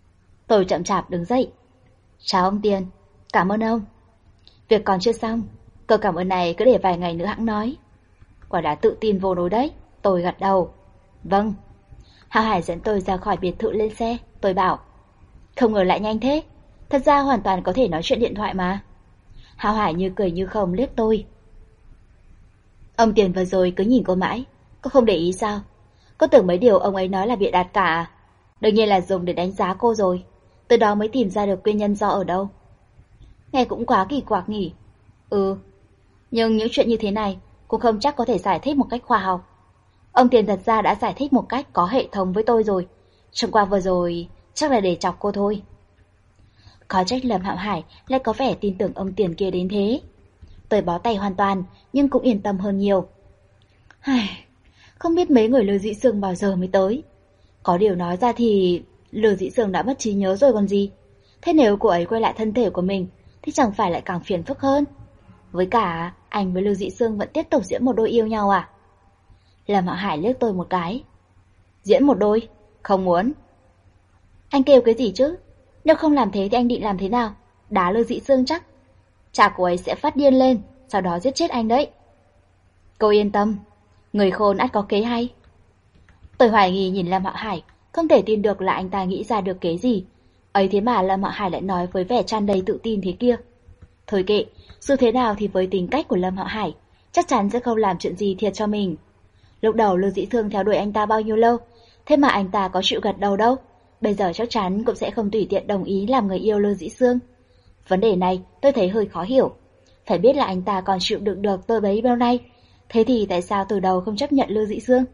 Tôi chậm chạp đứng dậy. Chào ông Tiền, cảm ơn ông. Việc còn chưa xong, câu cảm ơn này cứ để vài ngày nữa hẵng nói. Quả đã tự tin vô đối đấy, tôi gật đầu. Vâng. Hào Hải dẫn tôi ra khỏi biệt thự lên xe, tôi bảo. Không ngờ lại nhanh thế, thật ra hoàn toàn có thể nói chuyện điện thoại mà. Hào Hải như cười như không liếc tôi. Ông Tiền vừa rồi cứ nhìn cô mãi, cô không để ý sao? Cô tưởng mấy điều ông ấy nói là bịa đặt cả à? Đương nhiên là dùng để đánh giá cô rồi, từ đó mới tìm ra được nguyên nhân do ở đâu. Nghe cũng quá kỳ quặc nhỉ. Ừ, nhưng những chuyện như thế này cũng không chắc có thể giải thích một cách khoa học. Ông Tiền thật ra đã giải thích một cách có hệ thống với tôi rồi, chẳng qua vừa rồi chắc là để chọc cô thôi. Có trách Lâm Hạo Hải lại có vẻ tin tưởng ông Tiền kia đến thế. Tôi bó tay hoàn toàn, nhưng cũng yên tâm hơn nhiều. Hài, không biết mấy người Lư Dĩ Sương bao giờ mới tới. Có điều nói ra thì Lư Dĩ Sương đã mất trí nhớ rồi còn gì. Thế nếu cô ấy quay lại thân thể của mình thì chẳng phải lại càng phiền phức hơn. Với cả anh với Lư Dĩ Sương vẫn tiếp tục diễn một đôi yêu nhau à? Lâm Hạo Hải liếc tôi một cái. Diễn một đôi? Không muốn. Anh kêu cái gì chứ? Nếu không làm thế thì anh định làm thế nào? Đá Lư Dĩ Sương chắc. Cha cô ấy sẽ phát điên lên, sau đó giết chết anh đấy. Cô yên tâm, người khôn ắt có kế hay. Tôi hoài nghi nhìn Lâm Hạo Hải, không thể tin được là anh ta nghĩ ra được kế gì. Ấy thế mà Lâm Hạo Hải lại nói với vẻ tràn đầy tự tin thế kia. Thôi kệ, dù thế nào thì với tính cách của Lâm Hạo Hải, chắc chắn sẽ không làm chuyện gì thiệt cho mình. Lúc đầu Lư Dĩ Sương theo đuổi anh ta bao nhiêu lâu, thế mà anh ta có chịu gật đầu đâu. Bây giờ chắc chắn cũng sẽ không tùy tiện đồng ý làm người yêu Lư Dĩ Sương. Vấn đề này tôi thấy hơi khó hiểu. Phải biết là anh ta còn chịu đựng được tôi bấy lâu nay, thế thì tại sao từ đầu không chấp nhận Lư Dĩ Sương?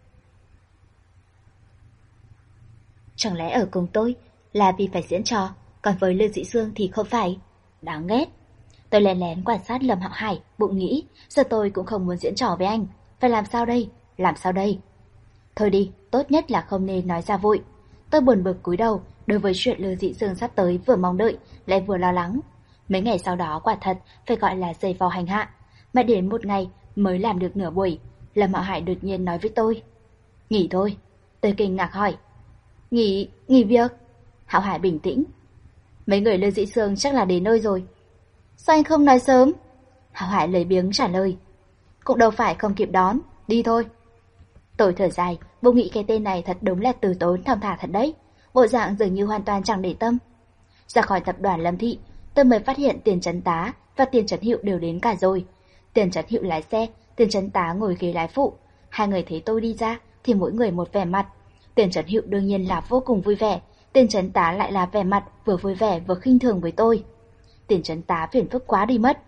Chẳng lẽ ở cùng tôi là vì phải diễn trò, còn với Lư Dĩ Sương thì không phải? Đáng ghét. Tôi lén lén quan sát Lâm Hạo Hải, bụng nghĩ, giờ tôi cũng không muốn diễn trò với anh. Phải làm sao đây? Làm sao đây? Thôi đi, tốt nhất là không nên nói ra vội. Tôi buồn bực cúi đầu, đối với chuyện Lư Dĩ Sương sắp tới vừa mong đợi, lại vừa lo lắng. Mấy ngày sau đó quả thật phải gọi là giày vò hành hạ, mà đến một ngày mới làm được nửa buổi, Lâm Hạo Hải đột nhiên nói với tôi. Nghỉ thôi. Tôi kinh ngạc hỏi. Nghỉ, nghỉ việc? Hạo Hải bình tĩnh. Mấy người Lư Dĩ Sương chắc là đến nơi rồi. Sao anh không nói sớm? Hạo Hải lười biếng trả lời. Cũng đâu phải không kịp đón, đi thôi. Tôi thở dài, vô nghĩ cái tên này thật đúng là từ tốn thong thả thật đấy. Bộ dạng dường như hoàn toàn chẳng để tâm. Ra khỏi tập đoàn Lâm Thị, tôi mới phát hiện Tiền Trấn Tá và Tiền Trấn Hiệu đều đến cả rồi. Tiền Trấn Hiệu lái xe, Tiền Trấn Tá ngồi ghế lái phụ. Hai người thấy tôi đi ra thì mỗi người một vẻ mặt. Tiền Trấn Hiệu đương nhiên là vô cùng vui vẻ, Tiền Trấn Tá lại là vẻ mặt vừa vui vẻ vừa khinh thường với tôi. Tiền Trấn Tá phiền phức quá đi mất.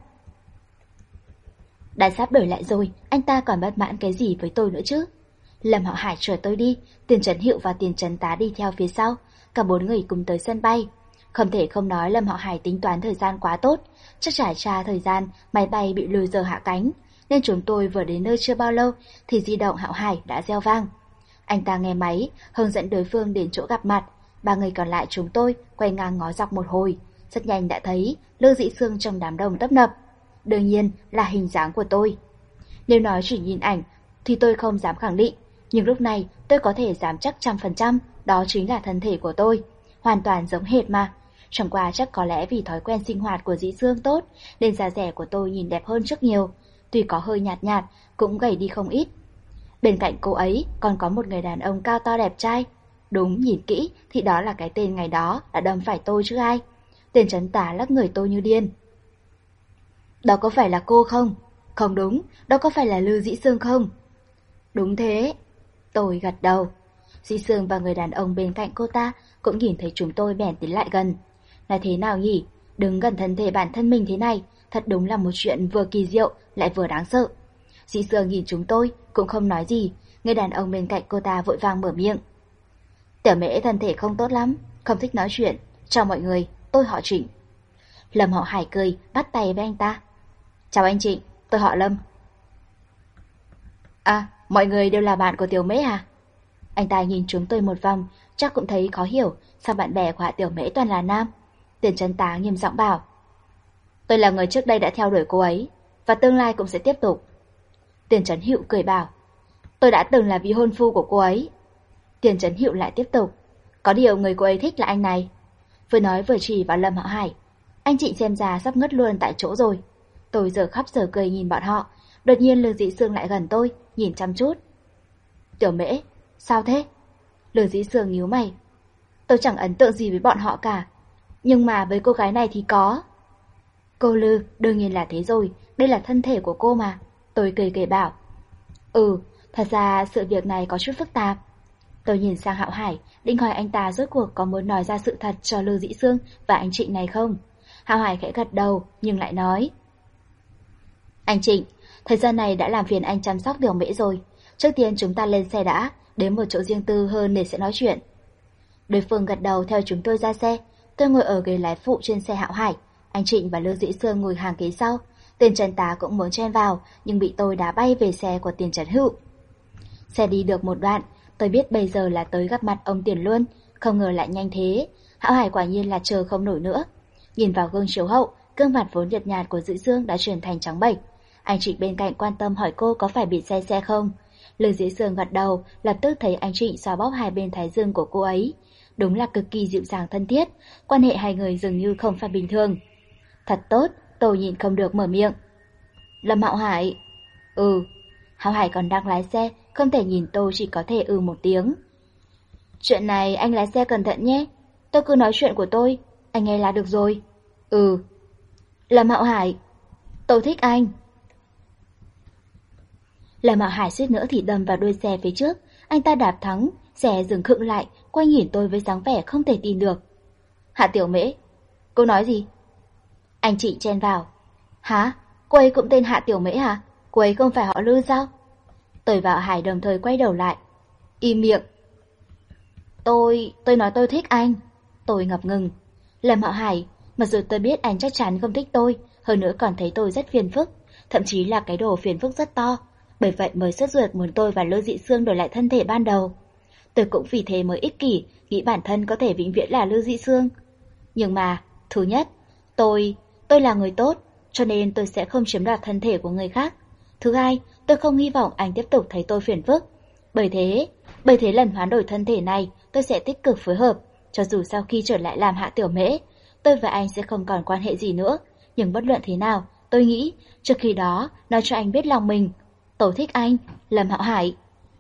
Đã sắp đổi lại rồi, anh ta còn bất mãn cái gì với tôi nữa chứ? Lâm Hạo Hải chở tôi đi, Tiền Trấn Hiệu và Tiền Trấn Tá đi theo phía sau, cả bốn người cùng tới sân bay. Không thể không nói Lâm Hạo Hải tính toán thời gian quá tốt, chắc trải tra thời gian máy bay bị lùi giờ hạ cánh, nên chúng tôi vừa đến nơi chưa bao lâu thì di động Hạo Hải đã reo vang. Anh ta nghe máy, hướng dẫn đối phương đến chỗ gặp mặt. Ba người còn lại chúng tôi quay ngang ngó dọc một hồi, rất nhanh đã thấy Lư Dĩ Sương trong đám đông tấp nập. Đương nhiên là hình dáng của tôi. Nếu nói chỉ nhìn ảnh thì tôi không dám khẳng định, nhưng lúc này tôi có thể dám chắc trăm phần trăm đó chính là thân thể của tôi, hoàn toàn giống hệt mà. Chẳng qua chắc có lẽ vì thói quen sinh hoạt của Dĩ Sương tốt nên da dẻ của tôi nhìn đẹp hơn rất nhiều, tuy có hơi nhạt nhạt cũng gầy đi không ít. Bên cạnh cô ấy còn có một người đàn ông cao to đẹp trai. Đúng, nhìn kỹ thì đó là cái tên ngày đó đã đâm phải tôi chứ ai. Tiền Trấn Tá lắc người tôi như điên. Đó có phải là cô không? Không đúng, đó có phải là Lư Dĩ Sương không? Đúng thế. Tôi gật đầu. Dĩ Sương và người đàn ông bên cạnh cô ta cũng nhìn thấy chúng tôi bèn tiến lại gần. Là thế nào nhỉ? Đứng gần thân thể bản thân mình thế này, thật đúng là một chuyện vừa kỳ diệu lại vừa đáng sợ. Dĩ Sương nhìn chúng tôi cũng không nói gì, người đàn ông bên cạnh cô ta vội vàng mở miệng. Tiểu Mễ thân thể không tốt lắm, không thích nói chuyện. Chào mọi người, tôi họ Trịnh. Lâm Hạo Hải cười, bắt tay với anh ta. Chào anh Trịnh, tôi họ Lâm. À, mọi người đều là bạn của Tiểu Mễ à? Anh ta nhìn chúng tôi một vòng, chắc cũng thấy khó hiểu sao bạn bè của Hạ Tiểu Mễ toàn là nam. Tiền Trấn Tá nghiêm giọng bảo. Tôi là người trước đây đã theo đuổi cô ấy, và tương lai cũng sẽ tiếp tục. Tiền Trấn Hiệu cười bảo. Tôi đã từng là vị hôn phu của cô ấy. Tiền Trấn Hiệu lại tiếp tục. Có điều người cô ấy thích là anh này. vừa nói vừa chỉ vào Lâm Hạo Hải. Anh Trịnh xem ra sắp ngất luôn tại chỗ rồi. Tôi giờ khóc giờ cười nhìn bọn họ, đột nhiên Lương Dĩ Sương lại gần tôi, nhìn chăm chút. Tiểu Mễ, sao thế? Lương Dĩ Sương nhíu mày. Tôi chẳng ấn tượng gì với bọn họ cả, nhưng mà với cô gái này thì có. Cô Lư, đương nhiên là thế rồi, đây là thân thể của cô mà. Tôi cười cười bảo. Ừ, thật ra sự việc này có chút phức tạp. Tôi nhìn sang Hạo Hải, định hỏi anh ta rốt cuộc có muốn nói ra sự thật cho Lư Dĩ Sương và anh Trịnh này không. Hạo Hải khẽ gật đầu, nhưng lại nói. Anh Trịnh, thời gian này đã làm phiền anh chăm sóc Tiểu Mễ rồi. Trước tiên chúng ta lên xe đã, đến một chỗ riêng tư hơn để sẽ nói chuyện. Đối phương gật đầu theo chúng tôi ra xe. Tôi ngồi ở ghế lái phụ trên xe Hạo Hải, anh Trịnh và Lư Dĩ Sương ngồi hàng ghế sau. Tiền Trần Tá cũng muốn chen vào, nhưng bị tôi đá bay về xe của Tiền Trần Hữu. Xe đi được một đoạn, tôi biết bây giờ là tới gặp mặt ông Tiền luôn, không ngờ lại nhanh thế. Hạo Hải quả nhiên là chờ không nổi nữa. Nhìn vào gương chiếu hậu, gương mặt vốn nhợt nhạt của Dĩ Sương đã chuyển thành trắng bệch. Anh Trịnh bên cạnh quan tâm hỏi cô có phải bị say xe không. Lư Dĩ Sương gật đầu, lập tức thấy anh Trịnh xoa bóp hai bên thái dương của cô ấy. Đúng là cực kỳ dịu dàng thân thiết, quan hệ hai người dường như không phải bình thường. Thật tốt, tôi nhìn không được mở miệng. Lâm Hạo Hải. Ừ. Hạo Hải còn đang lái xe, không thể nhìn tôi, chỉ có thể ừ một tiếng. Chuyện này anh lái xe cẩn thận nhé. Tôi cứ nói chuyện của tôi, anh nghe là được rồi. Ừ. Lâm Hạo Hải. Tôi thích anh. Lâm Hạo Hải suýt nữa thì đâm vào đuôi xe phía trước. Anh ta đạp thắng, xe dừng khựng lại, quay nhìn tôi với dáng vẻ không thể tin được. Hạ Tiểu Mễ. Cô nói gì? Anh chị chen vào. Hả? Cô ấy cũng tên Hạ Tiểu Mễ hả? Cô ấy không phải họ Lư sao? Tôi và Hải đồng thời quay đầu lại. Im miệng. Tôi... tôi nói tôi thích anh. Tôi ngập ngừng. Lâm Hạo Hải, mặc dù tôi biết anh chắc chắn không thích tôi, hơn nữa còn thấy tôi rất phiền phức, thậm chí là cái đồ phiền phức rất to, bởi vậy mới sốt ruột muốn tôi và Lư Dĩ Sương đổi lại thân thể ban đầu. Tôi cũng vì thế mới ích kỷ, nghĩ bản thân có thể vĩnh viễn là Lư Dĩ Sương. Nhưng mà, thứ nhất, tôi... tôi là người tốt, cho nên tôi sẽ không chiếm đoạt thân thể của người khác. Thứ hai, tôi không hy vọng anh tiếp tục thấy tôi phiền phức. Bởi thế, bởi thế lần hoán đổi thân thể này, tôi sẽ tích cực phối hợp, cho dù sau khi trở lại làm Hạ Tiểu Mễ, tôi và anh sẽ không còn quan hệ gì nữa. Nhưng bất luận thế nào, tôi nghĩ, trước khi đó, nói cho anh biết lòng mình. Tôi thích anh, Lâm Hạo Hải.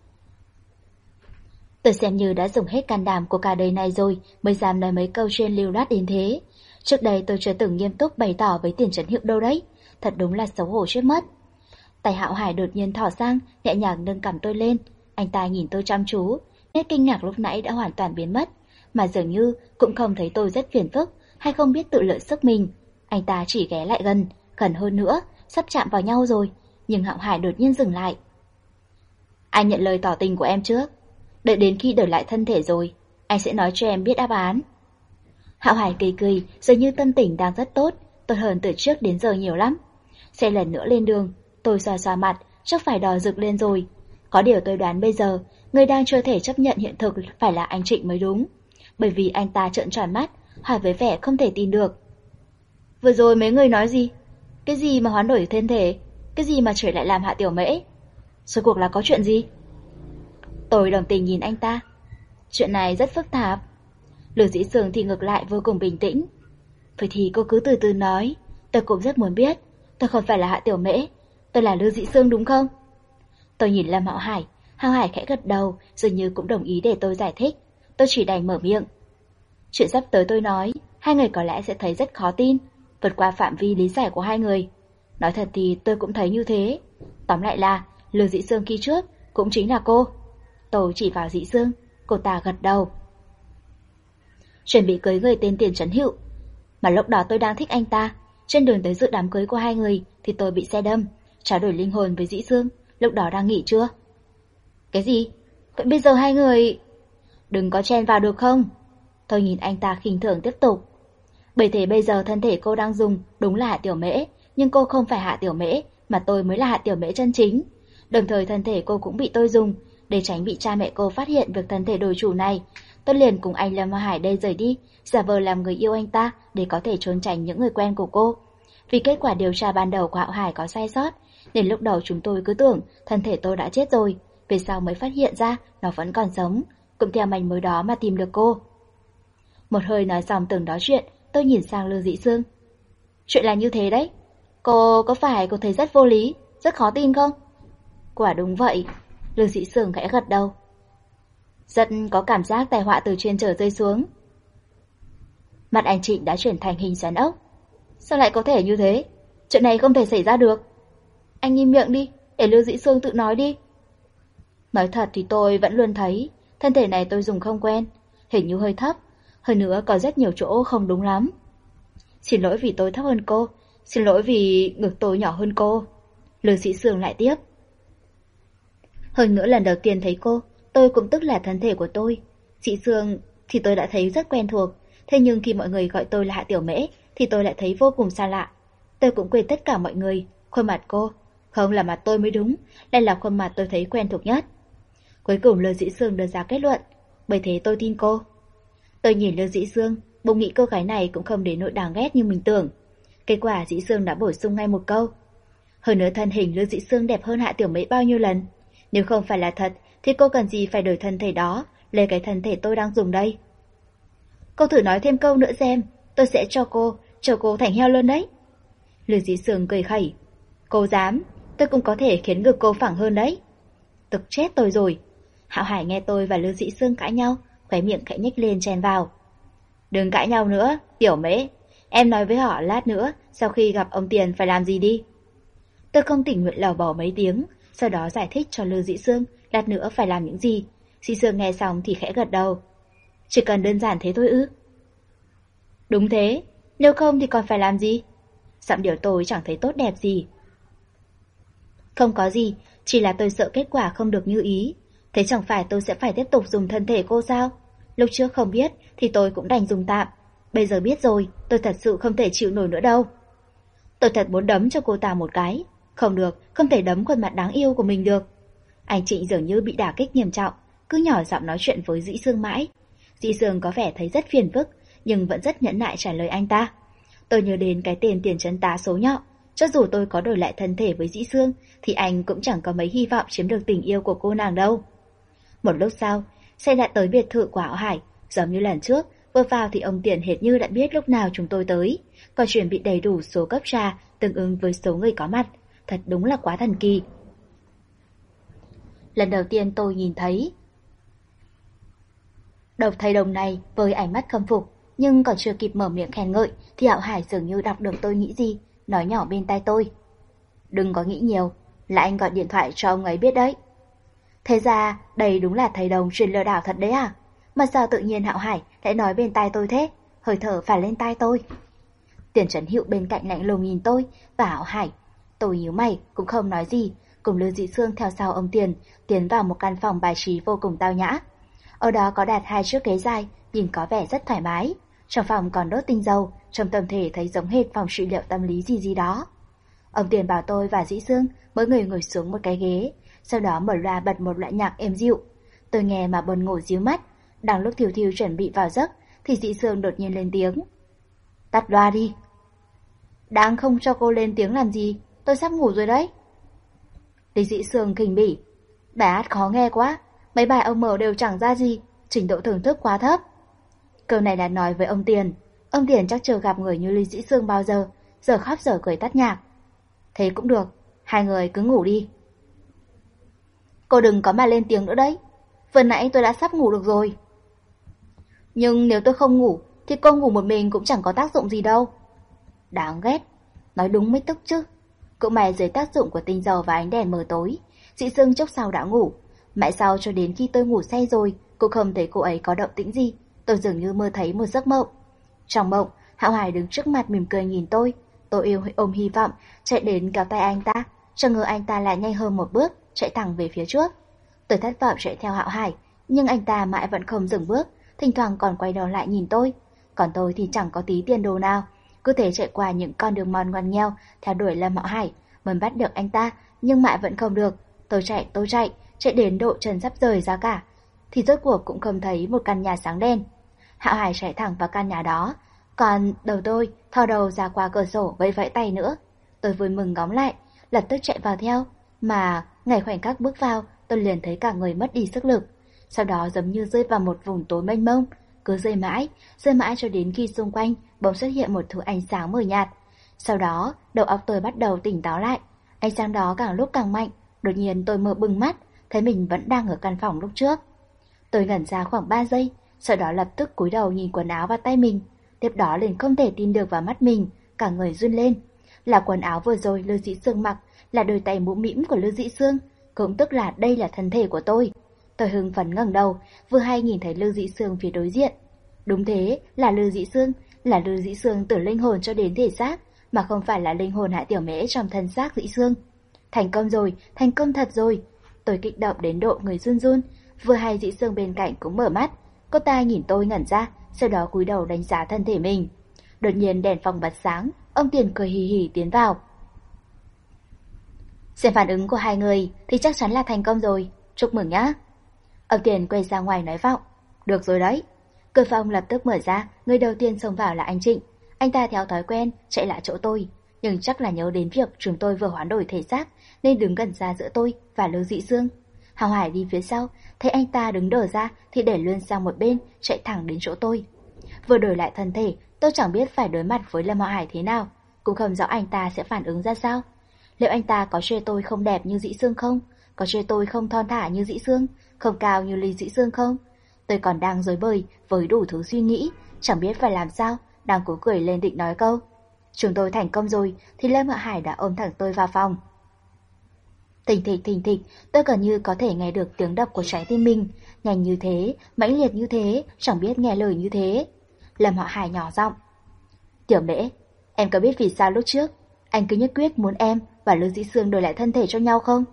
Tôi xem như đã dùng hết can đảm của cả đời này rồi mới dám nói mấy câu chuyên lưu loát đến thế. Trước đây tôi chưa từng nghiêm túc bày tỏ với Tiền Trấn Hiệu đâu đấy. Thật đúng là xấu hổ chết mất. Tay Hạo Hải đột nhiên thỏ sang, nhẹ nhàng nâng cằm tôi lên. Anh ta nhìn tôi chăm chú, nét kinh ngạc lúc nãy đã hoàn toàn biến mất, mà dường như cũng không thấy tôi rất phiền phức hay không biết tự lợi sức mình. Anh ta chỉ ghé lại gần, gần hơn nữa, sắp chạm vào nhau rồi, nhưng Hạo Hải đột nhiên dừng lại. Anh nhận lời tỏ tình của em trước, đợi đến khi đổi lại thân thể rồi, anh sẽ nói cho em biết đáp án. Hạo Hải cười cười, dường như tâm tình đang rất tốt, tốt hơn từ trước đến giờ nhiều lắm. Xe lần nữa lên đường, tôi xoa xoa mặt, chắc phải đỏ rực lên rồi. Có điều tôi đoán bây giờ, người đang chưa thể chấp nhận hiện thực phải là anh Trịnh mới đúng. Bởi vì anh ta trợn tròn mắt, hỏi với vẻ không thể tin được. Vừa rồi mấy người nói gì? Cái gì mà hoán đổi thân thể? Cái gì mà trở lại làm Hạ Tiểu Mễ? Rốt cuộc là có chuyện gì? Tôi đồng tình nhìn anh ta. Chuyện này rất phức tạp. Lư Dĩ Sương thì ngược lại vô cùng bình tĩnh. Vậy thì cô cứ từ từ nói. Tôi cũng rất muốn biết. Tôi không phải là Hạ Tiểu Mễ, tôi là Lư Dĩ Sương đúng không? Tôi nhìn Lâm Hạo Hải. Hạo Hải khẽ gật đầu, dường như cũng đồng ý để tôi giải thích. Tôi chỉ đành mở miệng. Chuyện sắp tới tôi nói, hai người có lẽ sẽ thấy rất khó tin, vượt qua phạm vi lý giải của hai người. Nói thật thì tôi cũng thấy như thế. Tóm lại là Lư Dĩ Sương khi trước cũng chính là cô. Tôi chỉ vào Dĩ Sương, cô ta gật đầu. Chuẩn bị cưới người tên Tiền Trấn Hữu, mà lúc đó tôi đang thích anh ta. Trên đường tới dự đám cưới của hai người thì tôi bị xe đâm, trao đổi linh hồn với Dĩ Sương, lúc đó đang nghỉ trưa. Cái gì? Vậy bây giờ hai người... Đừng có chen vào được không? Tôi nhìn anh ta khinh thường tiếp tục. Bởi thế bây giờ thân thể cô đang dùng đúng là Hạ Tiểu Mễ, nhưng cô không phải Hạ Tiểu Mễ, mà tôi mới là Hạ Tiểu Mễ chân chính. Đồng thời thân thể cô cũng bị tôi dùng, để tránh bị cha mẹ cô phát hiện việc thân thể đổi chủ này. Tôi liền cùng anh Lâm Hải đây rời đi, giả vờ làm người yêu anh ta để có thể trốn tránh những người quen của cô. Vì kết quả điều tra ban đầu của Hạo Hải có sai sót, nên lúc đầu chúng tôi cứ tưởng thân thể tôi đã chết rồi, về sau mới phát hiện ra nó vẫn còn sống, cũng theo manh mối đó mà tìm được cô. Một hơi nói xong từng đó chuyện, tôi nhìn sang Lưu Dĩ Sương. Chuyện là như thế đấy. Cô có phải cô thấy rất vô lý, rất khó tin không? Quả đúng vậy. Lưu Dĩ Sương khẽ gật đầu. Rất có cảm giác tai họa từ trên trời rơi xuống. Mặt anh Trịnh đã chuyển thành hình xoắn ốc. Sao lại có thể như thế? Chuyện này không thể xảy ra được. Anh im miệng đi, để Lưu Dĩ Sương tự nói đi. Nói thật thì tôi vẫn luôn thấy thân thể này tôi dùng không quen, hình như hơi thấp, hơn nữa có rất nhiều chỗ không đúng lắm. Xin lỗi vì tôi thấp hơn cô, xin lỗi vì ngực tôi nhỏ hơn cô. Lưu Dĩ Sương lại tiếp. Hơn nữa lần đầu tiên thấy cô, tôi cũng tức là thân thể của tôi. Chị Sương thì tôi đã thấy rất quen thuộc, thế nhưng khi mọi người gọi tôi là Hạ Tiểu Mễ thì tôi lại thấy vô cùng xa lạ. Tôi cũng quên tất cả mọi người, khuôn mặt cô, không là mặt tôi mới đúng, đây là khuôn mặt tôi thấy quen thuộc nhất. Cuối cùng Lưu Dĩ Sương đưa ra kết luận, bởi thế tôi tin cô. Tôi nhìn Lưu Dĩ Sương, bỗng nghĩ cô gái này cũng không đến nỗi đáng ghét như mình tưởng. Kết quả Dĩ Sương đã bổ sung ngay một câu. Hơn nữa thân hình Lưu Dĩ Sương đẹp hơn Hạ Tiểu Mễ bao nhiêu lần. Nếu không phải là thật thì cô cần gì phải đổi thân thể đó lấy cái thân thể tôi đang dùng đây. Cô thử nói thêm câu nữa xem, tôi sẽ cho cô, cho cô thành heo luôn đấy. Lưu Dĩ Sương cười khẩy. Cô dám, tôi cũng có thể khiến ngực cô phẳng hơn đấy. Tức chết tôi rồi. Hạo Hải nghe tôi và Lưu Dĩ Sương cãi nhau, khóe miệng khẽ nhếch lên chen vào. Đừng cãi nhau nữa, Tiểu Mễ. Em nói với họ lát nữa, sau khi gặp ông Tiền phải làm gì đi. Tôi không tình nguyện lầu bầu mấy tiếng, sau đó giải thích cho Lưu Dĩ Sương lát nữa phải làm những gì. Dĩ Sương nghe xong thì khẽ gật đầu. Chỉ cần đơn giản thế thôi ư? Đúng thế, nếu không thì còn phải làm gì? Giọng điệu tôi chẳng thấy tốt đẹp gì. Không có gì, chỉ là tôi sợ kết quả không được như ý. Thế chẳng phải tôi sẽ phải tiếp tục dùng thân thể cô sao? Lúc trước không biết thì tôi cũng đành dùng tạm. Bây giờ biết rồi, tôi thật sự không thể chịu nổi nữa đâu. Tôi thật muốn đấm cho cô ta một cái. Không được, không thể đấm khuôn mặt đáng yêu của mình được. Anh Trịnh dường như bị đả kích nghiêm trọng, cứ nhỏ giọng nói chuyện với Dĩ Sương mãi. Dĩ Sương có vẻ thấy rất phiền phức, nhưng vẫn rất nhẫn nại trả lời anh ta. Tôi nhớ đến cái tên Tiền Trấn Tá số nhọ. Cho dù tôi có đổi lại thân thể với Dĩ Sương thì anh cũng chẳng có mấy hy vọng chiếm được tình yêu của cô nàng đâu. Một lúc sau, xe đã tới biệt thự của Hạo Hải. Giống như lần trước, vừa vào thì ông Tiền hệt như đã biết lúc nào chúng tôi tới, còn chuẩn bị đầy đủ số cốc trà tương ứng với số người có mặt. Thật đúng là quá thần kỳ. Lần đầu tiên tôi nhìn thấy Độc thầy đồng này với ánh mắt khâm phục, nhưng còn chưa kịp mở miệng khen ngợi thì Hạo Hải dường như đọc được tôi nghĩ gì, nói nhỏ bên tai tôi. Đừng có nghĩ nhiều, là anh gọi điện thoại cho ông ấy biết đấy. Thế ra đây đúng là thầy đồng chuyên lừa đảo thật đấy à? Mà sao tự nhiên Hạo Hải lại nói bên tai tôi thế? Hơi thở phải lên tai tôi. Tiền Trấn Hữu bên cạnh lạnh lùng nhìn tôi và Hạo Hải. Tôi nhíu mày cũng không nói gì, cùng Lưu Dĩ Sương theo sau ông Tiền tiến vào một căn phòng bài trí vô cùng tao nhã. Ở đó có đặt hai chiếc ghế dài, nhìn có vẻ rất thoải mái. Trong phòng còn đốt tinh dầu, trong tâm thể thấy giống hệt phòng trị liệu tâm lý gì gì đó. Ông Tiền bảo tôi và Dĩ Sương mỗi người ngồi xuống một cái ghế, sau đó mở loa bật một loại nhạc êm dịu. Tôi nghe mà buồn ngủ díu mắt. Đang lúc Thiều Thiều chuẩn bị vào giấc thì Dĩ Sương đột nhiên lên tiếng. Tắt loa đi. Đang không cho cô lên tiếng làm gì, tôi sắp ngủ rồi đấy. Lý Dĩ Sương khinh bỉ. Bài hát khó nghe quá, mấy bài ông mở đều chẳng ra gì, trình độ thưởng thức quá thấp. Câu này là nói với ông Tiền. Ông Tiền chắc chưa gặp người như Lý Dĩ Sương bao giờ, giờ khóc giờ cười tắt nhạc. Thế cũng được, hai người cứ ngủ đi. Cô đừng có mà lên tiếng nữa đấy, vừa nãy tôi đã sắp ngủ được rồi. Nhưng nếu tôi không ngủ thì cô ngủ một mình cũng chẳng có tác dụng gì đâu. Đáng ghét, nói đúng mới tức chứ. Cũng may dưới tác dụng của tinh dầu và ánh đèn mờ tối, Dĩ Sương chốc sau đã ngủ. Mãi sau cho đến khi tôi ngủ say rồi cũng không thấy cô ấy có động tĩnh gì. Tôi dường như mơ thấy một giấc mộng. Trong mộng, Hạo Hải đứng trước mặt mỉm cười nhìn tôi. Tôi yêu ôm hy vọng chạy đến kéo tay anh ta, chẳng ngờ anh ta lại nhanh hơn một bước, chạy thẳng về phía trước. Tôi thất vọng chạy theo Hạo Hải, nhưng anh ta mãi vẫn không dừng bước, thỉnh thoảng còn quay đầu lại nhìn tôi. Còn tôi thì chẳng có tí tiền đồ nào, cứ thế chạy qua những con đường mòn ngoằn nghèo theo đuổi Lâm Hạo Hải, muốn bắt được anh ta, nhưng mãi vẫn không được. Tôi chạy, tôi chạy, chạy đến độ chân sắp rời ra cả, thì rốt cuộc cũng không thấy một căn nhà sáng đèn. Hạo Hải chạy thẳng vào căn nhà đó, còn đầu tôi thò đầu ra qua cửa sổ vẫy vẫy tay nữa. Tôi vui mừng ngóng lại, lập tức chạy vào theo, mà ngay khoảnh khắc bước vào, tôi liền thấy cả người mất đi sức lực. Sau đó giống như rơi vào một vùng tối mênh mông, cứ rơi mãi, rơi mãi cho đến khi xung quanh bỗng xuất hiện một thứ ánh sáng mờ nhạt. Sau đó, đầu óc tôi bắt đầu tỉnh táo lại, ánh sáng đó càng lúc càng mạnh, đột nhiên tôi mở bừng mắt, thấy mình vẫn đang ở căn phòng lúc trước. Tôi ngẩn ra khoảng ba giây, sau đó lập tức cúi đầu nhìn quần áo và tay mình, tiếp đó liền không thể tin được vào mắt mình, cả người run lên. Là quần áo vừa rồi Lưu Dĩ Sương mặc, là đôi tay mũm mĩm của Lưu Dĩ Sương, cũng tức là đây là thân thể của tôi. Tôi hưng phấn ngẩng đầu, vừa hay nhìn thấy Lưu Dĩ Sương phía đối diện. Đúng thế, là Lưu Dĩ Sương, là Lưu Dĩ Sương từ linh hồn cho đến thể xác, mà không phải là linh hồn Hạ Tiểu Mễ trong thân xác Dĩ Sương. Thành công rồi, thành công thật rồi. Tôi kích động đến độ người run run, vừa hay Dĩ Sương bên cạnh cũng mở mắt. Cô ta nhìn tôi ngẩn ra, sau đó cúi đầu đánh giá thân thể mình. Đột nhiên đèn phòng bật sáng, ông Tiền cười hì hì tiến vào. Xem phản ứng của hai người thì chắc chắn là thành công rồi, chúc mừng nhá. Ông Tiền quay ra ngoài nói vọng. Được rồi đấy. Cửa phòng lập tức mở ra, người đầu tiên xông vào là anh Trịnh. Anh ta theo thói quen chạy lại chỗ tôi, nhưng chắc là nhớ đến việc chúng tôi vừa hoán đổi thể xác nên đứng gần ra giữa tôi và Lưu Dĩ Sương. Hào Hải đi phía sau, thấy anh ta đứng đờ ra thì để luôn sang một bên, chạy thẳng đến chỗ tôi. Vừa đổi lại thân thể, tôi chẳng biết phải đối mặt với Lâm Hạo Hải thế nào, cũng không rõ anh ta sẽ phản ứng ra sao. Liệu anh ta có chê tôi không đẹp như Dĩ Sương không? Có chê tôi không thon thả như Dĩ Sương, không cao như Lý Dĩ Sương không? Tôi còn đang rối bời với đủ thứ suy nghĩ, chẳng biết phải làm sao, đang cố cười lên định nói câu. Chúng tôi thành công rồi, thì Lâm Hạo Hải đã ôm thẳng tôi vào phòng. Thình thịch thình thịch, tôi gần như có thể nghe được tiếng đập của trái tim mình, nhanh như thế, mãnh liệt như thế, chẳng biết nghe lời như thế. Lâm Hạo Hải nhỏ giọng. Tiểu Mễ, em có biết vì sao lúc trước anh cứ nhất quyết muốn em và Lưu Dĩ Sương đổi lại thân thể cho nhau không?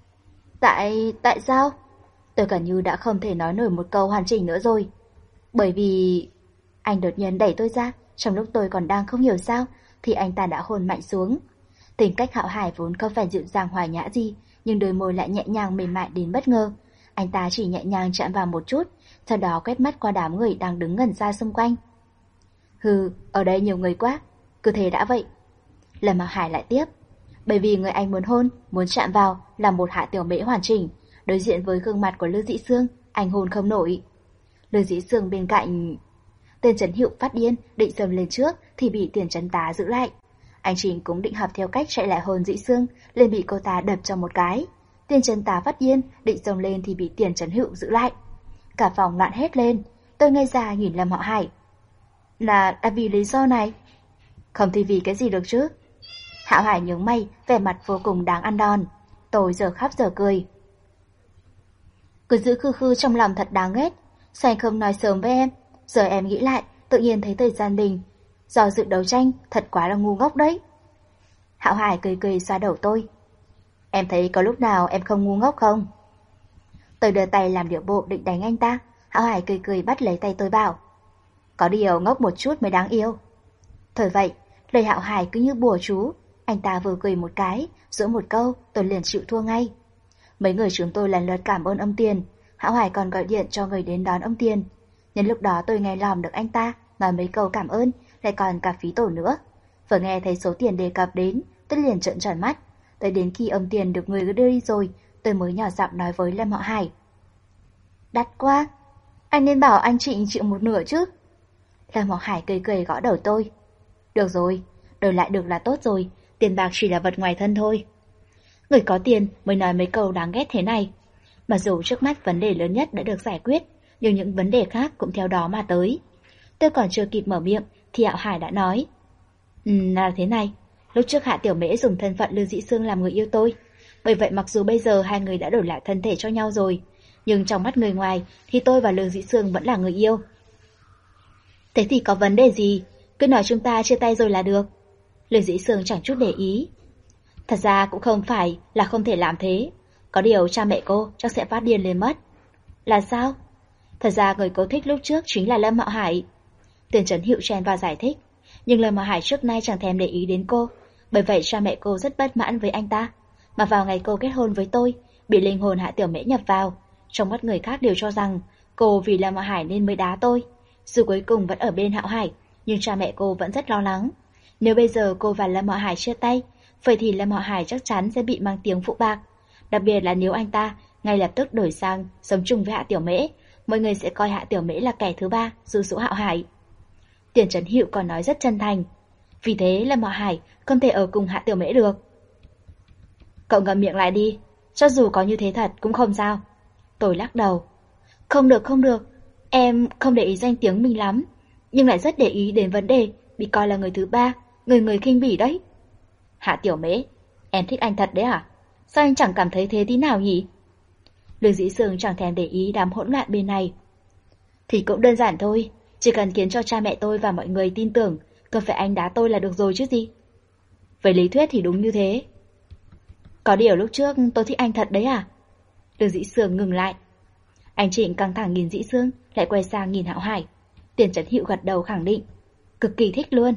Tại... tại sao? Tôi gần như đã không thể nói nổi một câu hoàn chỉnh nữa rồi. Bởi vì... Anh đột nhiên đẩy tôi ra, trong lúc tôi còn đang không hiểu sao, thì anh ta đã hôn mạnh xuống. Tính cách Hạo Hải vốn không phải dịu dàng hòa nhã gì, nhưng đôi môi lại nhẹ nhàng mềm mại đến bất ngờ. Anh ta chỉ nhẹ nhàng chạm vào một chút, sau đó quét mắt qua đám người đang đứng ngẩn ra xung quanh. Hừ, ở đây nhiều người quá, cứ thế đã vậy. Lâm Hạo Hải lại tiếp. Bởi vì người anh muốn hôn, muốn chạm vào là một Hạ Tiểu Mễ hoàn chỉnh, đối diện với gương mặt của Lưu Dĩ Sương, anh hôn không nổi. Lưu Dĩ Sương bên cạnh... Tên Trấn Hiệu phát điên, định xông lên trước thì bị Tiền Trấn Tá giữ lại. Anh Trình cũng định học theo cách chạy lại hôn Dĩ Sương, liền bị cô ta đập cho một cái. Tiền Trấn Tá phát điên, định xông lên thì bị Tiền Trấn Hiệu giữ lại. Cả phòng loạn hết lên, tôi ngây ra nhìn Lâm Hạo Hải. Là đã vì lý do này? Không thì vì cái gì được chứ? Hạo Hải nhướng mày, vẻ mặt vô cùng đáng ăn đòn. Tôi giờ khóc giờ cười. Cứ giữ khư khư trong lòng thật đáng ghét. Sao anh không nói sớm với em? Giờ em nghĩ lại, tự nhiên thấy thời gian mình do dự đấu tranh thật quá là ngu ngốc đấy. Hạo Hải cười cười xoa đầu tôi. Em thấy có lúc nào em không ngu ngốc không? Tôi đưa tay làm điệu bộ định đánh anh ta. Hạo Hải cười cười bắt lấy tay tôi bảo. Có điều ngốc một chút mới đáng yêu. Thời vậy, lời Hạo Hải cứ như bùa chú. Anh ta vừa cười một cái, giữa một câu tôi liền chịu thua ngay. Mấy người chúng tôi lần lượt cảm ơn ông Tiền. Hạo Hải còn gọi điện cho người đến đón ông Tiền. Nhân lúc đó tôi nghe lòng được anh ta nói mấy câu cảm ơn, lại còn cả phí tổ nữa. Vừa nghe thấy số tiền đề cập đến, tôi liền trợn tròn mắt. Tới đến khi ông Tiền được người đưa đi rồi, tôi mới nhỏ giọng nói với Lâm Hạo Hải. Đắt quá, anh nên bảo anh Trịnh chịu một nửa chứ. Lâm Hạo Hải cười cười gõ đầu tôi. Được rồi, đổi lại được là tốt rồi, tiền bạc chỉ là vật ngoài thân thôi. Người có tiền mới nói mấy câu đáng ghét thế này. Mặc dù trước mắt vấn đề lớn nhất đã được giải quyết, nhưng những vấn đề khác cũng theo đó mà tới. Tôi còn chưa kịp mở miệng thì Hạo Hải đã nói. Ừ, là thế này, lúc trước Hạ Tiểu Mễ dùng thân phận Lưu Dĩ Sương làm người yêu tôi. Bởi vậy mặc dù bây giờ hai người đã đổi lại thân thể cho nhau rồi, nhưng trong mắt người ngoài thì tôi và Lưu Dĩ Sương vẫn là người yêu. Thế thì có vấn đề gì? Cứ nói chúng ta chia tay rồi là được. Lưu Dĩ Sương chẳng chút để ý. Thật ra cũng không phải là không thể làm thế. Có điều cha mẹ cô chắc sẽ phát điên lên mất. Là sao? Thật ra người cô thích lúc trước chính là Lâm Hạo Hải. Tiền Trấn Hiệu chen vào giải thích. Nhưng Lâm Hạo Hải trước nay chẳng thèm để ý đến cô. Bởi vậy cha mẹ cô rất bất mãn với anh ta. Mà vào ngày cô kết hôn với tôi, bị linh hồn Hạ Tiểu Mễ nhập vào. Trong mắt người khác đều cho rằng cô vì Lâm Hạo Hải nên mới đá tôi. Dù cuối cùng vẫn ở bên Hạo Hải, nhưng cha mẹ cô vẫn rất lo lắng. Nếu bây giờ cô và Lâm Hạo Hải chia tay, vậy thì Lâm Hạo Hải chắc chắn sẽ bị mang tiếng phụ bạc. Đặc biệt là nếu anh ta ngay lập tức đổi sang sống chung với Hạ Tiểu Mễ, mọi người sẽ coi Hạ Tiểu Mễ là kẻ thứ ba, dụ dỗ Hạo Hải. Tiền Trấn Hữu còn nói rất chân thành. Vì thế Lâm Hạo Hải không thể ở cùng Hạ Tiểu Mễ được. Cậu ngậm miệng lại đi, cho dù có như thế thật cũng không sao. Tôi lắc đầu. Không được không được, em không để ý danh tiếng mình lắm, nhưng lại rất để ý đến vấn đề bị coi là người thứ ba, người người khinh bỉ đấy. Hạ Tiểu Mễ, em thích anh thật đấy à? Sao anh chẳng cảm thấy thế tí nào nhỉ? Lương Dĩ Sương chẳng thèm để ý đám hỗn loạn bên này. Thì cũng đơn giản thôi, chỉ cần khiến cho cha mẹ tôi và mọi người tin tưởng, cần phải anh đá tôi là được rồi chứ gì. Về lý thuyết thì đúng như thế. Có điều lúc trước tôi thích anh thật đấy à? Lương Dĩ Sương ngừng lại. Anh Trịnh căng thẳng nhìn Dĩ Sương, lại quay sang nhìn Hạo Hải. Tiền Trấn Hữu gật đầu khẳng định, cực kỳ thích luôn.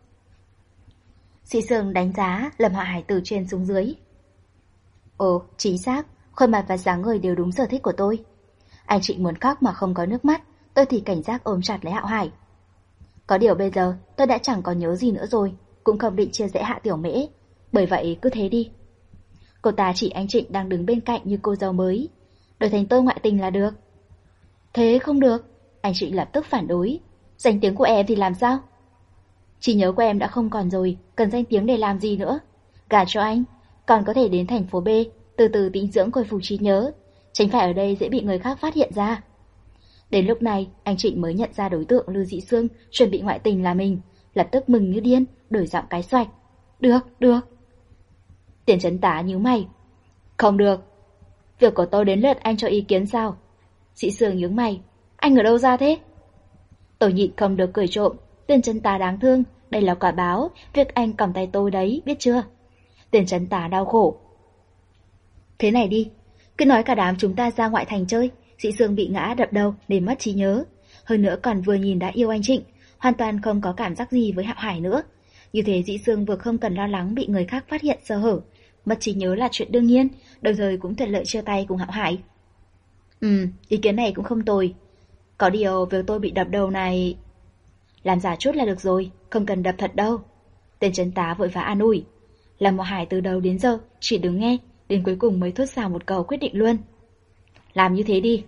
Dĩ Sương đánh giá Lâm Hạo Hải từ trên xuống dưới. Ồ, chính xác, khuôn mặt và dáng người đều đúng sở thích của tôi. Anh Trịnh muốn khóc mà không có nước mắt, tôi thì cảnh giác ôm chặt lấy Hạo Hải. Có điều bây giờ tôi đã chẳng còn nhớ gì nữa rồi, cũng không định chia rẽ Hạ Tiểu Mễ, bởi vậy cứ thế đi. Cô ta chỉ anh Trịnh đang đứng bên cạnh như cô dâu mới. Đổi thành tôi ngoại tình là được. Thế không được, anh Trịnh lập tức phản đối. Danh tiếng của em thì làm sao? Trí nhớ của em đã không còn rồi, cần danh tiếng để làm gì nữa? Gả cho anh, còn có thể đến thành phố B, từ từ tĩnh dưỡng khôi phục trí nhớ, tránh phải ở đây dễ bị người khác phát hiện ra. Đến lúc này, anh Trịnh mới nhận ra đối tượng Lưu Dĩ Sương chuẩn bị ngoại tình là mình, lập tức mừng như điên, đổi giọng cái xoạch. Được, được. Tiền Trấn Tá nhíu mày. Không được. Việc của tôi đến lượt anh cho ý kiến sao? Dĩ Sương nhướng mày. Anh ở đâu ra thế? Tôi nhịn không được cười trộm. Tiền Trấn Tá đáng thương, đây là quả báo, việc anh cầm tay tôi đấy, biết chưa? Tiền Trấn Tá đau khổ. Thế này đi, cứ nói cả đám chúng ta ra ngoại thành chơi. Dĩ Sương bị ngã đập đầu nên mất trí nhớ. Hơn nữa còn vừa nhìn đã yêu anh Trịnh, hoàn toàn không có cảm giác gì với Hạo Hải nữa. Như thế Dĩ Sương vừa không cần lo lắng bị người khác phát hiện sơ hở. Mất trí nhớ là chuyện đương nhiên, đồng thời cũng thuận lợi chia tay cùng Hạo Hải. Ừ, ý kiến này cũng không tồi. Có điều việc tôi bị đập đầu này... Làm giả chút là được rồi, không cần đập thật đâu. Tên Trấn Tá vội vã an ủi. Lâm Hạo Hải từ đầu đến giờ chỉ đứng nghe, đến cuối cùng mới thốt ra một câu quyết định luôn. Làm như thế đi.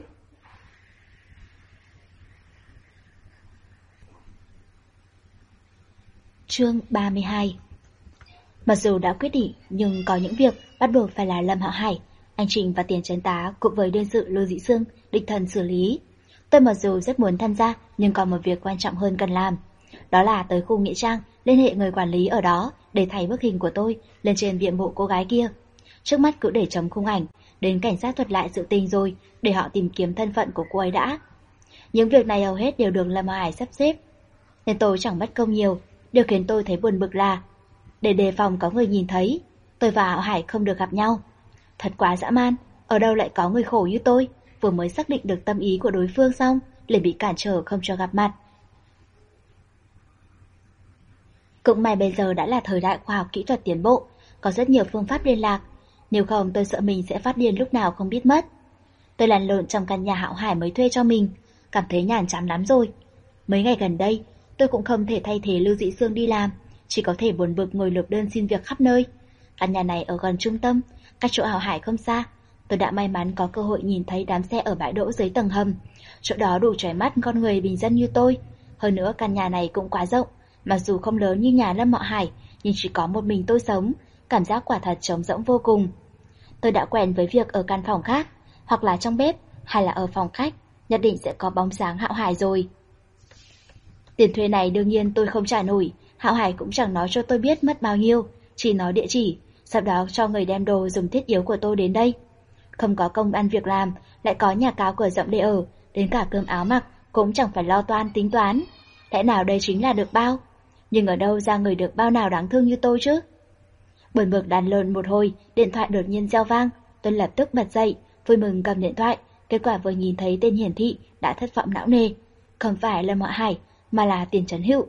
Chương ba mươi hai. Mặc dù đã quyết định, nhưng có những việc bắt buộc phải là Lâm Hạo Hải, anh Trịnh và Tiền Trấn Tá cùng với đương sự Lưu Dĩ Sương đích thân xử lý. Tôi mặc dù rất muốn tham gia, nhưng còn một việc quan trọng hơn cần làm. Đó là tới khu nghĩa trang, liên hệ người quản lý ở đó để thay bức hình của tôi lên trên bìa mộ cô gái kia. Trước mắt cứ để chấm khung ảnh, đến cảnh sát thuật lại sự tình rồi, để họ tìm kiếm thân phận của cô ấy đã. Những việc này hầu hết đều được Lâm Hạo Hải sắp xếp, nên tôi chẳng mất công nhiều. Điều khiến tôi thấy buồn bực là, để đề phòng có người nhìn thấy, tôi và Hạo Hải không được gặp nhau. Thật quá dã man, ở đâu lại có người khổ như tôi, vừa mới xác định được tâm ý của đối phương xong, liền bị cản trở không cho gặp mặt. Cũng may bây giờ đã là thời đại khoa học kỹ thuật tiến bộ, có rất nhiều phương pháp liên lạc, nếu không tôi sợ mình sẽ phát điên lúc nào không biết mất. Tôi lăn lộn trong căn nhà Hạo Hải mới thuê cho mình, cảm thấy nhàm chán lắm rồi. Mấy ngày gần đây, tôi cũng không thể thay thế Lưu Dĩ Sương đi làm, chỉ có thể buồn bực ngồi nộp đơn xin việc khắp nơi. Căn nhà này ở gần trung tâm, cách chỗ Hạo Hải không xa. Tôi đã may mắn có cơ hội nhìn thấy đám xe ở bãi đỗ dưới tầng hầm. Chỗ đó đủ chói mắt con người bình dân như tôi. Hơn nữa căn nhà này cũng quá rộng, mặc dù không lớn như nhà Lâm Hạo Hải, nhưng chỉ có một mình tôi sống, cảm giác quả thật trống rỗng vô cùng. Tôi đã quen với việc ở căn phòng khác, hoặc là trong bếp, hay là ở phòng khách, nhất định sẽ có bóng dáng Hạo Hải rồi. Tiền thuê này đương nhiên tôi không trả nổi, Hạo Hải cũng chẳng nói cho tôi biết mất bao nhiêu, chỉ nói địa chỉ, sau đó cho người đem đồ dùng thiết yếu của tôi đến đây. Không có công ăn việc làm, lại có nhà cao cửa rộng để ở, đến cả cơm áo mặc cũng chẳng phải lo toan tính toán. Lẽ nào đây chính là được bao? Nhưng ở đâu ra người được bao nào đáng thương như tôi chứ? Buồn bực đàn lộn một hồi, điện thoại đột nhiên reo vang, tôi lập tức bật dậy, vui mừng cầm điện thoại, kết quả vừa nhìn thấy tên hiển thị đã thất vọng não nề. Không phải là Hạo Hải, mà là Tiền Trấn Hữu.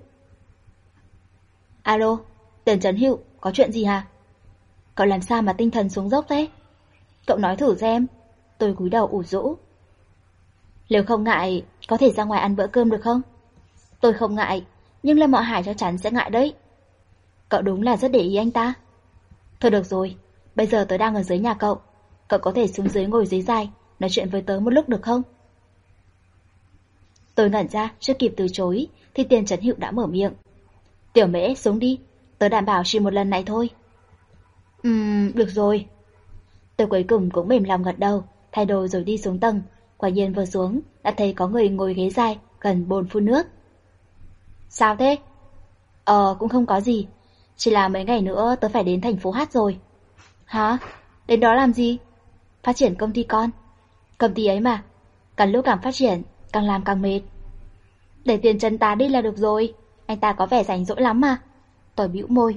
Alo, Tiền Trấn Hữu, có chuyện gì hả? Cậu làm sao mà tinh thần xuống dốc thế? Cậu nói thử xem. Tôi cúi đầu ủ rũ. Nếu không ngại, có thể ra ngoài ăn bữa cơm được không? Tôi không ngại, nhưng Lâm Hạo Hải chắc chắn sẽ ngại đấy. Cậu đúng là rất để ý anh ta. Thôi được rồi, bây giờ tớ đang ở dưới nhà cậu. Cậu có thể xuống dưới ngồi dưới dài, nói chuyện với tớ một lúc được không? Tôi ngẩn ra, chưa kịp từ chối, thì Tiền Trấn Hữu đã mở miệng. Tiểu Mễ, xuống đi, tớ đảm bảo chỉ một lần này thôi. Ừm, được rồi. Tôi cuối cùng cũng mềm lòng gật đầu, thay đồ rồi đi xuống tầng. Quả nhiên vừa xuống, đã thấy có người ngồi ghế dài, gần bồn phun nước. Sao thế? Ờ, cũng không có gì. Chỉ là mấy ngày nữa tớ phải đến thành phố Hát rồi. Hả? Đến đó làm gì? Phát triển công ty con. Công ty ấy mà, càng lúc càng phát triển, càng làm càng mệt. Để Tiền Trấn Tá đi là được rồi, anh ta có vẻ rảnh rỗi lắm mà. Tôi bĩu môi.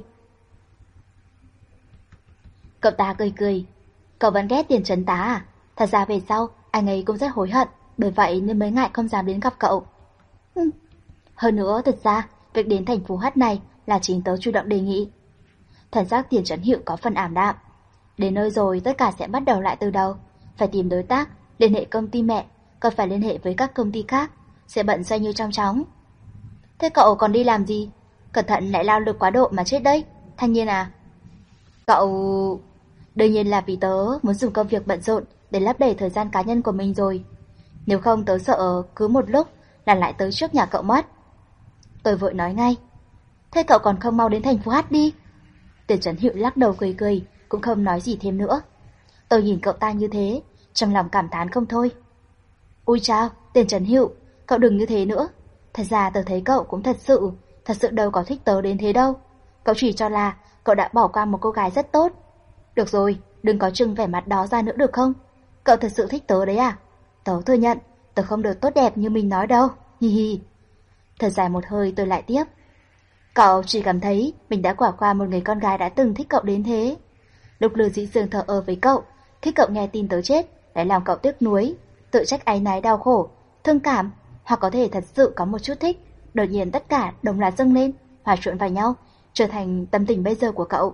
Cậu ta cười cười. Cậu vẫn ghét Tiền Trấn Tá à? Thật ra về sau, anh ấy cũng rất hối hận, bởi vậy nên mới ngại không dám đến gặp cậu. Hừm. Hơn nữa, thật ra, việc đến thành phố Hát này là chính tớ chủ động đề nghị. Thần sắc Tiền Trấn Hữu có phần ảm đạm. Đến nơi rồi tất cả sẽ bắt đầu lại từ đầu. Phải tìm đối tác, liên hệ công ty mẹ, còn phải liên hệ với các công ty khác, sẽ bận xoay như trong chóng. Thế cậu còn đi làm gì? Cẩn thận lại lao lực quá độ mà chết đấy, Thanh Nhiên à. Cậu... Đương nhiên là vì tớ muốn dùng công việc bận rộn để lấp đầy thời gian cá nhân của mình rồi. Nếu không tớ sợ cứ một lúc là lại tới trước nhà cậu mất. Tôi vội nói ngay. Thế cậu còn không mau đến thành phố Hát đi. Tiền Trấn Hữu lắc đầu cười cười, cũng không nói gì thêm nữa. Tôi nhìn cậu ta như thế, trong lòng cảm thán không thôi. Ui chao, Tiền Trấn Hữu, cậu đừng như thế nữa. Thật ra tớ thấy cậu cũng thật sự, thật sự đâu có thích tớ đến thế đâu. Cậu chỉ cho là cậu đã bỏ qua một cô gái rất tốt. Được rồi, đừng có trưng vẻ mặt đó ra nữa được không? Cậu thật sự thích tớ đấy à? Tớ thừa nhận, tớ không được tốt đẹp như mình nói đâu. Hi hi. Thật dài một hơi tôi lại tiếp. Cậu chỉ cảm thấy mình đã quả qua một người con gái đã từng thích cậu đến thế. Lúc Lưu Dĩ Dương thờ ơ với cậu, khi cậu nghe tin tớ chết, lại làm cậu tiếc nuối, tự trách áy náy đau khổ, thương cảm, hoặc có thể thật sự có một chút thích. Đột nhiên tất cả đồng loạt dâng lên, hòa trộn vào nhau, trở thành tâm tình bây giờ của cậu.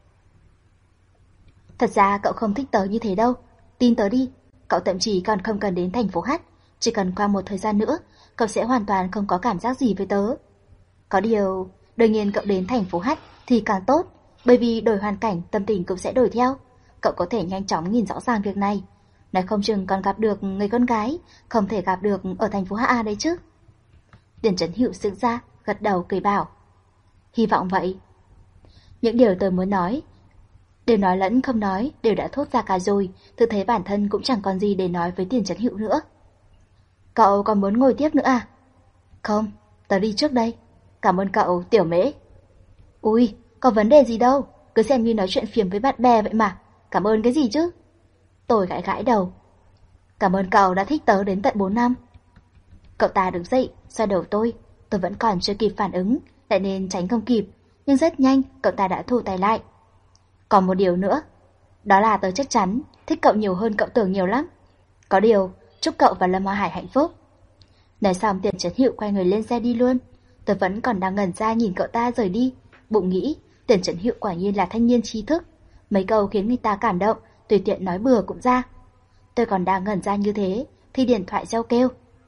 Thật ra cậu không thích tớ như thế đâu, tin tớ đi. Cậu thậm chí còn không cần đến thành phố Hát, chỉ cần qua một thời gian nữa, cậu sẽ hoàn toàn không có cảm giác gì với tớ. Có điều, đương nhiên cậu đến thành phố Hát thì càng tốt, bởi vì đổi hoàn cảnh tâm tình cũng sẽ đổi theo. Cậu có thể nhanh chóng nhìn rõ ràng việc này, nói không chừng còn gặp được người con gái không thể gặp được ở thành phố Hát đấy chứ. Tiền Trấn Hữu sững ra, gật đầu cười bảo. Hy vọng vậy. Những điều tôi muốn nói, đều nói lẫn không nói, đều đã thốt ra cả rồi, tự thấy bản thân cũng chẳng còn gì để nói với Tiền Trấn Hữu nữa. Cậu còn muốn ngồi tiếp nữa à? Không, tớ đi trước đây. Cảm ơn cậu, Tiểu Mễ. Ui, có vấn đề gì đâu, cứ xem như nói chuyện phiếm với bạn bè vậy mà. Cảm ơn cái gì chứ? Tôi gãi gãi đầu. Cảm ơn cậu đã thích tớ đến tận bốn năm. Cậu ta đứng dậy, xoay đầu tôi. Tôi vẫn còn chưa kịp phản ứng, lại nên tránh không kịp. Nhưng rất nhanh, cậu ta đã thu tay lại. Còn một điều nữa, đó là tớ chắc chắn thích cậu nhiều hơn cậu tưởng nhiều lắm. Có điều, chúc cậu và Lâm Hoa Hải hạnh phúc. Nói xong Tiền Trấn Hữu quay người lên xe đi luôn. Tôi vẫn còn đang ngẩn ra nhìn cậu ta rời đi, bụng nghĩ Tiền Trấn Hữu quả nhiên là thanh niên trí thức. Mấy câu khiến người ta cảm động, tùy tiện nói bừa cũng ra. Tôi còn đang ngẩn ra như thế thì điện thoại reo kêu.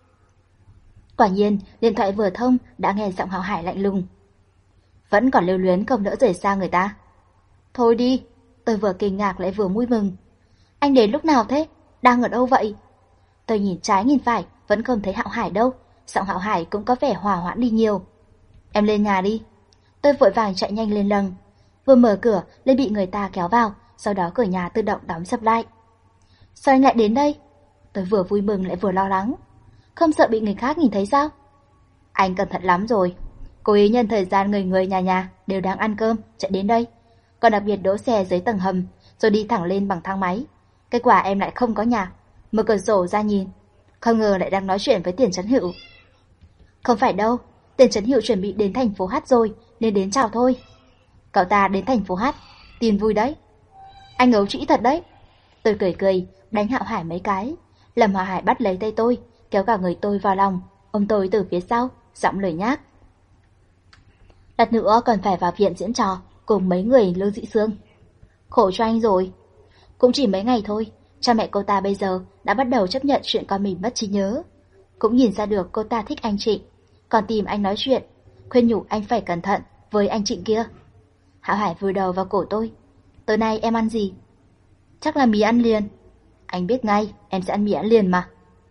Quả nhiên điện thoại vừa thông đã nghe giọng Hào Hải lạnh lùng. Vẫn còn lưu luyến không nỡ rời xa người ta. Thôi đi. Tôi vừa kinh ngạc lại vừa vui mừng. Anh đến lúc nào thế? Đang ở đâu vậy? Tôi nhìn trái nhìn phải, vẫn không thấy Hạo Hải đâu. Giọng Hạo Hải cũng có vẻ hòa hoãn đi nhiều. Em lên nhà đi. Tôi vội vàng chạy nhanh lên lầu. Vừa mở cửa lên bị người ta kéo vào, sau đó cửa nhà tự động đóng sập lại. Sao anh lại đến đây? Tôi vừa vui mừng lại vừa lo lắng. Không sợ bị người khác nhìn thấy sao? Anh cẩn thận lắm rồi. Cố ý nhân thời gian người người nhà nhà đều đang ăn cơm chạy đến đây, còn đặc biệt đỗ xe dưới tầng hầm rồi đi thẳng lên bằng thang máy. Kết quả em lại không có nhà, mở cửa sổ ra nhìn, không ngờ lại đang nói chuyện với Tiền Trấn Hữu. Không phải đâu, Tiền Trấn Hữu chuẩn bị đến thành phố Hát rồi nên đến chào thôi. Cậu ta đến thành phố Hát, tin vui đấy. Anh ấu trĩ thật đấy. Tôi cười cười đánh Hạo Hải mấy cái. Lâm Hòa Hải bắt lấy tay tôi, kéo cả người tôi vào lòng, ôm tôi từ phía sau, giọng lời nhác. Lát nữa còn phải vào viện diễn trò cùng mấy người Lưu Dĩ Dương. Khổ cho anh rồi. Cũng chỉ mấy ngày thôi, cha mẹ cô ta bây giờ đã bắt đầu chấp nhận chuyện con mình mất trí nhớ. Cũng nhìn ra được cô ta thích anh Trịnh, còn tìm anh nói chuyện, khuyên nhủ anh phải cẩn thận với anh Trịnh kia. Hạo Hải vùi đầu vào cổ tôi. Tối nay em ăn gì? Chắc là mì ăn liền. Anh biết ngay em sẽ ăn mì ăn liền mà.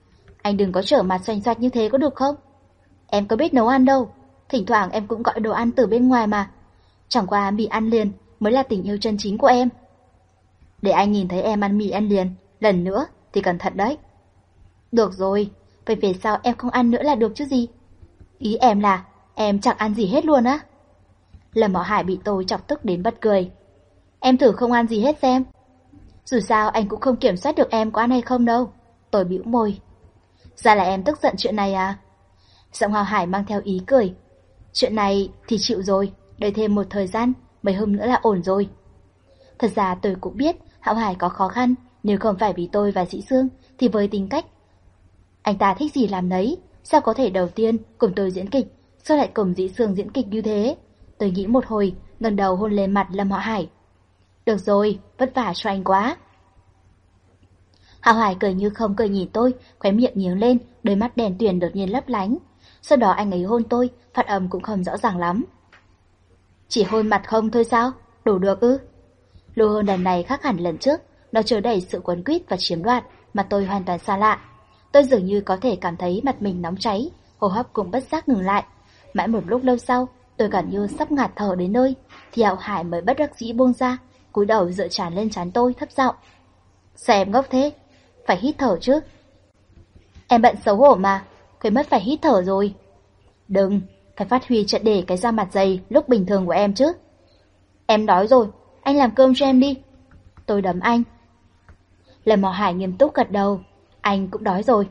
Anh đừng có trở mặt xoành xoạch như thế có được không? Em có biết nấu ăn đâu. Thỉnh thoảng em cũng gọi đồ ăn từ bên ngoài mà. Chẳng qua mì ăn liền mới là tình yêu chân chính của em. Để anh nhìn thấy em ăn mì ăn liền lần nữa thì cẩn thận đấy. Được rồi, vậy về sau em không ăn nữa là được chứ gì. Ý em là em chẳng ăn gì hết luôn á. Lâm Mỏ Hải bị tôi chọc tức đến bật cười. Em thử không ăn gì hết xem. Dù sao anh cũng không kiểm soát được em có ăn hay không đâu. Tôi bĩu môi. Ra là em tức giận chuyện này à? Giọng Hào Hải mang theo ý cười. Chuyện này thì chịu rồi, đợi thêm một thời gian, mấy hôm nữa là ổn rồi. Thật ra tôi cũng biết Hạo Hải có khó khăn, nếu không phải vì tôi và Dĩ Sương thì với tính cách anh ta thích gì làm nấy, sao có thể đầu tiên cùng tôi diễn kịch, sao lại cùng Dĩ Sương diễn kịch như thế? Tôi nghĩ một hồi, ngẩng đầu hôn lên mặt Lâm Họ Hải. Được rồi, vất vả cho anh quá. Hạo Hải cười như không cười nhìn tôi, khóe miệng nhếch lên, đôi mắt đèn tuyền đột nhiên lấp lánh. Sau đó anh ấy hôn tôi, phát âm cũng không rõ ràng lắm. Chỉ hôn mặt không thôi sao? Đủ được ư? Nụ hôn lần này khác hẳn lần trước, nó chứa đầy sự quấn quýt và chiếm đoạt, mà tôi hoàn toàn xa lạ. Tôi dường như có thể cảm thấy mặt mình nóng cháy, hô hấp cũng bất giác ngừng lại. Mãi một lúc lâu sau, tôi cảm như sắp ngạt thở đến nơi, thì Hạo Hải mới bất đắc dĩ buông ra, cúi đầu dựa trán lên trán tôi thấp giọng. Sao em ngốc thế? Phải hít thở chứ. Em bận xấu hổ mà, quên mất phải hít thở rồi. Đừng, phải phát huy trận để cái da mặt dày lúc bình thường của em chứ. Em đói rồi, anh làm cơm cho em đi. Tôi đấm anh. Lâm Mỏ Hải nghiêm túc gật đầu. Anh cũng đói rồi.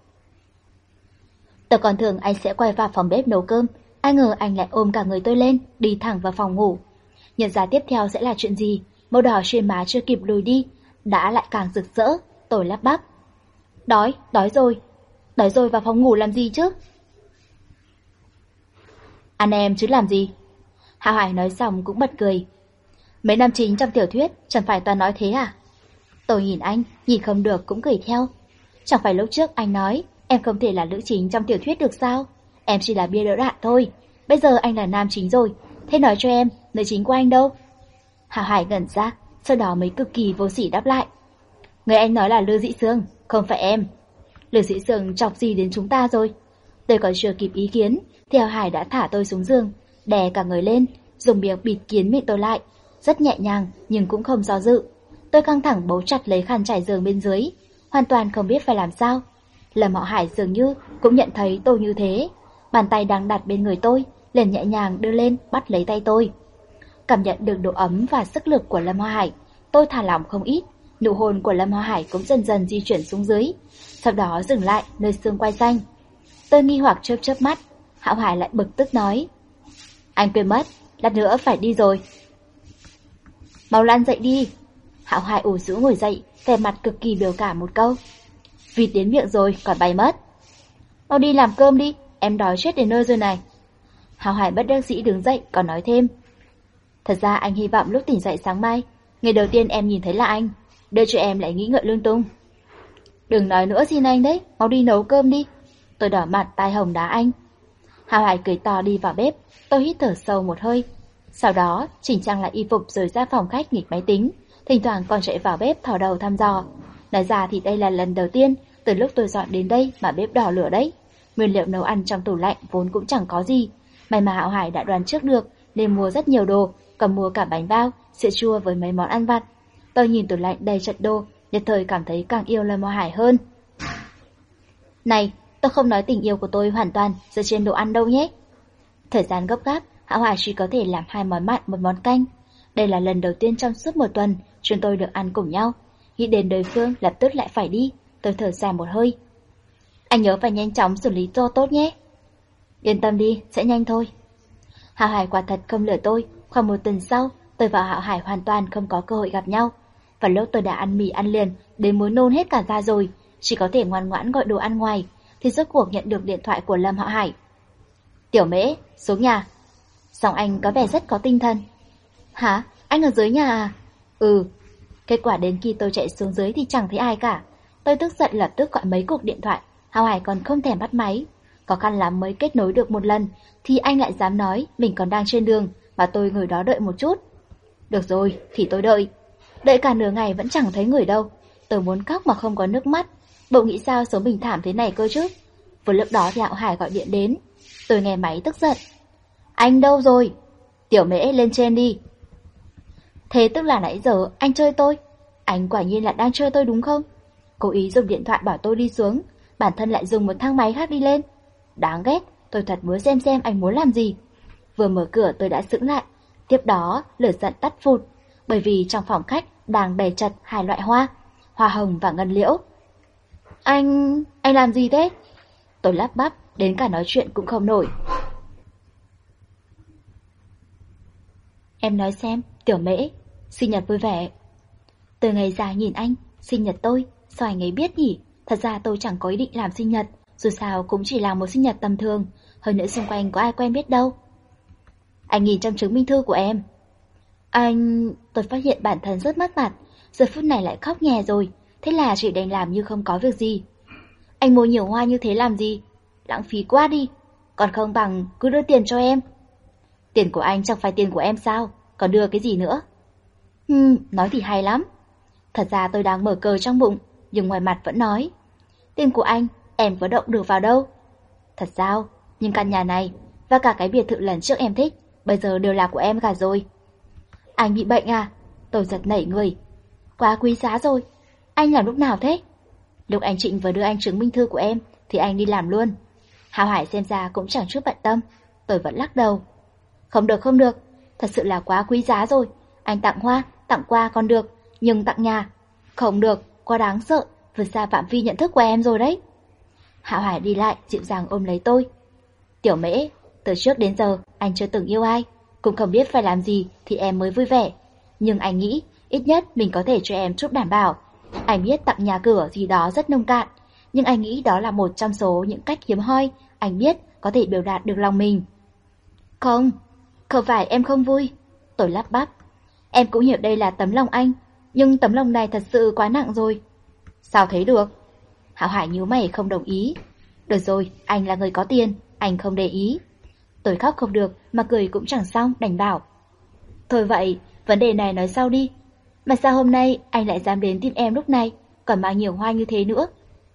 Tôi còn tưởng anh sẽ quay vào phòng bếp nấu cơm, ai ngờ anh lại ôm cả người tôi lên, đi thẳng vào phòng ngủ. Nhận ra tiếp theo sẽ là chuyện gì, màu đỏ trên má chưa kịp lùi đi, đã lại càng rực rỡ. Tôi lắp bắp. Đói, đói rồi. Đói rồi vào phòng ngủ làm gì chứ? Ăn em chứ làm gì? Hạo Hải nói xong cũng bật cười. Mấy nam chính trong tiểu thuyết chẳng phải toàn nói thế à? Tôi nhìn anh, nhìn không được cũng cười theo. Chẳng phải lúc trước anh nói em không thể là nữ chính trong tiểu thuyết được sao? Em chỉ là bia đỡ đạn thôi. Bây giờ anh là nam chính rồi, thế nói cho em, nữ chính của anh đâu? Hạo Hải ngẩn ra, sau đó mới cực kỳ vô sỉ đáp lại. Người anh nói là Lưu Dĩ Sương, không phải em. Lưu Dĩ Sương chọc gì đến chúng ta rồi? Tôi còn chưa kịp ý kiến, thì Hạo Hải đã thả tôi xuống giường, đè cả người lên, dùng miệng bịt kín miệng tôi lại, rất nhẹ nhàng nhưng cũng không do dự. Tôi căng thẳng bấu chặt lấy khăn trải giường bên dưới, hoàn toàn không biết phải làm sao. Lâm Họ Hải dường như cũng nhận thấy tôi như thế, bàn tay đang đặt bên người tôi, liền nhẹ nhàng đưa lên bắt lấy tay tôi. Cảm nhận được độ ấm và sức lực của Lâm Họ Hải, tôi thả lỏng không ít. Nụ hôn của Lâm Họ Hải cũng dần dần di chuyển xuống dưới, sau đó dừng lại nơi xương quai xanh. Tôi nghi hoặc chớp chớp mắt. Hạo Hải lại bực tức nói. Anh quên mất, lát nữa phải đi rồi. Mau lăn dậy đi. Hạo Hải ủ rũ ngồi dậy, vẻ mặt cực kỳ biểu cảm một câu. Vịt đến miệng rồi, còn bay mất. Mau đi làm cơm đi, em đói chết đến nơi rồi này. Hạo Hải bất đắc dĩ đứng dậy, còn nói thêm. Thật ra anh hy vọng lúc tỉnh dậy sáng mai, ngày đầu tiên em nhìn thấy là anh, đưa cho em lại nghĩ ngợi lung tung. Đừng nói nữa xin anh đấy, mau đi nấu cơm đi. Tôi đỏ mặt tai hồng đá anh. Hạo Hải cười to đi vào bếp, tôi hít thở sâu một hơi. Sau đó chỉnh trang lại y phục rồi ra phòng khách nghịch máy tính, thỉnh thoảng còn chạy vào bếp thò đầu thăm dò. Nói ra thì đây là lần đầu tiên từ lúc tôi dọn đến đây mà bếp đỏ lửa đấy. Nguyên liệu nấu ăn trong tủ lạnh vốn cũng chẳng có gì, may mà Hạo Hải đã đoán trước được nên mua rất nhiều đồ, còn mua cả bánh bao, sữa chua với mấy món ăn vặt. Tôi nhìn tủ lạnh đầy chất đồ, nhất thời cảm thấy càng yêu Lâm Họ Hải hơn. Này, tôi không nói tình yêu của tôi hoàn toàn dựa trên đồ ăn đâu nhé. Thời gian gấp gáp, Hạo Hải chỉ có thể làm hai món mặn một món canh. Đây là lần đầu tiên trong suốt một tuần chúng tôi được ăn cùng nhau. Nghĩ đến đối phương lập tức lại phải đi, tôi thở dài một hơi. Anh nhớ phải nhanh chóng xử lý cho tốt nhé. Yên tâm đi, sẽ nhanh thôi. Hạo Hải quả thật không lừa tôi. Khoảng một tuần sau, tôi và Hạo Hải hoàn toàn không có cơ hội gặp nhau. Và lúc tôi đã ăn mì ăn liền đến muốn nôn hết cả ra rồi, chỉ có thể ngoan ngoãn gọi đồ ăn ngoài, thì rốt cuộc nhận được điện thoại của Lâm Họ Hải. Tiểu Mễ, xuống nhà. Giọng anh có vẻ rất có tinh thần. Hả? Anh ở dưới nhà à? Ừ. Kết quả đến khi tôi chạy xuống dưới thì chẳng thấy ai cả. Tôi tức giận lập tức gọi mấy cuộc điện thoại, Hạo Hải còn không thèm bắt máy. Khó khăn lắm mới kết nối được một lần, thì anh lại dám nói mình còn đang trên đường, mà tôi ngồi đó đợi một chút. Được rồi, thì tôi đợi. Đợi cả nửa ngày vẫn chẳng thấy người đâu. Tôi muốn khóc mà không có nước mắt. Bộ nghĩ sao sống bình thảm thế này cơ chứ? Vừa lúc đó thì Hạo Hải gọi điện đến. Tôi nghe máy tức giận. Anh đâu rồi? Tiểu Mễ lên trên đi. Thế tức là nãy giờ anh chơi tôi? Anh quả nhiên là đang chơi tôi đúng không? Cố ý dùng điện thoại bảo tôi đi xuống, bản thân lại dùng một thang máy khác đi lên. Đáng ghét, tôi thật muốn xem xem anh muốn làm gì. Vừa mở cửa tôi đã sững lại. Tiếp đó lửa giận tắt phụt, bởi vì trong phòng khách đang đầy chật hai loại hoa, hoa hồng và ngân liễu. Anh... anh làm gì thế? Tôi lắp bắp, đến cả nói chuyện cũng không nổi. Em nói xem, Tiểu Mễ, sinh nhật vui vẻ. Tôi ngây ra nhìn anh, sinh nhật tôi, sao anh ấy biết nhỉ? Thật ra tôi chẳng có ý định làm sinh nhật, dù sao cũng chỉ là một sinh nhật tầm thường, hơn nữa xung quanh có ai quen biết đâu. Anh nhìn trong chứng minh thư của em. Anh... Tôi phát hiện bản thân rất mất mặt, giờ phút này lại khóc nhè rồi, thế là chỉ đành làm như không có việc gì. Anh mua nhiều hoa như thế làm gì? Lãng phí quá đi, còn không bằng cứ đưa tiền cho em. Tiền của anh chẳng phải tiền của em sao, còn đưa cái gì nữa? Hừm, nói thì hay lắm. Thật ra tôi đang mở cờ trong bụng, nhưng ngoài mặt vẫn nói. Tiền của anh, em có động được vào đâu. Thật sao? Nhưng căn nhà này, và cả cái biệt thự lần trước em thích, bây giờ đều là của em cả rồi. Anh bị bệnh à? Tôi giật nảy người. Quá quý giá rồi. Anh làm lúc nào thế? Lúc anh Trịnh vừa đưa anh chứng minh thư của em, thì anh đi làm luôn. Hạo Hải xem ra cũng chẳng chút bận tâm. Tôi vẫn lắc đầu. Không được không được, thật sự là quá quý giá rồi. Anh tặng hoa, tặng quà còn được, nhưng tặng nhà không được, quá đáng sợ, vượt xa phạm vi nhận thức của em rồi đấy. Hạo Hải đi lại, dịu dàng ôm lấy tôi. Tiểu Mễ, từ trước đến giờ anh chưa từng yêu ai, cũng không biết phải làm gì thì em mới vui vẻ. Nhưng anh nghĩ ít nhất mình có thể cho em chút đảm bảo. Anh biết tặng nhà cửa gì đó rất nông cạn, nhưng anh nghĩ đó là một trong số những cách hiếm hoi anh biết có thể biểu đạt được lòng mình. Không, không phải em không vui. Tôi lắp bắp. Em cũng hiểu đây là tấm lòng anh, nhưng tấm lòng này thật sự quá nặng rồi. Sao thấy được? Hạo Hải nhíu mày không đồng ý. Được rồi, anh là người có tiền, anh không để ý. Tôi khóc không được, mà cười cũng chẳng xong, đành bảo. Thôi vậy, vấn đề này nói sau đi. Mà sao hôm nay anh lại dám đến tìm em lúc này, còn mang nhiều hoa như thế nữa?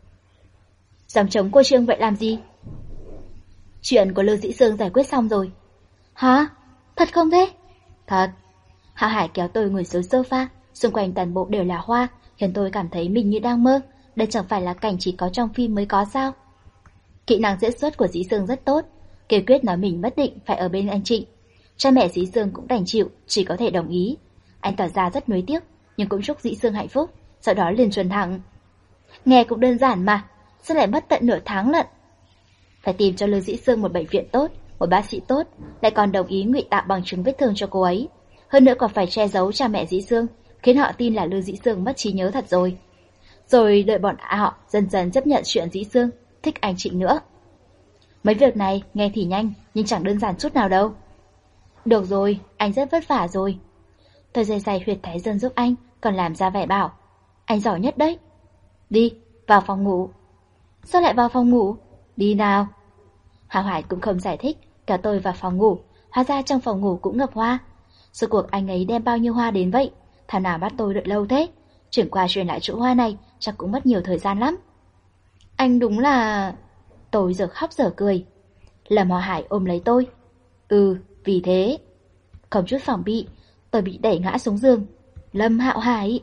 Dám chống cô Trương vậy làm gì? Chuyện của Lưu Dĩ Sương giải quyết xong rồi. Hả? Thật không thế? Thật. Hạo Hải kéo tôi ngồi xuống sofa, xung quanh toàn bộ đều là hoa, khiến tôi cảm thấy mình như đang mơ. Đây chẳng phải là cảnh chỉ có trong phim mới có sao? Kỹ năng diễn xuất của Dĩ Sương rất tốt, kiên quyết nói mình nhất định phải ở bên anh Trịnh. Cha mẹ Dĩ Sương cũng đành chịu, chỉ có thể đồng ý. Anh tỏ ra rất nuối tiếc, nhưng cũng chúc Dĩ Sương hạnh phúc, sau đó liền truyền thẳng. Nghe cũng đơn giản mà, sao lại mất tận nửa tháng lận? Phải tìm cho Lưu Dĩ Sương một bệnh viện tốt, một bác sĩ tốt, lại còn đồng ý ngụy tạo bằng chứng vết thương cho cô ấy. Hơn nữa còn phải che giấu cha mẹ Dĩ Sương, khiến họ tin là Lưu Dĩ Sương mất trí nhớ thật rồi. Rồi đợi bọn họ dần dần chấp nhận chuyện Dĩ Sương thích anh Trịnh nữa. Mấy việc này nghe thì nhanh, nhưng chẳng đơn giản chút nào đâu. Được rồi, anh rất vất vả rồi. Tôi dày dày huyệt thái dương giúp anh, còn làm ra vẻ bảo. Anh giỏi nhất đấy. Đi, vào phòng ngủ. Sao lại vào phòng ngủ? Đi nào. Hạo Hải cũng không giải thích, cả tôi vào phòng ngủ. Hóa ra trong phòng ngủ cũng ngập hoa. Suốt cuộc anh ấy đem bao nhiêu hoa đến vậy? Thảo nào bắt tôi đợi lâu thế? Chuyển qua chuyển lại chỗ hoa này chắc cũng mất nhiều thời gian lắm. Anh đúng là... Tôi giờ khóc giờ cười. Lâm Hoa Hải ôm lấy tôi. Ừ, vì thế. Không chút phòng bị, tôi bị đẩy ngã xuống giường. Lâm Hạo Hải.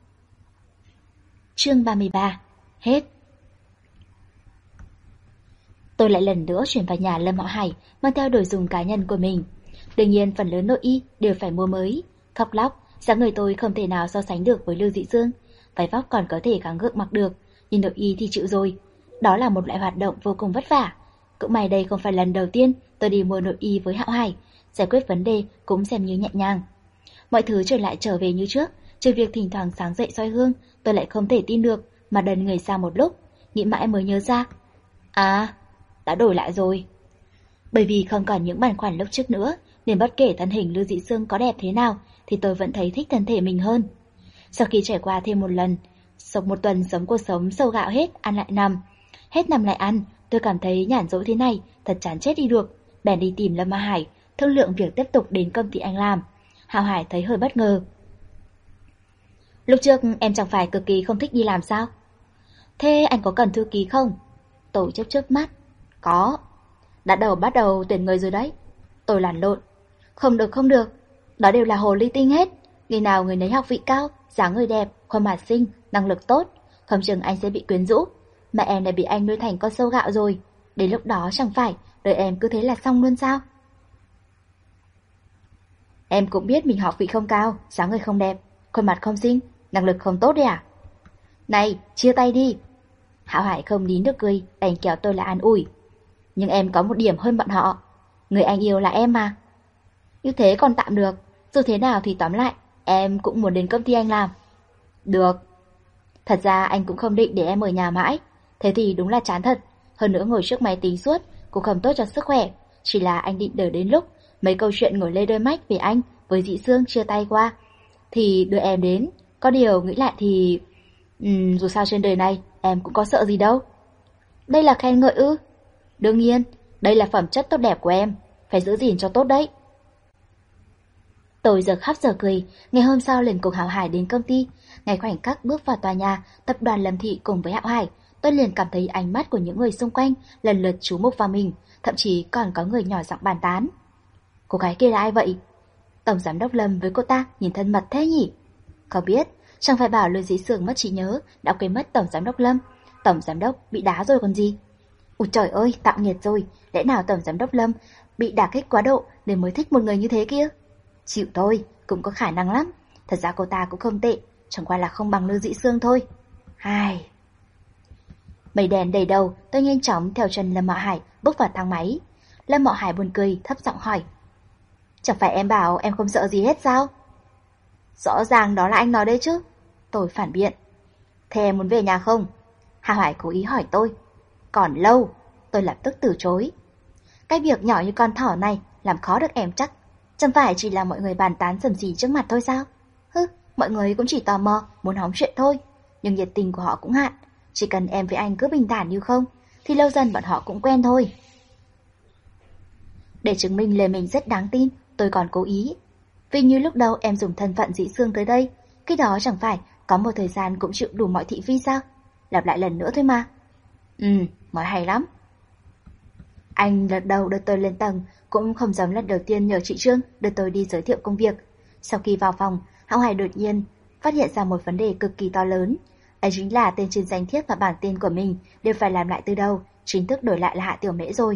Chương ba mươi ba. Hết. Tôi lại lần nữa chuyển vào nhà Lâm Hạo Hải, mang theo đồ dùng cá nhân của mình. Đương nhiên phần lớn nội y đều phải mua mới. Khóc lóc, dáng người tôi không thể nào so sánh được với Lưu Dĩ Sương. Váy vóc còn có thể gắng gượng mặc được, nhưng nội y thì chịu rồi. Đó là một loại hoạt động vô cùng vất vả. Cũng may đây không phải lần đầu tiên tôi đi mua nội y với Hạo Hải, giải quyết vấn đề cũng xem như nhẹ nhàng. Mọi thứ trở lại trở về như trước, trừ việc thỉnh thoảng sáng dậy soi gương, tôi lại không thể tin được mà đần người sang một lúc, nghĩ mãi mới nhớ ra. À, đã đổi lại rồi. Bởi vì không còn những bản khoản lúc trước nữa, nên bất kể thân hình Lưu Dĩ Sương có đẹp thế nào thì tôi vẫn thấy thích thân thể mình hơn. Sau khi trải qua thêm một lần, sống một tuần sống cuộc sống sâu gạo hết, ăn lại nằm, hết nằm lại ăn, tôi cảm thấy nhàn rỗi thế này, thật chán chết đi được. Bèn đi tìm Lâm Hoa Hải, thương lượng việc tiếp tục đến công ty anh làm. Hạo Hải thấy hơi bất ngờ. Lúc trước em chẳng phải cực kỳ không thích đi làm sao? Thế anh có cần thư ký không? Tôi chớp chớp mắt. Có. Đã đầu bắt đầu tuyển người rồi đấy. Tôi lản lộn. Không được không được. Đó đều là hồ ly tinh hết. Người nào người nấy học vị cao, dáng người đẹp, khuôn mặt xinh, năng lực tốt. Không chừng anh sẽ bị quyến rũ. Mẹ em đã bị anh nuôi thành con sâu gạo rồi. Đến lúc đó chẳng phải đời em cứ thế là xong luôn sao? Em cũng biết mình học vị không cao, dáng người không đẹp, khuôn mặt không xinh, năng lực không tốt đấy à? Này, chia tay đi. Hạo Hải không nín được cười, đành kéo tôi là an ủi. Nhưng em có một điểm hơn bọn họ. Người anh yêu là em mà. Như thế còn tạm được. Dù thế nào thì tóm lại, em cũng muốn đến công ty anh làm. Được. Thật ra anh cũng không định để em ở nhà mãi. Thế thì đúng là chán thật. Hơn nữa ngồi trước máy tính suốt cũng không tốt cho sức khỏe. Chỉ là anh định đợi đến lúc mấy câu chuyện ngồi lê đôi mách về anh với Dĩ Sương chia tay qua thì đưa em đến. Có điều nghĩ lại thì uhm, dù sao trên đời này em cũng có sợ gì đâu. Đây là khen ngợi ư? Đương nhiên, đây là phẩm chất tốt đẹp của em. Phải giữ gìn cho tốt đấy. Tôi giờ khóc giờ cười. Ngày hôm sau liền cùng Hạo Hải đến công ty. Ngay khoảnh khắc bước vào tòa nhà tập đoàn Lâm Thị cùng với Hạo Hải, tôi liền cảm thấy ánh mắt của những người xung quanh lần lượt chú mục vào mình. Thậm chí còn có người nhỏ giọng bàn tán. Cô gái kia là ai vậy? Tổng giám đốc Lâm với cô ta nhìn thân mật thế nhỉ? Không biết, chẳng phải bảo Lôi Dĩ Sương mất trí nhớ đã quên mất tổng giám đốc Lâm. Tổng giám đốc bị đá rồi còn gì? Ôi trời ơi, tạo nghiệt rồi. Lẽ nào tổng giám đốc Lâm bị đả kích quá độ nên mới thích một người như thế kia? Chịu thôi, cũng có khả năng lắm. Thật ra cô ta cũng không tệ, chẳng qua là không bằng Lôi Dĩ Sương thôi. Hai. Mây đèn đầy đầu, tôi nhanh chóng theo chân Lâm Mạo Hải bước vào thang máy. Lâm Mạo Hải buồn cười, thấp giọng hỏi. Chẳng phải em bảo em không sợ gì hết sao? Rõ ràng đó là anh nói đấy chứ. Tôi phản biện. Thế em muốn về nhà không? Hà Hải cố ý hỏi tôi. Còn lâu. Tôi lập tức từ chối. Cái việc nhỏ như con thỏ này làm khó được em chắc. Chẳng phải chỉ là mọi người bàn tán dầm gì trước mặt thôi sao? Hứ, mọi người cũng chỉ tò mò, muốn hóng chuyện thôi. Nhưng nhiệt tình của họ cũng hạn. Chỉ cần em với anh cứ bình thản như không thì lâu dần bọn họ cũng quen thôi. Để chứng minh lời mình rất đáng tin, tôi còn cố ý. Vì như lúc đầu em dùng thân phận Dĩ Sương tới đây, cái đó chẳng phải có một thời gian cũng chịu đủ mọi thị phi sao? Lặp lại lần nữa thôi mà. Ừ, nói hay lắm. Anh lần đầu đưa tôi lên tầng, cũng không giống lần đầu tiên nhờ chị Trương đưa tôi đi giới thiệu công việc. Sau khi vào phòng, Hạo Hải đột nhiên phát hiện ra một vấn đề cực kỳ to lớn. Ấy chính là tên trên danh thiếp và bảng tên của mình đều phải làm lại từ đầu, chính thức đổi lại là Hạ Tiểu Mễ rồi.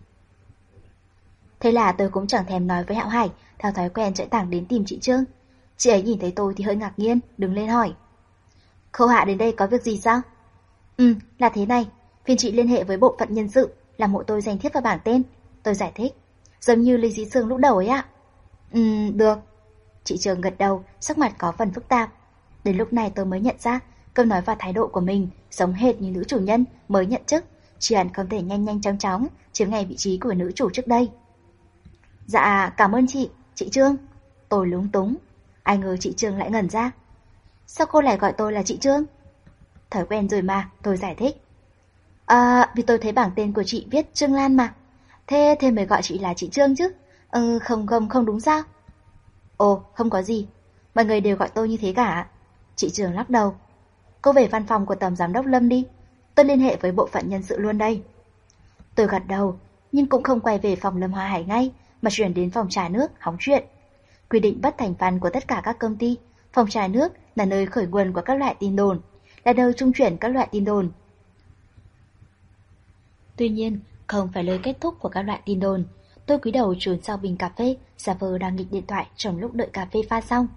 Thế là tôi cũng chẳng thèm nói với Hạo Hải, theo thói quen chạy thẳng đến tìm chị Trương. Chị ấy nhìn thấy tôi thì hơi ngạc nhiên, đứng lên hỏi. Khâu Hạ đến đây có việc gì sao? Ừ, là thế này, phiền chị liên hệ với bộ phận nhân sự, làm hộ tôi danh thiếp và bảng tên. Tôi giải thích, giống như Lý Dĩ Sương lúc đầu ấy ạ. Ừ, được. Chị Trương gật đầu, sắc mặt có phần phức tạp. Đến lúc này tôi mới nhận ra, câu nói và thái độ của mình giống hệt như nữ chủ nhân mới nhận chức, chỉ hẳn không thể nhanh nhanh chóng chóng chiếm ngay vị trí của nữ chủ trước đây. Dạ, cảm ơn chị, chị Trương. Tôi lúng túng. Ai ngờ chị Trương lại ngẩn ra. Sao cô lại gọi tôi là chị Trương? Thói quen rồi mà, tôi giải thích. À, vì tôi thấy bảng tên của chị viết Trương Lan mà. Thế thế mới gọi chị là chị Trương chứ. Ừ, không không không đúng sao? Ồ, không có gì. Mọi người đều gọi tôi như thế cả. Chị Trương lắc đầu. Cô về văn phòng của tổng giám đốc Lâm đi. Tôi liên hệ với bộ phận nhân sự luôn đây. Tôi gật đầu, nhưng cũng không quay về phòng Lâm Hoa Hải ngay, mà chuyển đến phòng trà nước hóng chuyện. Quy định bất thành văn của tất cả các công ty, phòng trà nước là nơi khởi nguồn của các loại tin đồn, là nơi trung chuyển các loại tin đồn. Tuy nhiên, không phải lời kết thúc của các loại tin đồn. Tôi cúi đầu trốn sau bình cà phê, giả vờ đang nghịch điện thoại trong lúc đợi cà phê pha xong.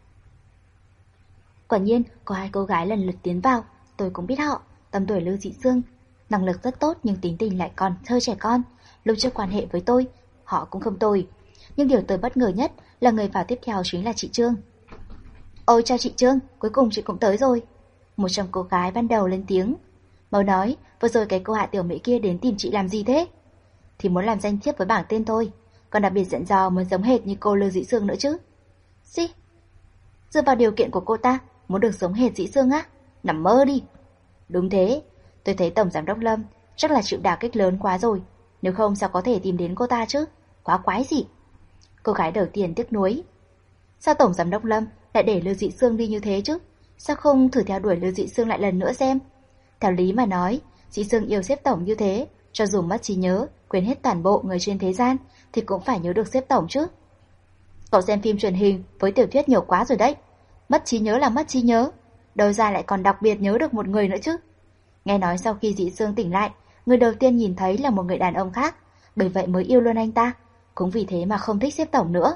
Quả nhiên, có hai cô gái lần lượt tiến vào, tôi cũng biết họ, tầm tuổi Lưu Dĩ Sương, năng lực rất tốt nhưng tính tình lại còn hơi trẻ con. Lúc trước quan hệ với tôi, họ cũng không tồi. Nhưng điều tôi bất ngờ nhất là người vào tiếp theo chính là chị Trương. Ôi chào chị Trương, cuối cùng chị cũng tới rồi. Một trong cô gái ban đầu lên tiếng. Mau nói, vừa rồi cái cô Hạ Tiểu Mễ kia đến tìm chị làm gì thế? Thì muốn làm danh thiếp với bảng tên thôi, còn đặc biệt dặn dò muốn giống hệt như cô Lưu Dĩ Sương nữa chứ. Gì? Dựa vào điều kiện của cô ta, muốn được giống hệt Dĩ Sương á? Nằm mơ đi. Đúng thế, tôi thấy tổng giám đốc Lâm chắc là chịu đả kích lớn quá rồi. Nếu không sao có thể tìm đến cô ta chứ? Quá quái gì? Cô gái đầu tiên tiếc nuối. Sao tổng giám đốc Lâm lại để Lưu Dĩ Sương đi như thế chứ? Sao không thử theo đuổi Lưu Dĩ Sương lại lần nữa xem? Theo lý mà nói, Dĩ Sương yêu xếp tổng như thế, cho dù mất trí nhớ, quên hết toàn bộ người trên thế gian, thì cũng phải nhớ được xếp tổng chứ. Cậu xem phim truyền hình với tiểu thuyết nhiều quá rồi đấy. Mất trí nhớ là mất trí nhớ, đâu ra lại còn đặc biệt nhớ được một người nữa chứ. Nghe nói sau khi Dĩ Sương tỉnh lại, người đầu tiên nhìn thấy là một người đàn ông khác, bởi vậy mới yêu luôn anh ta, cũng vì thế mà không thích xếp tổng nữa.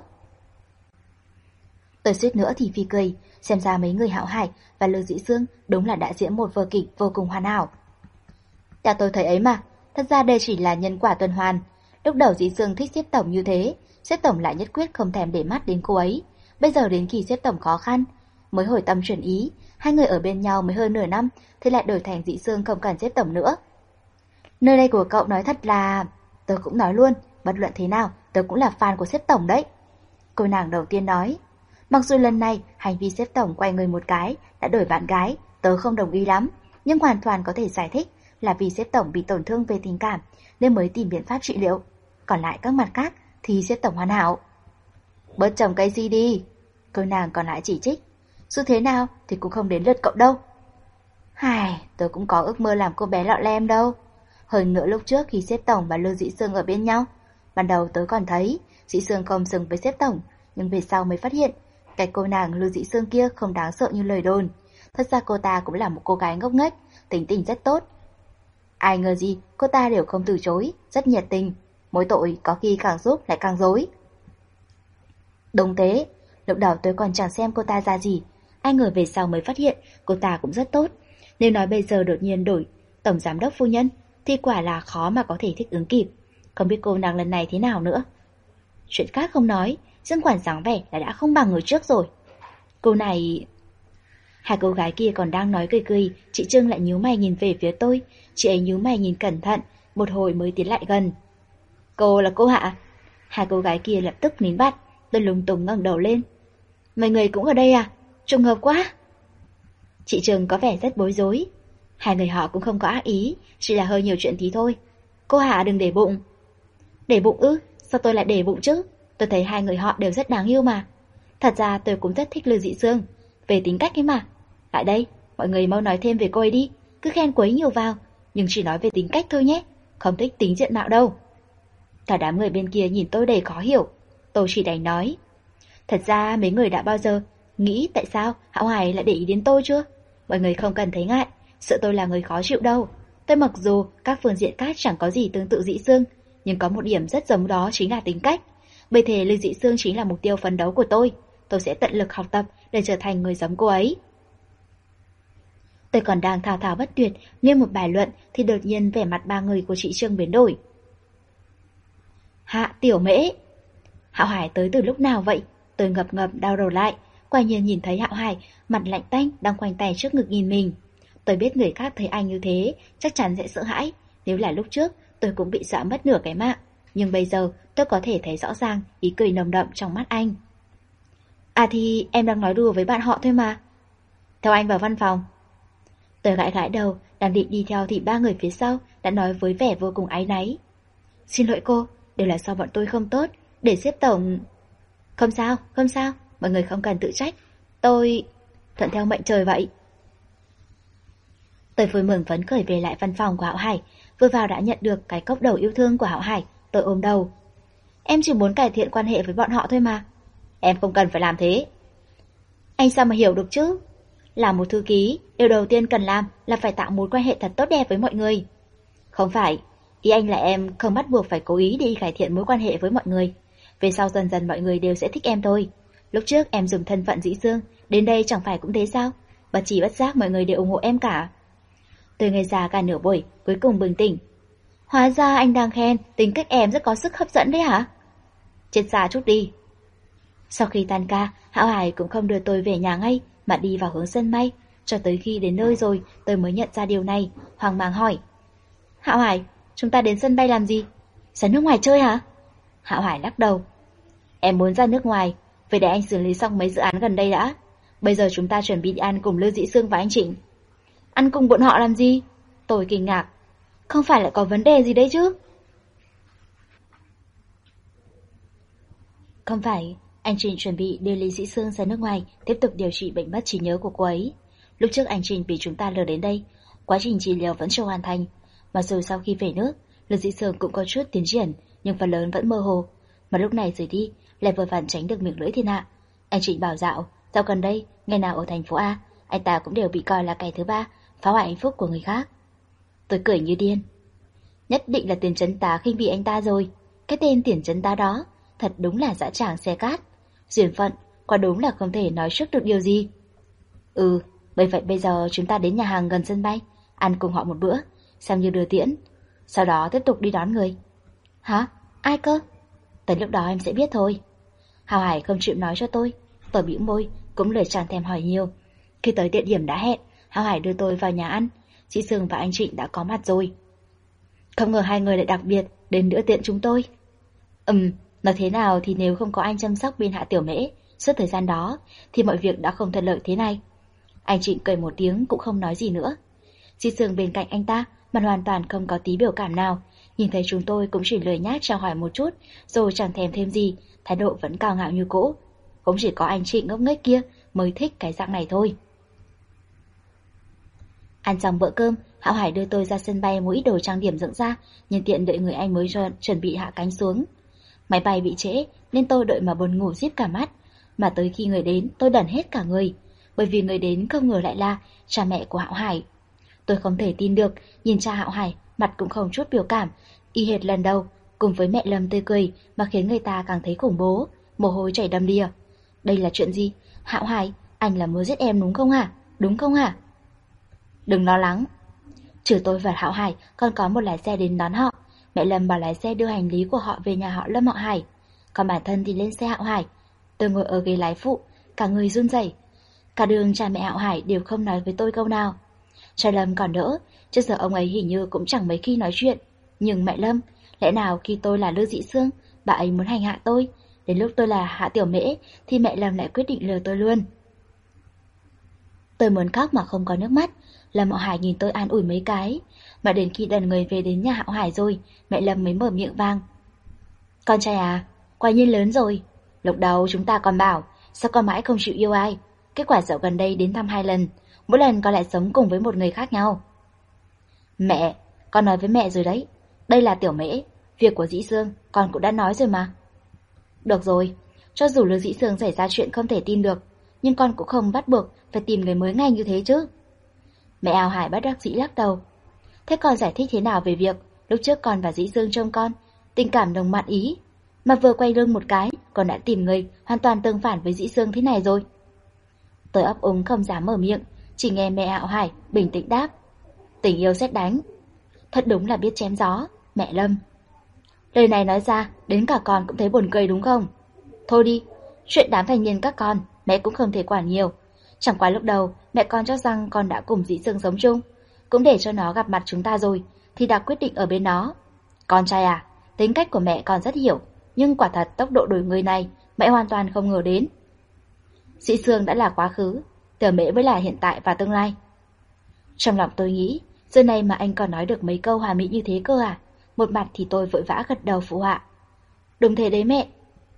Tôi suýt nữa thì phi cười, xem ra mấy người Hạo Hải và Lưu Dĩ Sương đúng là đã diễn một vở kịch vô cùng hoàn hảo. Theo tôi thấy ấy mà, thật ra đây chỉ là nhân quả tuần hoàn. Lúc đầu Dĩ Sương thích xếp tổng như thế, xếp tổng lại nhất quyết không thèm để mắt đến cô ấy. Bây giờ đến kỳ xếp tổng khó khăn, mới hồi tâm chuyển ý, hai người ở bên nhau mới hơn nửa năm, thì lại đổi thành Dĩ Sương không cần xếp tổng nữa. Nơi đây của cậu nói thật là... Tớ cũng nói luôn, bất luận thế nào, tớ cũng là fan của xếp tổng đấy. Cô nàng đầu tiên nói. Mặc dù lần này, hành vi xếp tổng quay người một cái, đã đổi bạn gái, tớ không đồng ý lắm, nhưng hoàn toàn có thể giải thích là vì xếp tổng bị tổn thương về tình cảm, nên mới tìm biện pháp trị liệu. Còn lại các mặt khác, thì xếp tổng hoàn hảo. Bớt trồng cây gì đi, cô nàng còn lại chỉ trích. Dù thế nào thì cũng không đến lượt cậu đâu. Hài, tớ cũng có ước mơ làm cô bé lọ lem đâu. Hơn nữa lúc trước khi xếp tổng và Lưu Dĩ Sương ở bên nhau, ban đầu tớ còn thấy Dĩ Sương không xứng với xếp tổng, nhưng về sau mới phát hiện cái cô nàng Lưu Dĩ Sương kia không đáng sợ như lời đồn. Thật ra cô ta cũng là một cô gái ngốc nghếch, tính tình rất tốt. Ai ngờ gì cô ta đều không từ chối, rất nhiệt tình. Mỗi tội có khi càng giúp lại càng dối. Đúng thế, lúc đầu tôi còn chẳng xem cô ta ra gì, ai ngờ về sau mới phát hiện cô ta cũng rất tốt. Nếu nói bây giờ đột nhiên đổi tổng giám đốc phu nhân thì quả là khó mà có thể thích ứng kịp. Không biết cô nàng lần này thế nào nữa. Chuyện khác không nói, Dương Quản dáng vẻ là đã không bằng người trước rồi. Cô này... Hai cô gái kia còn đang nói cười cười, chị Trương lại nhíu mày nhìn về phía tôi. Chị ấy nhíu mày nhìn cẩn thận, một hồi mới tiến lại gần. Cô là cô Hạ? Hai cô gái kia lập tức nín bặt. Tôi lúng túng ngẩng đầu lên. Mấy người cũng ở đây à? Trùng hợp quá. Chị Trương có vẻ rất bối rối. Hai người họ cũng không có ác ý, chỉ là hơi nhiều chuyện tí thôi. Cô Hạ đừng để bụng. Để bụng ư? Sao tôi lại để bụng chứ? Tôi thấy hai người họ đều rất đáng yêu mà. Thật ra tôi cũng rất thích Lưu Dĩ Sương, về tính cách ấy mà. Lại đây, mọi người mau nói thêm về cô ấy đi. Cứ khen quấy nhiều vào, nhưng chỉ nói về tính cách thôi nhé, không thích tính diện mạo đâu. Cả đám người bên kia nhìn tôi đầy khó hiểu. Tôi chỉ đành nói. Thật ra mấy người đã bao giờ nghĩ tại sao Hạo Hải lại để ý đến tôi chưa? Mọi người không cần thấy ngại, sợ tôi là người khó chịu đâu. Tôi mặc dù các phương diện khác chẳng có gì tương tự Dĩ Sương, nhưng có một điểm rất giống, đó chính là tính cách. Bởi thế Lưu Dĩ Sương chính là mục tiêu phấn đấu của tôi. Tôi sẽ tận lực học tập để trở thành người giống cô ấy. Tôi còn đang thao thao bất tuyệt nghe một bài luận thì đột nhiên vẻ mặt ba người của chị Trương biến đổi. Hạ Tiểu Mễ. Hạo Hải tới từ lúc nào vậy? Tôi ngập ngập đau đầu lại, quả nhiên nhìn thấy Hạo Hải mặt lạnh tanh đang khoanh tay trước ngực nhìn mình. Tôi biết người khác thấy anh như thế chắc chắn sẽ sợ hãi. Nếu là lúc trước tôi cũng bị dọa mất nửa cái mạng, nhưng bây giờ tôi có thể thấy rõ ràng ý cười nồng đậm trong mắt anh. À thì em đang nói đùa với bạn họ thôi mà. Theo anh vào văn phòng. Tôi gãi gãi đầu, đang định đi theo thì ba người phía sau đã nói với vẻ vô cùng áy náy. Xin lỗi cô, đều là do bọn tôi không tốt, để xếp tổng... Không sao, không sao, mọi người không cần tự trách. Tôi... thuận theo mệnh trời vậy. Tôi vui mừng phấn khởi về lại văn phòng của Hạo Hải, vừa vào đã nhận được cái cốc đầu yêu thương của Hạo Hải. Tôi ôm đầu. Em chỉ muốn cải thiện quan hệ với bọn họ thôi mà. Em không cần phải làm thế. Anh sao mà hiểu được chứ? Là một thư ký, điều đầu tiên cần làm là phải tạo mối quan hệ thật tốt đẹp với mọi người. Không phải, ý anh là em không bắt buộc phải cố ý đi cải thiện mối quan hệ với mọi người. Về sau dần dần mọi người đều sẽ thích em thôi. Lúc trước em dùng thân phận Dĩ Sương, đến đây chẳng phải cũng thế sao? Bất chỉ bất giác mọi người đều ủng hộ em cả. Tôi ngây ra cả nửa buổi, cuối cùng bừng tỉnh. Hóa ra anh đang khen tính cách em rất có sức hấp dẫn đấy hả? Chết xa chút đi. Sau khi tan ca, Hạo Hải cũng không đưa tôi về nhà ngay, mà đi vào hướng sân bay. Cho tới khi đến nơi rồi, tôi mới nhận ra điều này, hoang mang hỏi. Hạo Hải, chúng ta đến sân bay làm gì? Ra nước ngoài chơi hả? Hạo Hải lắc đầu. Em muốn ra nước ngoài, vậy để anh xử lý xong mấy dự án gần đây đã. Bây giờ chúng ta chuẩn bị đi ăn cùng Lưu Dĩ Sương và anh Trịnh. Ăn cùng bọn họ làm gì? Tôi kinh ngạc. Không phải lại có vấn đề gì đấy chứ? Không phải, anh Trịnh chuẩn bị đưa Lý Dĩ Sương ra nước ngoài tiếp tục điều trị bệnh mất trí nhớ của cô ấy. Lúc trước anh Trịnh bị chúng ta lừa đến đây, Quá trình trị liệu vẫn chưa hoàn thành. Mặc dù sau khi về nước, Lư Dĩ Sương cũng có chút tiến triển, nhưng phần lớn vẫn mơ hồ. Mà lúc này rời đi, lại vừa vặn tránh được miệng lưỡi thiên hạ. Anh Trịnh bảo dạo, dạo gần đây, ngày nào ở thành phố A, anh ta cũng đều bị coi là kẻ thứ ba, phá hoại hạnh phúc của người khác. Tôi cười như điên. Nhất định là Tiền Trấn Tá khinh bỉ anh ta rồi. Cái tên Tiền Trấn Tá đó, thật đúng là dã tràng xe cát. Duyên phận, quả đúng là không thể nói trước được điều gì. Ừ, bởi vậy bây giờ chúng ta đến nhà hàng gần sân bay, ăn cùng họ một bữa, xem như đưa tiễn. Sau đó tiếp tục đi đón người. Hả? Ai cơ? Tới lúc đó em sẽ biết thôi. Hào Hải không chịu nói cho tôi. Tôi bĩu môi, cũng lời chẳng thèm hỏi nhiều. Khi tới địa điểm đã hẹn, Hào Hải đưa tôi vào nhà ăn. Chị Sương và anh Trịnh đã có mặt rồi. Không ngờ hai người lại đặc biệt đến đưa tiện chúng tôi. Ừm, nói thế nào thì nếu không có anh chăm sóc bên Hạ Tiểu Mễ suốt thời gian đó, thì mọi việc đã không thuận lợi thế này. Anh Trịnh cười một tiếng cũng không nói gì nữa. Chị Sương bên cạnh anh ta, mặt hoàn toàn không có tí biểu cảm nào. Nhìn thấy chúng tôi cũng chỉ lười nhác chào hỏi một chút, rồi chẳng thèm thêm gì, thái độ vẫn cao ngạo như cũ. Cũng chỉ có anh Trịnh ngốc nghếch kia mới thích cái dạng này thôi. Ăn xong bữa cơm, Hạo Hải đưa tôi ra sân bay mua ít đồ trang điểm dưỡng da, nhân tiện đợi người anh mới chuẩn bị hạ cánh xuống. Máy bay bị trễ nên tôi đợi mà buồn ngủ díp cả mắt, mà tới khi người đến tôi đần hết cả người, bởi vì người đến không ngờ lại là cha mẹ của Hạo Hải. Tôi không thể tin được, nhìn cha Hạo Hải, mặt cũng không chút biểu cảm, y hệt lần đầu, cùng với mẹ Lâm tươi cười mà khiến người ta càng thấy khủng bố, mồ hôi chảy đầm đìa. Đây là chuyện gì? Hạo Hải, anh là muốn giết em đúng không hả? Đúng không hả? Đừng lo lắng. Trừ tôi và Hạo Hải còn có một lái xe đến đón họ. Mẹ Lâm bảo lái xe đưa hành lý của họ về nhà họ Lâm họ Hải. Còn bản thân thì lên xe Hạo Hải. Tôi ngồi ở ghế lái phụ, cả người run rẩy. Cả đường cha mẹ Hạo Hải đều không nói với tôi câu nào. Cha Lâm còn đỡ, trước giờ ông ấy hình như cũng chẳng mấy khi nói chuyện. Nhưng mẹ Lâm, lẽ nào khi tôi là Lư Dĩ Sương, bà ấy muốn hành hạ tôi? Đến lúc tôi là Hạ Tiểu Mễ thì mẹ Lâm lại quyết định lừa tôi luôn. Tôi muốn khóc mà không có nước mắt. Lâm họ Hải nhìn tôi an ủi mấy cái, mà đến khi đần người về đến nhà Hạo Hải rồi, mẹ Lâm mới mở miệng vang. Con trai à, quả nhiên lớn rồi. Lúc đầu chúng ta còn bảo, sao con mãi không chịu yêu ai? Kết quả dạo gần đây đến thăm hai lần, mỗi lần con lại sống cùng với một người khác nhau. Mẹ, con nói với mẹ rồi đấy, đây là Tiểu Mễ, việc của Dĩ Sương con cũng đã nói rồi mà. Được rồi, cho dù Lư Dĩ Sương xảy ra chuyện không thể tin được, nhưng con cũng không bắt buộc phải tìm người mới ngay như thế chứ. Mẹ Hạo Hải bất đắc dĩ lắc đầu. Thế con giải thích thế nào về việc lúc trước con và Dĩ Sương trông con tình cảm đồng mặn ý, mà vừa quay lưng một cái con đã tìm người hoàn toàn tương phản với Dĩ Sương thế này rồi? Tôi ấp úng không dám mở miệng, chỉ nghe mẹ Hạo Hải bình tĩnh đáp. Tình yêu sét đánh. Thật đúng là biết chém gió, mẹ Lâm. Lời này nói ra, đến cả con cũng thấy buồn cười đúng không? Thôi đi, chuyện đám thanh niên các con, mẹ cũng không thể quản nhiều. Chẳng qua lúc đầu, mẹ con cho rằng con đã cùng Dĩ Sương sống chung, cũng để cho nó gặp mặt chúng ta rồi, thì đã quyết định ở bên nó. Con trai à, tính cách của mẹ con rất hiểu, nhưng quả thật tốc độ đổi người này, mẹ hoàn toàn không ngờ đến. Dĩ Sương đã là quá khứ, Tiểu Mễ mới là hiện tại và tương lai. Trong lòng tôi nghĩ, giờ này mà anh còn nói được mấy câu hòa mỹ như thế cơ à? Một mặt thì tôi vội vã gật đầu phụ họa. Đúng thế đấy mẹ.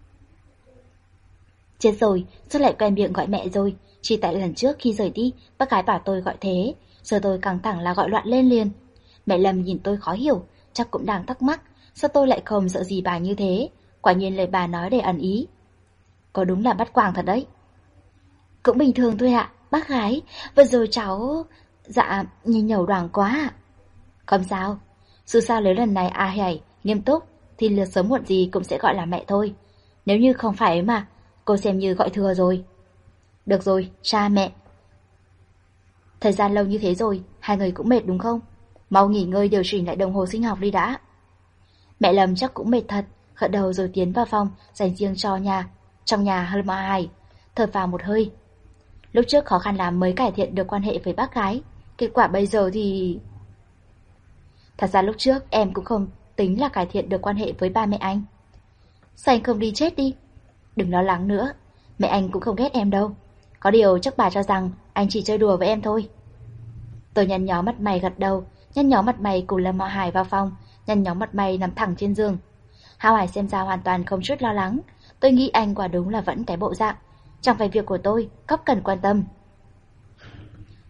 Chết rồi, sao lại quen miệng gọi mẹ rồi? Chỉ tại lần trước khi rời đi, bác gái bảo tôi gọi thế, giờ tôi căng thẳng là gọi loạn lên liền. Mẹ Lâm nhìn tôi khó hiểu, chắc cũng đang thắc mắc, sao tôi lại không sợ gì bà như thế? Quả nhiên lời bà nói để ẩn ý. Có đúng là bắt quàng thật đấy. Cũng bình thường thôi ạ, bác gái, vừa rồi cháu... Dạ, nhìn nhầu đoảng quá ạ. Không sao, dù sao nếu lần này A Hải nghiêm túc, thì lượt sớm muộn gì cũng sẽ gọi là mẹ thôi. Nếu như không phải mà, cô xem như gọi thừa rồi. Được rồi, cha mẹ. Thời gian lâu như thế rồi, hai người cũng mệt đúng không? Mau nghỉ ngơi điều chỉnh lại đồng hồ sinh học đi đã. Mẹ Lâm chắc cũng mệt thật, gật đầu rồi tiến vào phòng dành riêng cho nhà. Trong nhà hơi mơ hài, thở vào một hơi. Lúc trước khó khăn lắm mới cải thiện được quan hệ với bác gái, kết quả bây giờ thì... Thật ra lúc trước em cũng không tính là cải thiện được quan hệ với ba mẹ anh. Sao anh không đi chết đi? Đừng lo lắng nữa, mẹ anh cũng không ghét em đâu. Có điều chắc bà cho rằng anh chỉ chơi đùa với em thôi. Tôi nhăn nhó mặt mày gật đầu, nhăn nhó mặt mày cùng Lâm Mọ Hải vào phòng, nhăn nhó mặt mày nằm thẳng trên giường. Hạo Hải xem ra hoàn toàn không chút lo lắng. Tôi nghĩ anh quả đúng là vẫn cái bộ dạng chẳng phải việc của tôi, cóc cần quan tâm.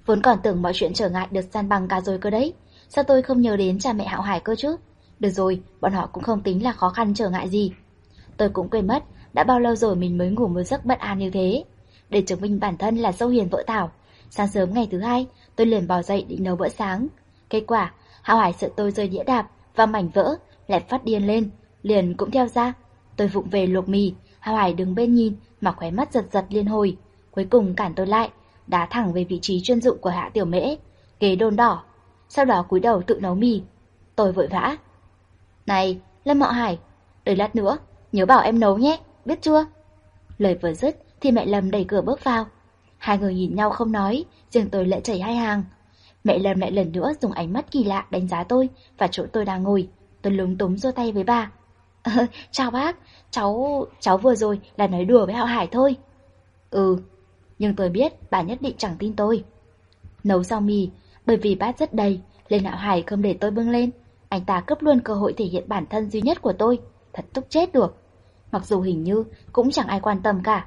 Vốn còn tưởng mọi chuyện trở ngại được san bằng cả rồi cơ đấy. Sao tôi không nhớ đến cha mẹ Hạo Hải cơ chứ? Được rồi, bọn họ cũng không tính là khó khăn trở ngại gì. Tôi cũng quên mất, đã bao lâu rồi mình mới ngủ một giấc bất an như thế. Để chứng minh bản thân là Sâu Hiền vợ Thảo, sáng sớm ngày thứ hai, tôi liền bò dậy định nấu bữa sáng. Kết quả, Hạo Hải sợ tôi rơi đĩa đạp và mảnh vỡ, lại phát điên lên, liền cũng theo ra. Tôi vụng về luộc mì, Hạo Hải đứng bên nhìn mà khóe mắt giật giật liên hồi. Cuối cùng cản tôi lại, đá thẳng về vị trí chuyên dụng của Hạ Tiểu Mễ, ghế đôn đỏ. Sau đó cúi đầu tự nấu mì. Tôi vội vã: "Này, Lâm Mạo Hải, đợi lát nữa, nhớ bảo em nấu nhé, biết chưa?" Lời vừa dứt thì mẹ Lâm đẩy cửa bước vào. Hai người nhìn nhau không nói, riêng tôi lệ chảy hai hàng. Mẹ Lâm lại lần nữa dùng ánh mắt kỳ lạ đánh giá tôi và chỗ tôi đang ngồi. Tôi lúng túng giơ tay với bà: Ờ, chào bác, cháu... cháu vừa rồi là nói đùa với Hạo Hải thôi. Ừ, nhưng tôi biết bà nhất định chẳng tin tôi. Nấu xong mì, bởi vì bát rất đầy, nên Hạo Hải không để tôi bưng lên. Anh ta cướp luôn cơ hội thể hiện bản thân duy nhất của tôi. Thật tức chết được. Mặc dù hình như cũng chẳng ai quan tâm cả.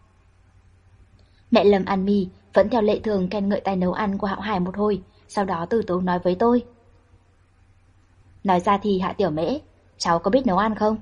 Mẹ Lâm ăn mì, vẫn theo lệ thường khen ngợi tay nấu ăn của Hạo Hải một hồi, sau đó từ tốn nói với tôi: "Nói ra thì Hạ Tiểu Mễ, cháu có biết nấu ăn không?"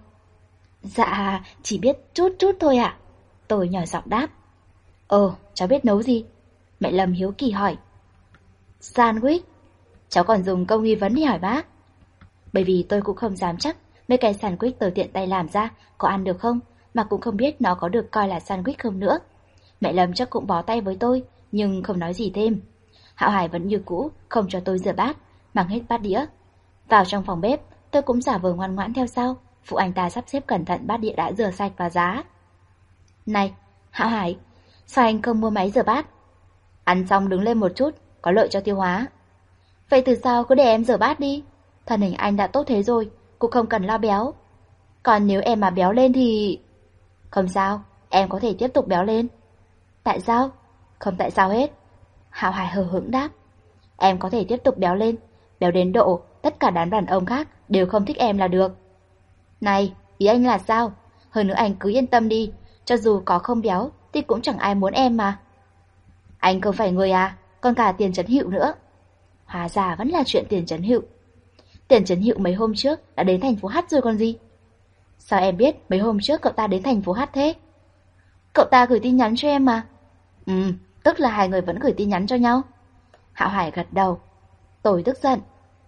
"Dạ, chỉ biết chút chút thôi ạ." Tôi nhỏ giọng đáp. "Ờ, cháu biết nấu gì?" Mẹ Lâm hiếu kỳ hỏi. "Sandwich." Cháu còn dùng câu nghi vấn để hỏi bác. Bởi vì tôi cũng không dám chắc mấy cái sandwich tôi tiện tay làm ra có ăn được không, mà cũng không biết nó có được coi là sandwich không nữa. Mẹ Lâm chắc cũng bó tay với tôi, nhưng không nói gì thêm. Hạo Hải vẫn như cũ, không cho tôi rửa bát, mang hết bát đĩa. Vào trong phòng bếp, tôi cũng giả vờ ngoan ngoãn theo sau, phụ anh ta sắp xếp cẩn thận bát đĩa đã rửa sạch và giá. "Này, Hạo Hải, sao anh không mua máy rửa bát? Ăn xong đứng lên một chút, có lợi cho tiêu hóa." "Vậy từ sao cứ để em rửa bát đi? Thân hình anh đã tốt thế rồi, cũng không cần lo béo. Còn nếu em mà béo lên thì..." "Không sao, em có thể tiếp tục béo lên." "Tại sao?" "Không tại sao hết." Hạo Hải hờ hững đáp. "Em có thể tiếp tục béo lên, béo đến độ tất cả đám đàn ông khác đều không thích em là được." "Này, ý anh là sao? Hơn nữa anh cứ yên tâm đi, cho dù có không béo thì cũng chẳng ai muốn em mà." "Anh không phải người à, còn cả Tiền Trấn Hữu nữa." Hóa ra vẫn là chuyện Tiền Trấn Hữu. Tiền Trấn Hữu mấy hôm trước đã đến thành phố Hát rồi còn gì. "Sao em biết mấy hôm trước cậu ta đến thành phố Hát thế?" "Cậu ta gửi tin nhắn cho em mà." "Ừ, tức là hai người vẫn gửi tin nhắn cho nhau." Hạo Hải gật đầu. Tôi tức giận.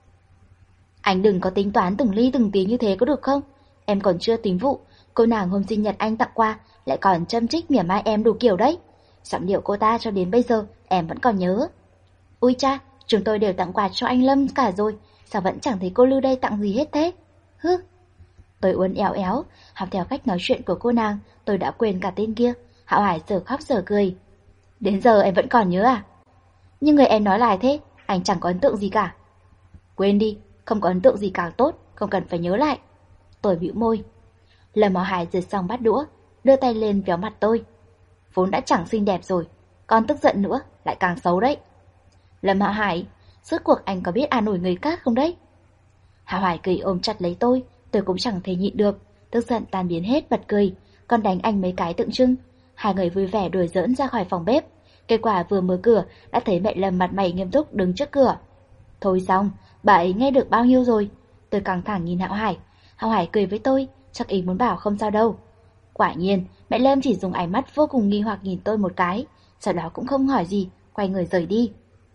"Anh đừng có tính toán từng ly từng tí như thế có được không? Em còn chưa tính vụ cô nàng hôm sinh nhật anh tặng qua lại còn châm trích mỉa mai em đủ kiểu đấy. Giọng điệu cô ta cho đến bây giờ em vẫn còn nhớ." "Ui cha, chúng tôi đều tặng quà cho anh Lâm cả rồi, sao vẫn chẳng thấy cô Lưu đây tặng gì hết thế?" "Hứ." Tôi uốn éo éo, học theo cách nói chuyện của cô nàng, tôi đã quên cả tên kia. Hạo Hải giờ khóc giờ cười. "Đến giờ em vẫn còn nhớ à?" "Nhưng người em nói lại thế, anh chẳng có ấn tượng gì cả." "Quên đi, không có ấn tượng gì càng tốt, không cần phải nhớ lại." Tôi bĩu môi. Lâm Mạo Hải rửa xong bát đũa, đưa tay lên véo mặt tôi. "Vốn đã chẳng xinh đẹp rồi, còn tức giận nữa, lại càng xấu đấy." "Lâm Mạo Hải, rốt cuộc anh có biết an ủi người khác không đấy?" Hạo Hải cười ôm chặt lấy tôi, tôi cũng chẳng thể nhịn được, tức giận tan biến hết bật cười, còn đánh anh mấy cái tượng trưng. Hai người vui vẻ đuổi giỡn ra khỏi phòng bếp. Kết quả vừa mở cửa đã thấy mẹ Lâm mặt mày nghiêm túc đứng trước cửa. Thôi xong, bà ấy nghe được bao nhiêu rồi? Tôi căng thẳng nhìn Hạo Hải. Hạo Hải cười với tôi, chắc ý muốn bảo không sao đâu. Quả nhiên, mẹ Lâm chỉ dùng ánh mắt vô cùng nghi hoặc nhìn tôi một cái, sau đó cũng không hỏi gì, quay người rời đi.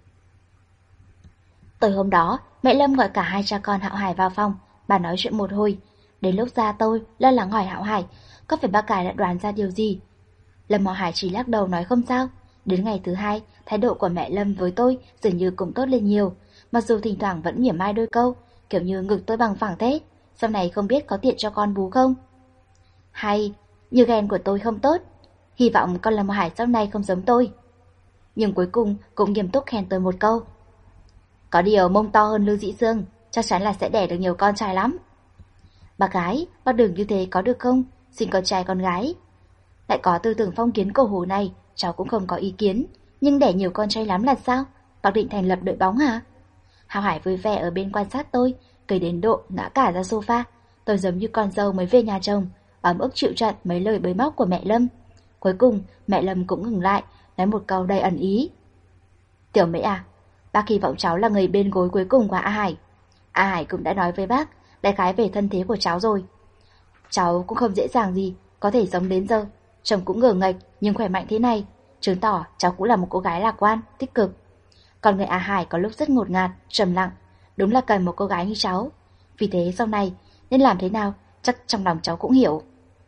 Tối hôm đó, mẹ Lâm gọi cả hai cha con Hạo Hải vào phòng, bà nói chuyện một hồi. Đến lúc ra tôi lo lắng hỏi Hạo Hải, có phải bác Cải đã đoán ra điều gì? Lâm Mạo Hải chỉ lắc đầu nói không sao. Đến ngày thứ hai, thái độ của mẹ Lâm với tôi dường như cũng tốt lên nhiều, mặc dù thỉnh thoảng vẫn mỉa mai đôi câu, kiểu như ngực tôi bằng phẳng thế, sau này không biết có tiện cho con bú không? Hay, như ghen của tôi không tốt, hy vọng con Lâm Mạo Hải sau này không giống tôi. Nhưng cuối cùng cũng nghiêm túc khen tôi một câu. Có điều mông to hơn Lưu Dĩ Sương, chắc chắn là sẽ đẻ được nhiều con trai lắm. Bác gái, bác đừng như thế có được không? Sinh con trai con gái. Lại có tư tưởng phong kiến cổ hủ này, cháu cũng không có ý kiến. Nhưng đẻ nhiều con trai lắm là sao? Bác định thành lập đội bóng hả? Hạo Hải vui vẻ ở bên quan sát tôi, cười đến độ ngã cả ra sofa. Tôi giống như con dâu mới về nhà chồng, ấm ức chịu trận mấy lời bới móc của mẹ Lâm. Cuối cùng, mẹ Lâm cũng ngừng lại, nói một câu đầy ẩn ý. Tiểu Mễ à, bác hy vọng cháu là người bên gối cuối cùng của A Hải. A Hải cũng đã nói với bác đại khái về thân thế của cháu rồi. Cháu cũng không dễ dàng gì có thể sống đến giờ. Chồng cũng ngờ nghệch nhưng khỏe mạnh thế này, chứng tỏ cháu cũng là một cô gái lạc quan, tích cực. Còn người A Hải có lúc rất ngột ngạt, trầm lặng, đúng là cần một cô gái như cháu. Vì thế sau này nên làm thế nào chắc trong lòng cháu cũng hiểu.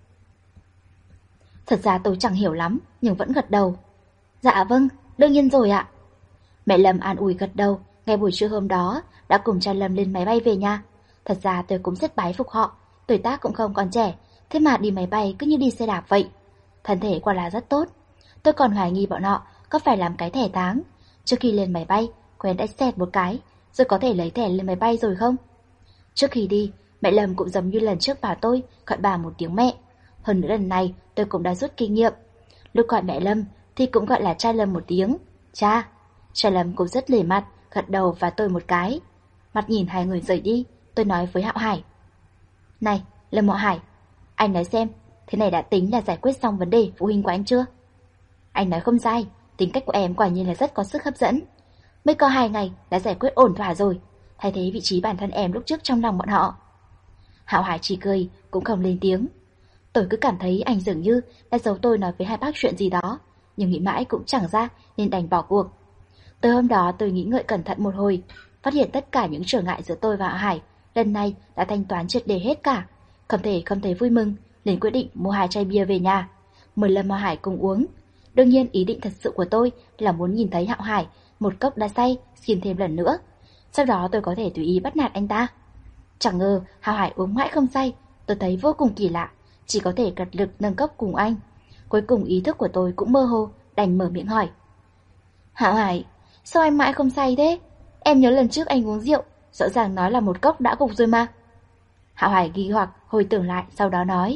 Thật ra tôi chẳng hiểu lắm nhưng vẫn gật đầu. Dạ vâng, đương nhiên rồi ạ. Mẹ Lâm an ủi gật đầu. Ngay buổi trưa hôm đó đã cùng cha Lâm lên máy bay về nhà. Thật ra tôi cũng rất bái phục họ. Tuổi tác cũng không còn trẻ, thế mà đi máy bay cứ như đi xe đạp vậy. Thân thể quả là rất tốt. Tôi còn hoài nghi bọn họ có phải làm cái thẻ tháng. Trước khi lên máy bay quen đã xẹt một cái rồi có thể lấy thẻ lên máy bay rồi không? Trước khi đi, mẹ Lâm cũng giống như lần trước bảo tôi gọi bà một tiếng mẹ. Hơn nữa lần này tôi cũng đã rút kinh nghiệm. Lúc gọi mẹ Lâm thì cũng gọi là cha Lâm một tiếng. Cha. Cha Lâm cũng rất lề mặt, gật đầu và tôi một cái. Mặt nhìn hai người rời đi, tôi nói với Hạo Hải. Này, Lâm Hạo Hải, anh nói xem, thế này đã tính là giải quyết xong vấn đề phụ huynh của anh chưa? Anh nói không sai, tính cách của em quả nhiên là rất có sức hấp dẫn. Mới có hai ngày đã giải quyết ổn thỏa rồi, thay thế vị trí bản thân em lúc trước trong lòng bọn họ. Hạo Hải chỉ cười, cũng không lên tiếng. Tôi cứ cảm thấy anh dường như đã giấu tôi nói với hai bác chuyện gì đó, nhưng nghĩ mãi cũng chẳng ra nên đành bỏ cuộc. Từ hôm đó tôi nghĩ ngợi cẩn thận một hồi, phát hiện tất cả những trở ngại giữa tôi và Hạo Hải lần này đã thanh toán triệt để hết cả. Không thể không thấy vui mừng, liền quyết định mua hai chai bia về nhà, mời Lâm Hạo Hải cùng uống. Đương nhiên ý định thật sự của tôi là muốn nhìn thấy Hạo Hải một cốc đã say xin thêm lần nữa, sau đó tôi có thể tùy ý bắt nạt anh ta. Chẳng ngờ Hạo Hải uống mãi không say, tôi thấy vô cùng kỳ lạ, chỉ có thể cật lực nâng cốc cùng anh. Cuối cùng ý thức của tôi cũng mơ hồ, đành mở miệng hỏi. Hạo Hải, sao anh mãi không say thế? Em nhớ lần trước anh uống rượu, rõ ràng nói là một cốc đã gục rồi mà. Hạo Hải nghi hoặc hồi tưởng lại, sau đó nói.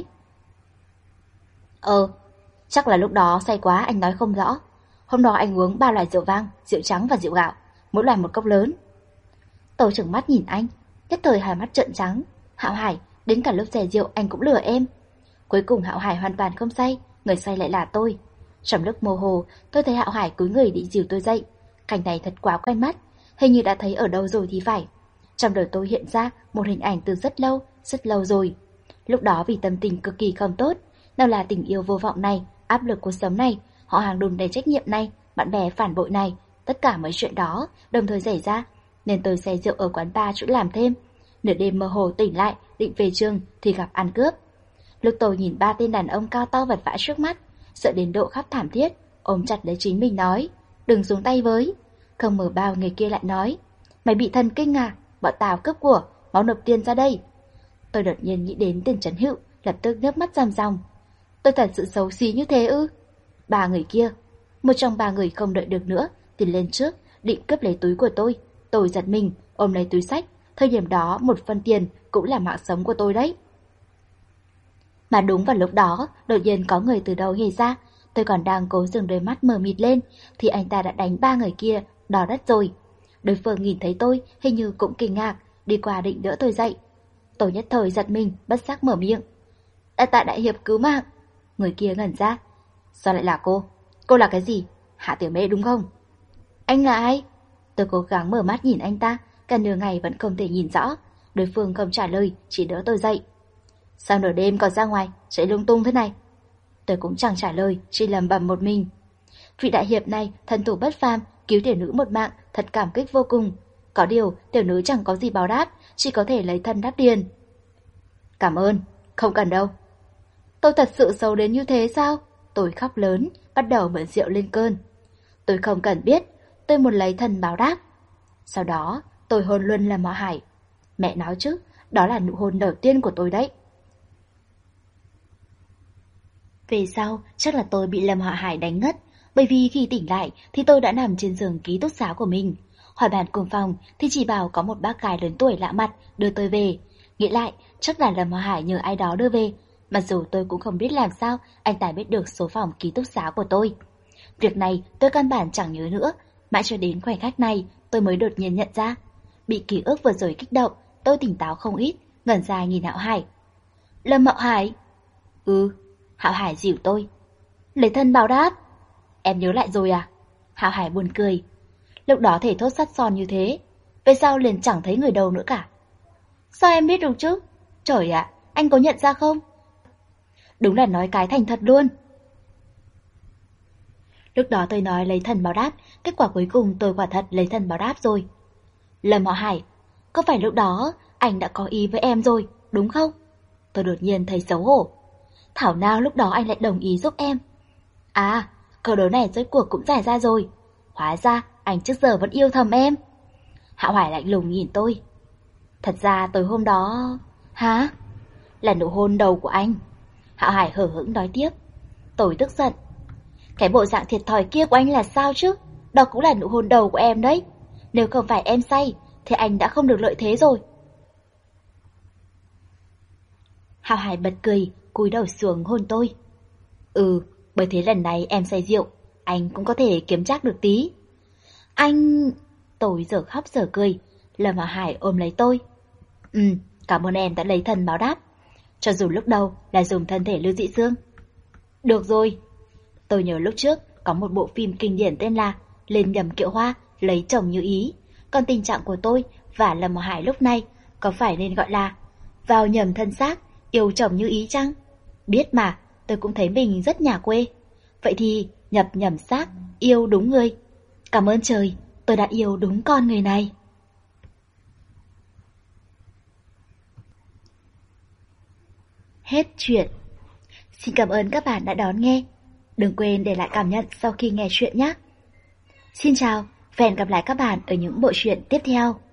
Ờ, chắc là lúc đó say quá anh nói không rõ. Hôm đó anh uống ba loại rượu vang, rượu trắng và rượu gạo, mỗi loại một cốc lớn. Tôi trừng mắt nhìn anh, nhất thời hai mắt trợn trắng. Hạo Hải, đến cả lúc rẻ rượu anh cũng lừa em. Cuối cùng Hạo Hải hoàn toàn không say, người say lại là tôi. Trong lúc mơ hồ, tôi thấy Hạo Hải cúi người định dìu tôi dậy. Cảnh này thật quá quen mắt, hình như đã thấy ở đâu rồi thì phải. Trong đời tôi hiện ra một hình ảnh từ rất lâu, rất lâu rồi. Lúc đó vì tâm tình cực kỳ không tốt, nào là tình yêu vô vọng này, áp lực cuộc sống này, họ hàng đùn đầy trách nhiệm này, bạn bè phản bội này, tất cả mấy chuyện đó đồng thời xảy ra, nên tôi say rượu ở quán bar chỗ làm thêm. Nửa đêm mơ hồ tỉnh lại, định về trường thì gặp ăn cướp. Lúc tôi nhìn ba tên đàn ông cao to vật vã trước mắt, sợ đến độ khóc thảm thiết, ôm chặt lấy chính mình nói, đừng xuống tay với. Không mở bao người kia lại nói, mày bị thần kinh à, bọn tao cướp của, máu nộp tiền ra đây. Tôi đột nhiên nghĩ đến tên Trấn Hữu, lập tức nước mắt ròng ròng. Tôi thật sự xấu xí như thế ư? Ba người kia, một trong ba người không đợi được nữa, tiến lên trước, định cướp lấy túi của tôi. Tôi giật mình, ôm lấy túi xách, thời điểm đó một phân tiền cũng là mạng sống của tôi đấy. Mà đúng vào lúc đó, đột nhiên có người từ đâu nhảy ra, tôi còn đang cố dừng đôi mắt mờ mịt lên, thì anh ta đã đánh ba người kia, đỏ đất rồi. Đối phương nhìn thấy tôi, hình như cũng kinh ngạc, đi qua định đỡ tôi dậy. Tôi nhất thời giật mình, bất giác mở miệng. Đã tạ đại hiệp cứu mạng. Người kia ngẩn ra. Sao lại là cô? Cô là cái gì? Hạ Tiểu Mễ đúng không? Anh là ai? Tôi cố gắng mở mắt nhìn anh ta, cả nửa ngày vẫn không thể nhìn rõ. Đối phương không trả lời, chỉ đỡ tôi dậy. Sao nửa đêm còn ra ngoài, chạy lung tung thế này? Tôi cũng chẳng trả lời, chỉ lầm bầm một mình. Vị đại hiệp này thân thủ bất phàm, cứu tiểu nữ một mạng, thật cảm kích vô cùng. Có điều, tiểu nữ chẳng có gì báo đáp, chỉ có thể lấy thân đáp điền. Cảm ơn, không cần đâu. Tôi thật sự xấu đến như thế sao? Tôi khóc lớn, bắt đầu mượn rượu lên cơn. Tôi không cần biết, tôi muốn lấy thân báo đáp. Sau đó, tôi hôn luôn Lâm Hạo Hải. Mẹ nói chứ, đó là nụ hôn đầu tiên của tôi đấy. Về sau, chắc là tôi bị Lâm Hạo Hải đánh ngất, bởi vì khi tỉnh lại thì tôi đã nằm trên giường ký túc xá của mình. Hỏi bạn cùng phòng thì chỉ bảo có một bác gái lớn tuổi lạ mặt đưa tôi về. Nghĩ lại, chắc là Lâm Hạo Hải nhờ ai đó đưa về. Mặc dù tôi cũng không biết làm sao anh ta biết được số phòng ký túc xá của tôi. Việc này tôi căn bản chẳng nhớ nữa, mãi cho đến khoảnh khắc này tôi mới đột nhiên nhận ra. Bị ký ức vừa rồi kích động, tôi tỉnh táo không ít, ngẩn ra nhìn Hạo Hải. Lâm Hạo Hải? Ừ, Hạo Hải dìu tôi. Lấy thân báo đáp. Em nhớ lại rồi à? Hạo Hải buồn cười. lúc đó thể thốt sắt son như thế. Về sau liền chẳng thấy người đâu nữa cả. Sao em biết được chứ? Trời ạ, anh có nhận ra không? Đúng là nói cái thành thật luôn. Lúc đó tôi nói lấy thần báo đáp, kết quả cuối cùng tôi quả thật lấy thần báo đáp rồi. Lâm Họ Hải, có phải lúc đó anh đã có ý với em rồi, đúng không? Tôi đột nhiên thấy xấu hổ. Thảo nào lúc đó anh lại đồng ý giúp em. À, câu đố này rốt cuộc cũng giải ra rồi. Hóa ra anh trước giờ vẫn yêu thầm em. Hạo Hải lạnh lùng nhìn tôi. Thật ra tối hôm đó... Hả? Là nụ hôn đầu của anh. Hạo Hải hờ hững nói tiếp. Tôi tức giận. Cái bộ dạng thiệt thòi kia của anh là sao chứ? Đó cũng là nụ hôn đầu của em đấy. Nếu không phải em say thì anh đã không được lợi thế rồi. Hạo Hải bật cười, cúi đầu xuống hôn tôi. Ừ, bởi thế lần này em say rượu, anh cũng có thể kiếm trác được tí. Anh... Tôi giờ khóc giờ cười. Lâm Hạo Hải ôm lấy tôi. Ừ, cảm ơn em đã lấy thần báo đáp. Cho dù lúc đầu là dùng thân thể Lưu Dị Dương. Được rồi. Tôi nhớ lúc trước có một bộ phim kinh điển tên là Lên nhầm kiệu hoa, lấy chồng như ý. Còn tình trạng của tôi và Lâm Hạo Hải lúc này có phải nên gọi là vào nhầm thân xác, yêu chồng như ý chăng? Biết mà, tôi cũng thấy mình rất nhà quê. Vậy thì nhập nhầm xác, yêu đúng người. Cảm ơn trời, tôi đã yêu đúng con người này. Hết chuyện. Xin cảm ơn các bạn đã đón nghe. Đừng quên để lại cảm nhận sau khi nghe chuyện nhé. Xin chào và hẹn gặp lại các bạn ở những bộ truyện tiếp theo.